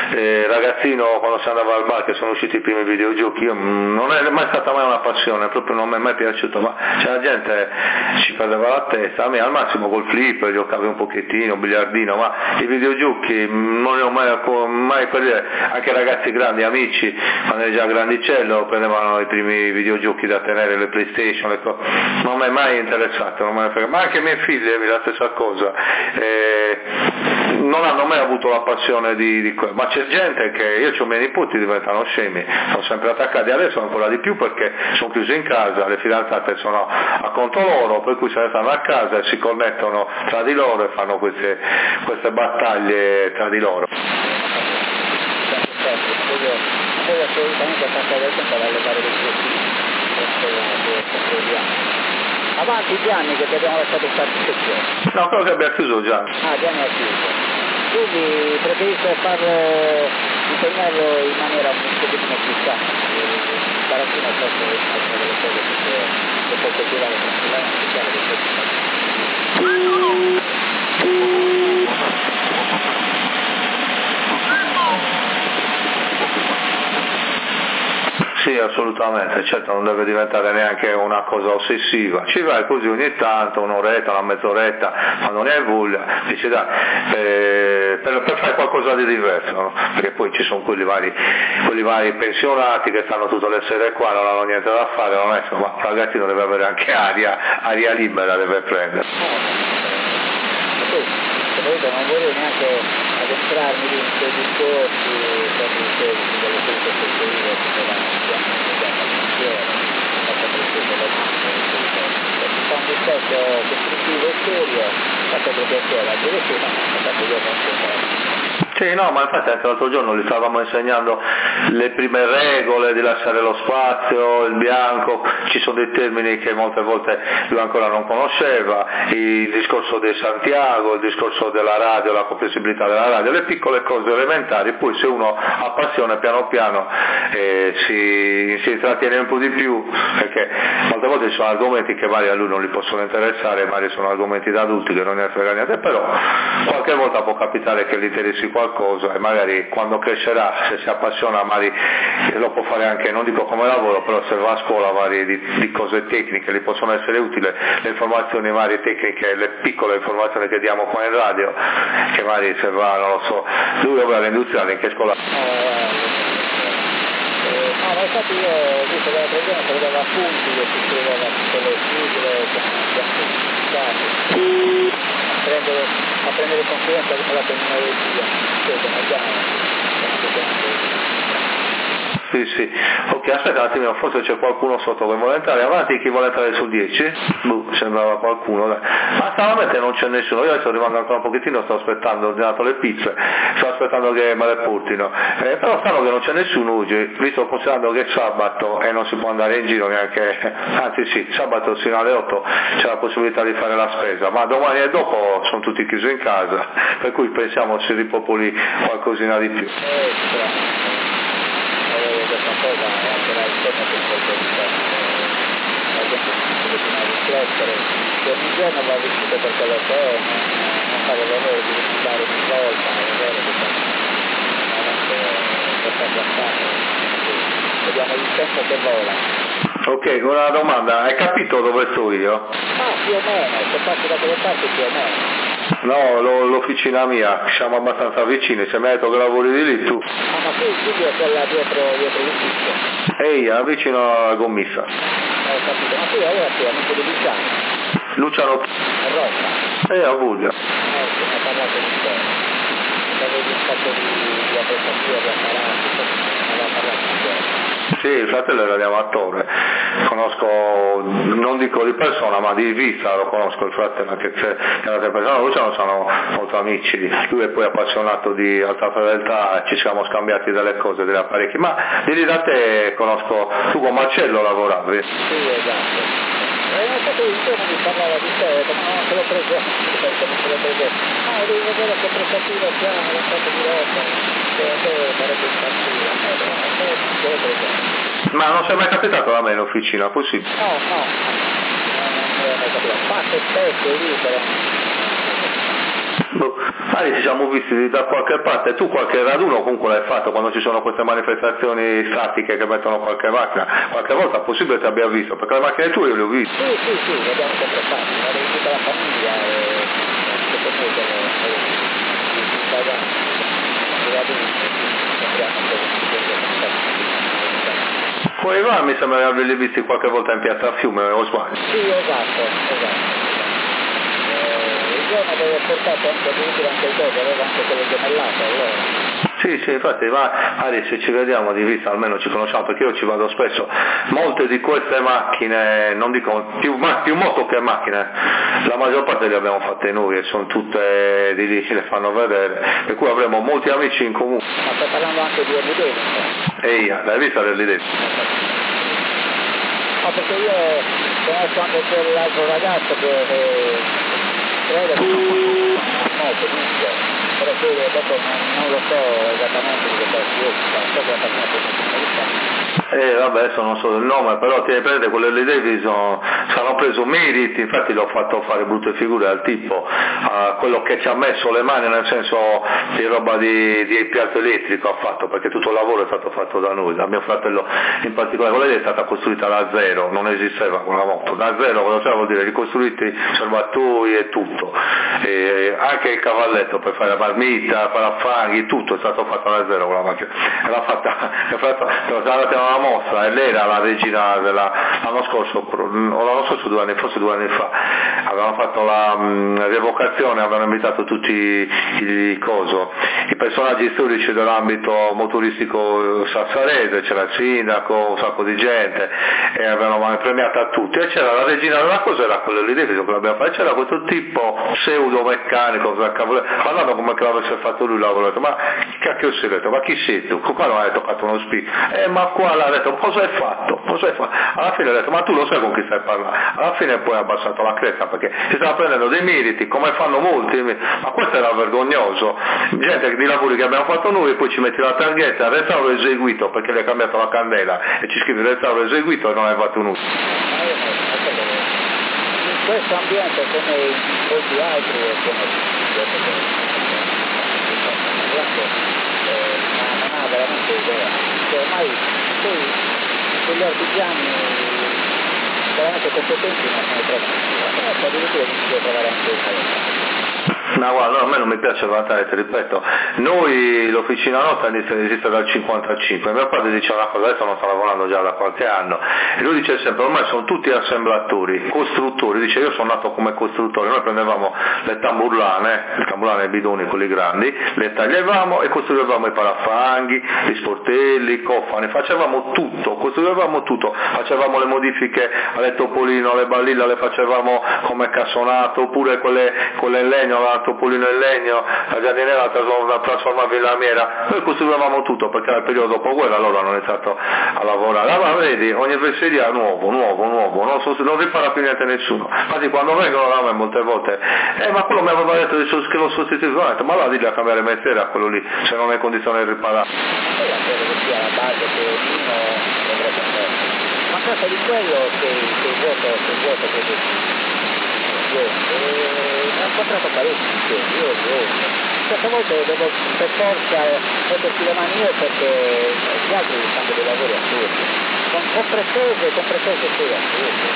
ragazzino quando si andava al bar, che sono usciti i primi videogiochi, io non è mai stata mai una passione, proprio non mi è mai piaciuto, ma c'è la gente ci perdeva la testa, a me al massimo col flipper giocavi un pochettino, biliardino, ma i videogiochi non ne ho mai per dire, anche ragazzi grandi, amici, quando eri già grandicello prendevano i primi videogiochi da tenere, le PlayStation, le cose. Non mi è mai interessato, non me ne ma anche i miei figli la stessa cosa, non hanno mai avuto la passione di quello, ma c'è gente che, io ho i miei nipoti diventano scemi, sono sempre attaccati, adesso ancora di più perché sono chiusi in casa, le fidanzate sono a conto loro, per cui se ne stanno a casa e si connettono tra di loro e fanno queste battaglie tra di loro. Poi assolutamente a passare del tempo ad allevare dei profili, avanti Gianni che ti abbiamo lasciato stare tutto chiaro. No, quello che abbiamo chiuso già. Ah, Gianni ha chiuso. Quindi preferisco impegnarlo in maniera un pochettino più sana. Tarantino forse è una delle cose che può coltivare Sì, assolutamente, certo non deve diventare neanche una cosa ossessiva, ci vai così ogni tanto, un'oretta, una mezz'oretta, ma non hai voglia, dici dai, per fare qualcosa di diverso, no? Perché poi ci sono quelli vari pensionati che stanno tutte le sere qua, non hanno niente da fare, non è, ma un ragazzino deve avere anche aria libera, deve prendere. Non voglio neanche addentrarmi in quei discorsi delle cose costruire fa un discorso costruttivo e serio, fatto per piacere, anche adesso io non Sì, no, ma infatti anche l'altro giorno gli stavamo insegnando le prime regole di lasciare lo spazio, il bianco, ci sono dei termini che molte volte lui ancora non conosceva, il discorso di Santiago, il discorso della radio, la comprensibilità della radio, le piccole cose elementari, poi se uno ha passione piano piano si intrattiene un po' di più, perché molte volte ci sono argomenti che magari a lui non li possono interessare, magari sono argomenti da adulti che non ne frega niente, però qualche volta può capitare che gli interessi qualcosa e magari quando crescerà, se si appassiona, magari lo può fare anche, non dico come lavoro, però se va a scuola varie di cose tecniche gli possono essere utili, le informazioni varie tecniche, le piccole informazioni che diamo qua in radio, che magari se va, non lo so, lui va all'industriale, in che scuola? No, ma infatti io ho visto che la presenza vedeva appunti che si scriveva tutte le sigle che a prendere confidenza con la terminologia, Sì, ok, aspetta un attimo, forse c'è qualcuno sotto che vuole entrare, avanti, chi vuole entrare sul 10? Sembrava qualcuno, dai. Ma stranamente non c'è nessuno, io adesso rimango ancora un pochettino, sto aspettando, ho ordinato le pizze, sto aspettando che me le portino, però strano che non c'è nessuno oggi, visto considerando che è sabato e non si può andare in giro neanche, anzi sì, sabato fino alle 8 c'è la possibilità di fare la spesa, ma domani e dopo sono tutti chiusi in casa, per cui pensiamo si ripopoli qualcosina di più. Questa cosa anche la ricerca che la gente continua a riflettere che ogni giorno va vissuto per quello che è, non fare l'errore di visitare ogni volta, l'errore che sta guardando, vediamo il tempo che vola. Ok, una domanda, hai capito dove sto io? Ah, più o meno, se passi da quelle parti più o meno. No, l'officina mia, siamo abbastanza vicini, se mi hai detto che lavori di lì tu. Ah, ma qui è quella dietro l'ufficio. Ehi, vicino alla commissa. Ho capito, ma qui allora sei amico di Luciano. A Roma. A Puglia. Che mi ha parlato di te. Avevi un fatto di attrezzatura, di apparati, aveva parlato di te. Sì, il fratello era di Amatore, conosco, non dico di persona, ma di vista lo conosco il fratello, anche se era sempre persona, Luciano sono molto amici, lui è poi appassionato di alta fedeltà, ci siamo scambiati delle cose, degli apparecchi, ma di lì da te conosco, tu con Marcello lavoravi? Sì, esatto. Non so che il giorno mi parlava di te, ma non se lo prego, devi vedere che prestativa c'è, la cosa di roba, che a te sarebbe impazzire, Ma non sei mai capitato da me in officina, possibile? No, non è mai capitato, passo spesso lì però. Ci siamo visti da qualche parte, tu qualche raduno comunque l'hai fatto quando ci sono queste manifestazioni statiche che mettono qualche macchina, qualche volta è possibile ti abbia visto, perché le macchine tue io le ho viste. Sì, le abbiamo sempre fatte, ma di tutta la famiglia Poi va, mi sembra di averli visti qualche volta in piazza Fiume, o sbaglio? Sì, esatto. Il giorno dove ho portato anche il dopo, avevo anche quello gemellato allora. Sì, infatti, se ci vediamo di vista almeno ci conosciamo, perché io ci vado spesso. Molte di queste macchine, non dico più moto che macchine, la maggior parte le abbiamo fatte noi e sono tutte di lì, le fanno vedere, per cui avremo molti amici in comune. Ma stai parlando anche di Harley Davidson? L'hai vista Harley Davidson? No, perché io conosco anche quell'altro ragazzo che credo che moto, però poi dopo non lo so esattamente di che cosa si occupa, so che la macchina vabbè, adesso non so il nome, però tieni presente quello dei Davidson ci hanno preso meriti, infatti l'ho fatto fare brutte figure al tipo, quello che ci ha messo le mani, nel senso di roba di piatto elettrico ha fatto, perché tutto il lavoro è stato fatto da noi, da mio fratello in particolare. Quella è stata costruita da zero, non esisteva quella moto, da zero, cosa vuol dire? Ricostruiti serbatoi e tutto, e anche il cavalletto per fare la marmita, parafanghi, tutto è stato fatto da zero quella macchina, era fatta una mostra e lei era la regina l'anno scorso 2 anni, forse 2 anni fa, avevano fatto la rievocazione, avevano invitato tutti i personaggi storici dell'ambito motoristico sassarese, c'era il sindaco, un sacco di gente, e avevano premiato a tutti, e c'era la regina della cosa, era quello lì che l'abbiamo fatto, c'era questo tipo pseudo meccanico, parlando come che l'avesse fatto lui, l'avevo detto, ma che cacchio si è detto, ma chi sei tu? Qua non hai toccato uno spicco, ma qua l'ha detto, cosa hai fatto? Alla fine ha detto, ma tu lo sai con chi stai parlando? Alla fine poi ha abbassato la cresta perché si stava prendendo dei meriti, come fanno molti, ma questo era vergognoso, gente di lavori che abbiamo fatto noi, e poi ci metti la targhetta, restauro eseguito, perché le hai cambiato la candela, e ci scrivi restauro eseguito e non hai fatto nulla. In questo ambiente come in molti altri non ha veramente idea, cioè ormai poi quegli artigiani veramente competenti non sono troppo, addirittura si deve trovare anche il No, guarda, a me non mi piace vantare, ti ripeto, noi l'officina nostra esiste dal 55, mio padre dice una cosa, adesso non sta lavorando già da qualche anno, e lui dice sempre, ormai sono tutti assemblatori, costruttori, dice io sono nato come costruttore, noi prendevamo le tamburlane i bidoni, quelli grandi, le tagliavamo e costruivamo i parafanghi, gli sportelli, i cofani, facevamo tutto, facevamo le modifiche alle topolino, alle balilla, le facevamo come cassonato, oppure quelle in legno, la topolino in legno, la giardiniera la trasformava in lamiera, noi costruivamo tutto perché era il periodo dopoguerra, allora hanno iniziato a lavorare, ma vedi, ogni vesseria nuovo, non ripara più niente nessuno, infatti quando vengono da me molte volte, ma quello mi aveva detto che lo sostituisco, ho detto, ma va digli a cambiare mestiere a quello lì, se non è in condizione di riparare. Ma cosa di quello che il vuoto ho incontrato parecchi io certe volte devo per forza metterci le mani io perché gli altri fanno dei lavori assurdi con pretese sì assurdi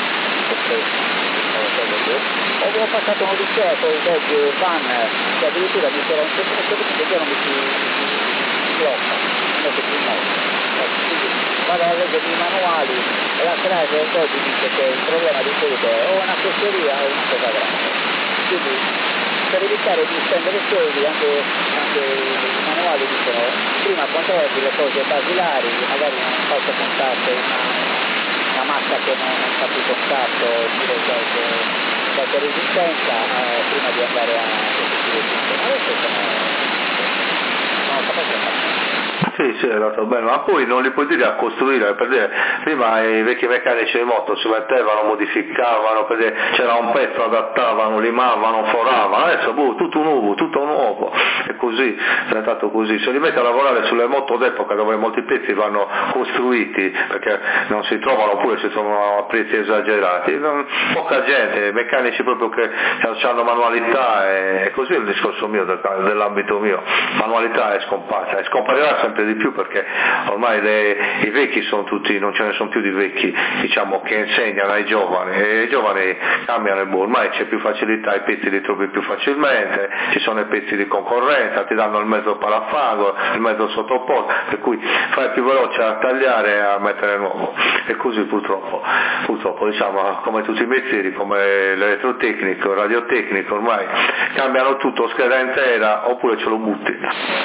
ho passato un liceo con i vecchi fan che addirittura mi c'era un certo giorno mi si blocca non so più quindi vado a leggere i manuali e la frase oggi dice che il problema di solito è o una fesseria o una cosa grande, quindi per evitare di spendere soldi anche i manuali dicono prima controlli le cose basilari, magari un falso contatto, una massa che non fa più contatto oppure qualche resistenza prima di andare a sostituire tutto, ma adesso sono capace a fare. Sì, è andato bene, ma poi non li puoi dire a costruire, per dire, prima i vecchi meccanici di moto si mettevano, modificavano, per dire, c'era un pezzo, adattavano, limavano, foravano, adesso tutto nuovo, e così, è diventato così. Se li metti a lavorare sulle moto d'epoca dove molti pezzi vanno costruiti perché non si trovano oppure si trovano a prezzi esagerati, poca gente, meccanici proprio che hanno manualità, e così è il discorso mio, dell'ambito mio, manualità è scomparsa, e scomparirà sempre di più perché ormai i vecchi sono tutti, non ce ne sono più di vecchi, diciamo, che insegnano ai giovani, e i giovani cambiano ormai c'è più facilità, i pezzi li trovi più facilmente, ci sono i pezzi di concorrenza, ti danno il mezzo parafango, il mezzo sottoposto, per cui fai più veloce a tagliare e a mettere nuovo, e così purtroppo diciamo, come tutti i mestieri, come l'elettrotecnico, il radiotecnico, ormai cambiano tutto, scheda intera, oppure ce lo butti.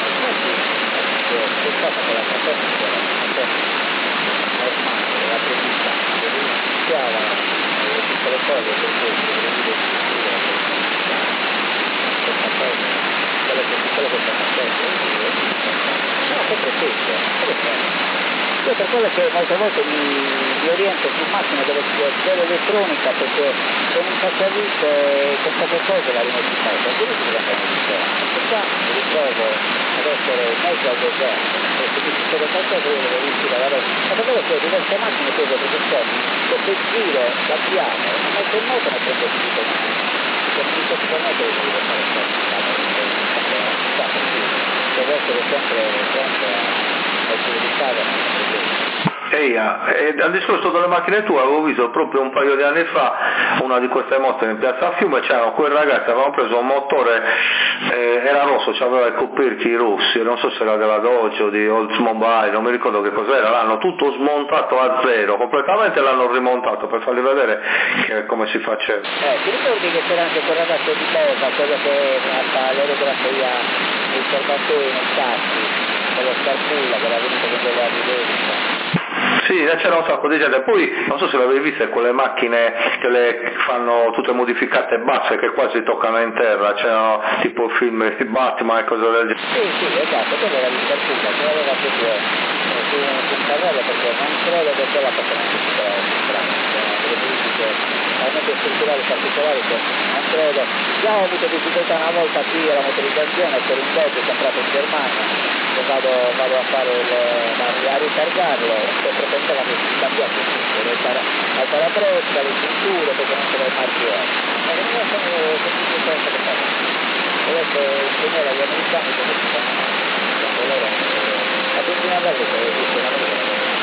Io per quello che molte volte mi oriento sul massimo dell'elettronica, perché con un cacciavite con poche cose la rimetti in moto, quindi si diventa un sistema. E qua mi ritrovo ad essere in mezzo al deserto, e se ti succede qualcosa io devo riuscire ad avere. Ma per quello che ho diverse macchine che se giro da piano, metto in moto e ne prendo subito male. Se non mi sto sicuramente devo fare devo essere sempre pronto a utilizzare. Al discorso delle macchine tue avevo visto proprio un paio di anni fa una di queste moto in piazza Fiume, c'erano quei ragazzi, avevano preso un motore, era rosso, aveva i coperchi rossi, non so se era della Dodge o di Oldsmobile, non mi ricordo che cos'era, l'hanno tutto smontato a zero, completamente l'hanno rimontato per fargli vedere come si faceva. Ti ricordi che c'era anche quel ragazzo di Cosa, quello che fa l'aerografia nei serbatoi, nei tassi, quello Starpulla che era venuto con delle evidenze? Sì, c'era un sacco di gente, poi non so se l'avevi vista quelle macchine che le fanno tutte modificate basse che quasi toccano in terra, c'erano tipo film di Batman e cose del genere. Sì, esatto, quello era l'Interpula, che aveva proprio su un carrello, perché non credo che quella possa essere strana, delle politiche talmente strutturali particolari che non credo. Già ho avuto difficoltà una volta qui alla motorizzazione per un Dodge comprato in Germania, che vado a fare a ritargarlo, e pretendeva che si cambiasse tutto, al parabrezza, le cinture, perché non c'era il marchio. Ma non è stato semplicemente cosa che fare. Adesso insegnare agli americani come si fa. Loro la benzina verde che funziona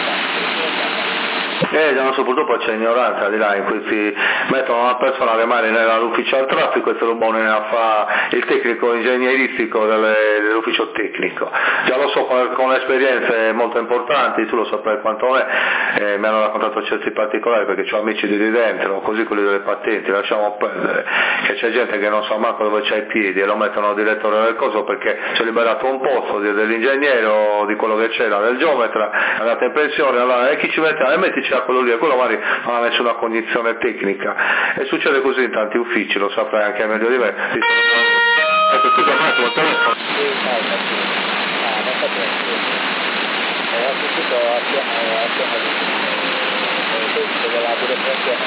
non so, purtroppo c'è ignoranza di là, in cui si mettono una persona che magari nell'ufficio al traffico e se lo buone a fare il tecnico ingegneristico dell'ufficio tecnico. Già lo so con esperienze molto importanti, tu lo saprai quanto è, mi hanno raccontato certi particolari perché ho amici di lì dentro, così quelli delle patenti, lasciamo perdere, che c'è gente che non sa manco dove c'ha i piedi e lo mettono direttore del coso perché si è liberato un posto dell'ingegnere o di quello che c'era, del geometra, è andato in pensione, allora chi ci mette? Mettici a quello lì, e quello magari non ha nessuna cognizione tecnica, e succede così in tanti uffici, lo saprai anche meglio di me. Ecco, scusa un attimo, il telefono. Ho assistito a di della burocrazia.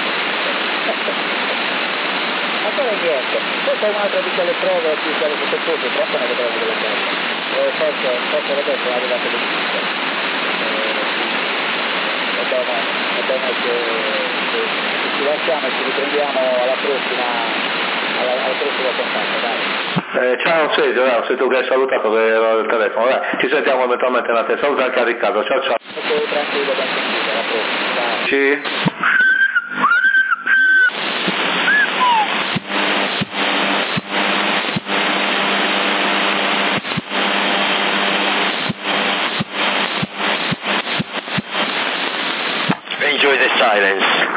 Ancora niente, questa è un'altra di quelle prove più che avete sottoposto, troppo ne vedremo delle cose. Forse adesso è arrivato l'inizio. È bene che ci lasciamo e ci riprendiamo al prossimo contatto, dai. Ciao Sergio, sei tu che hai salutato per il telefono, dai, ci sentiamo eventualmente la testa, saluta anche a Riccardo, ciao. Ok, tranquillo, ben sentito, alla prossima, dai. Sì. Enjoy the silence.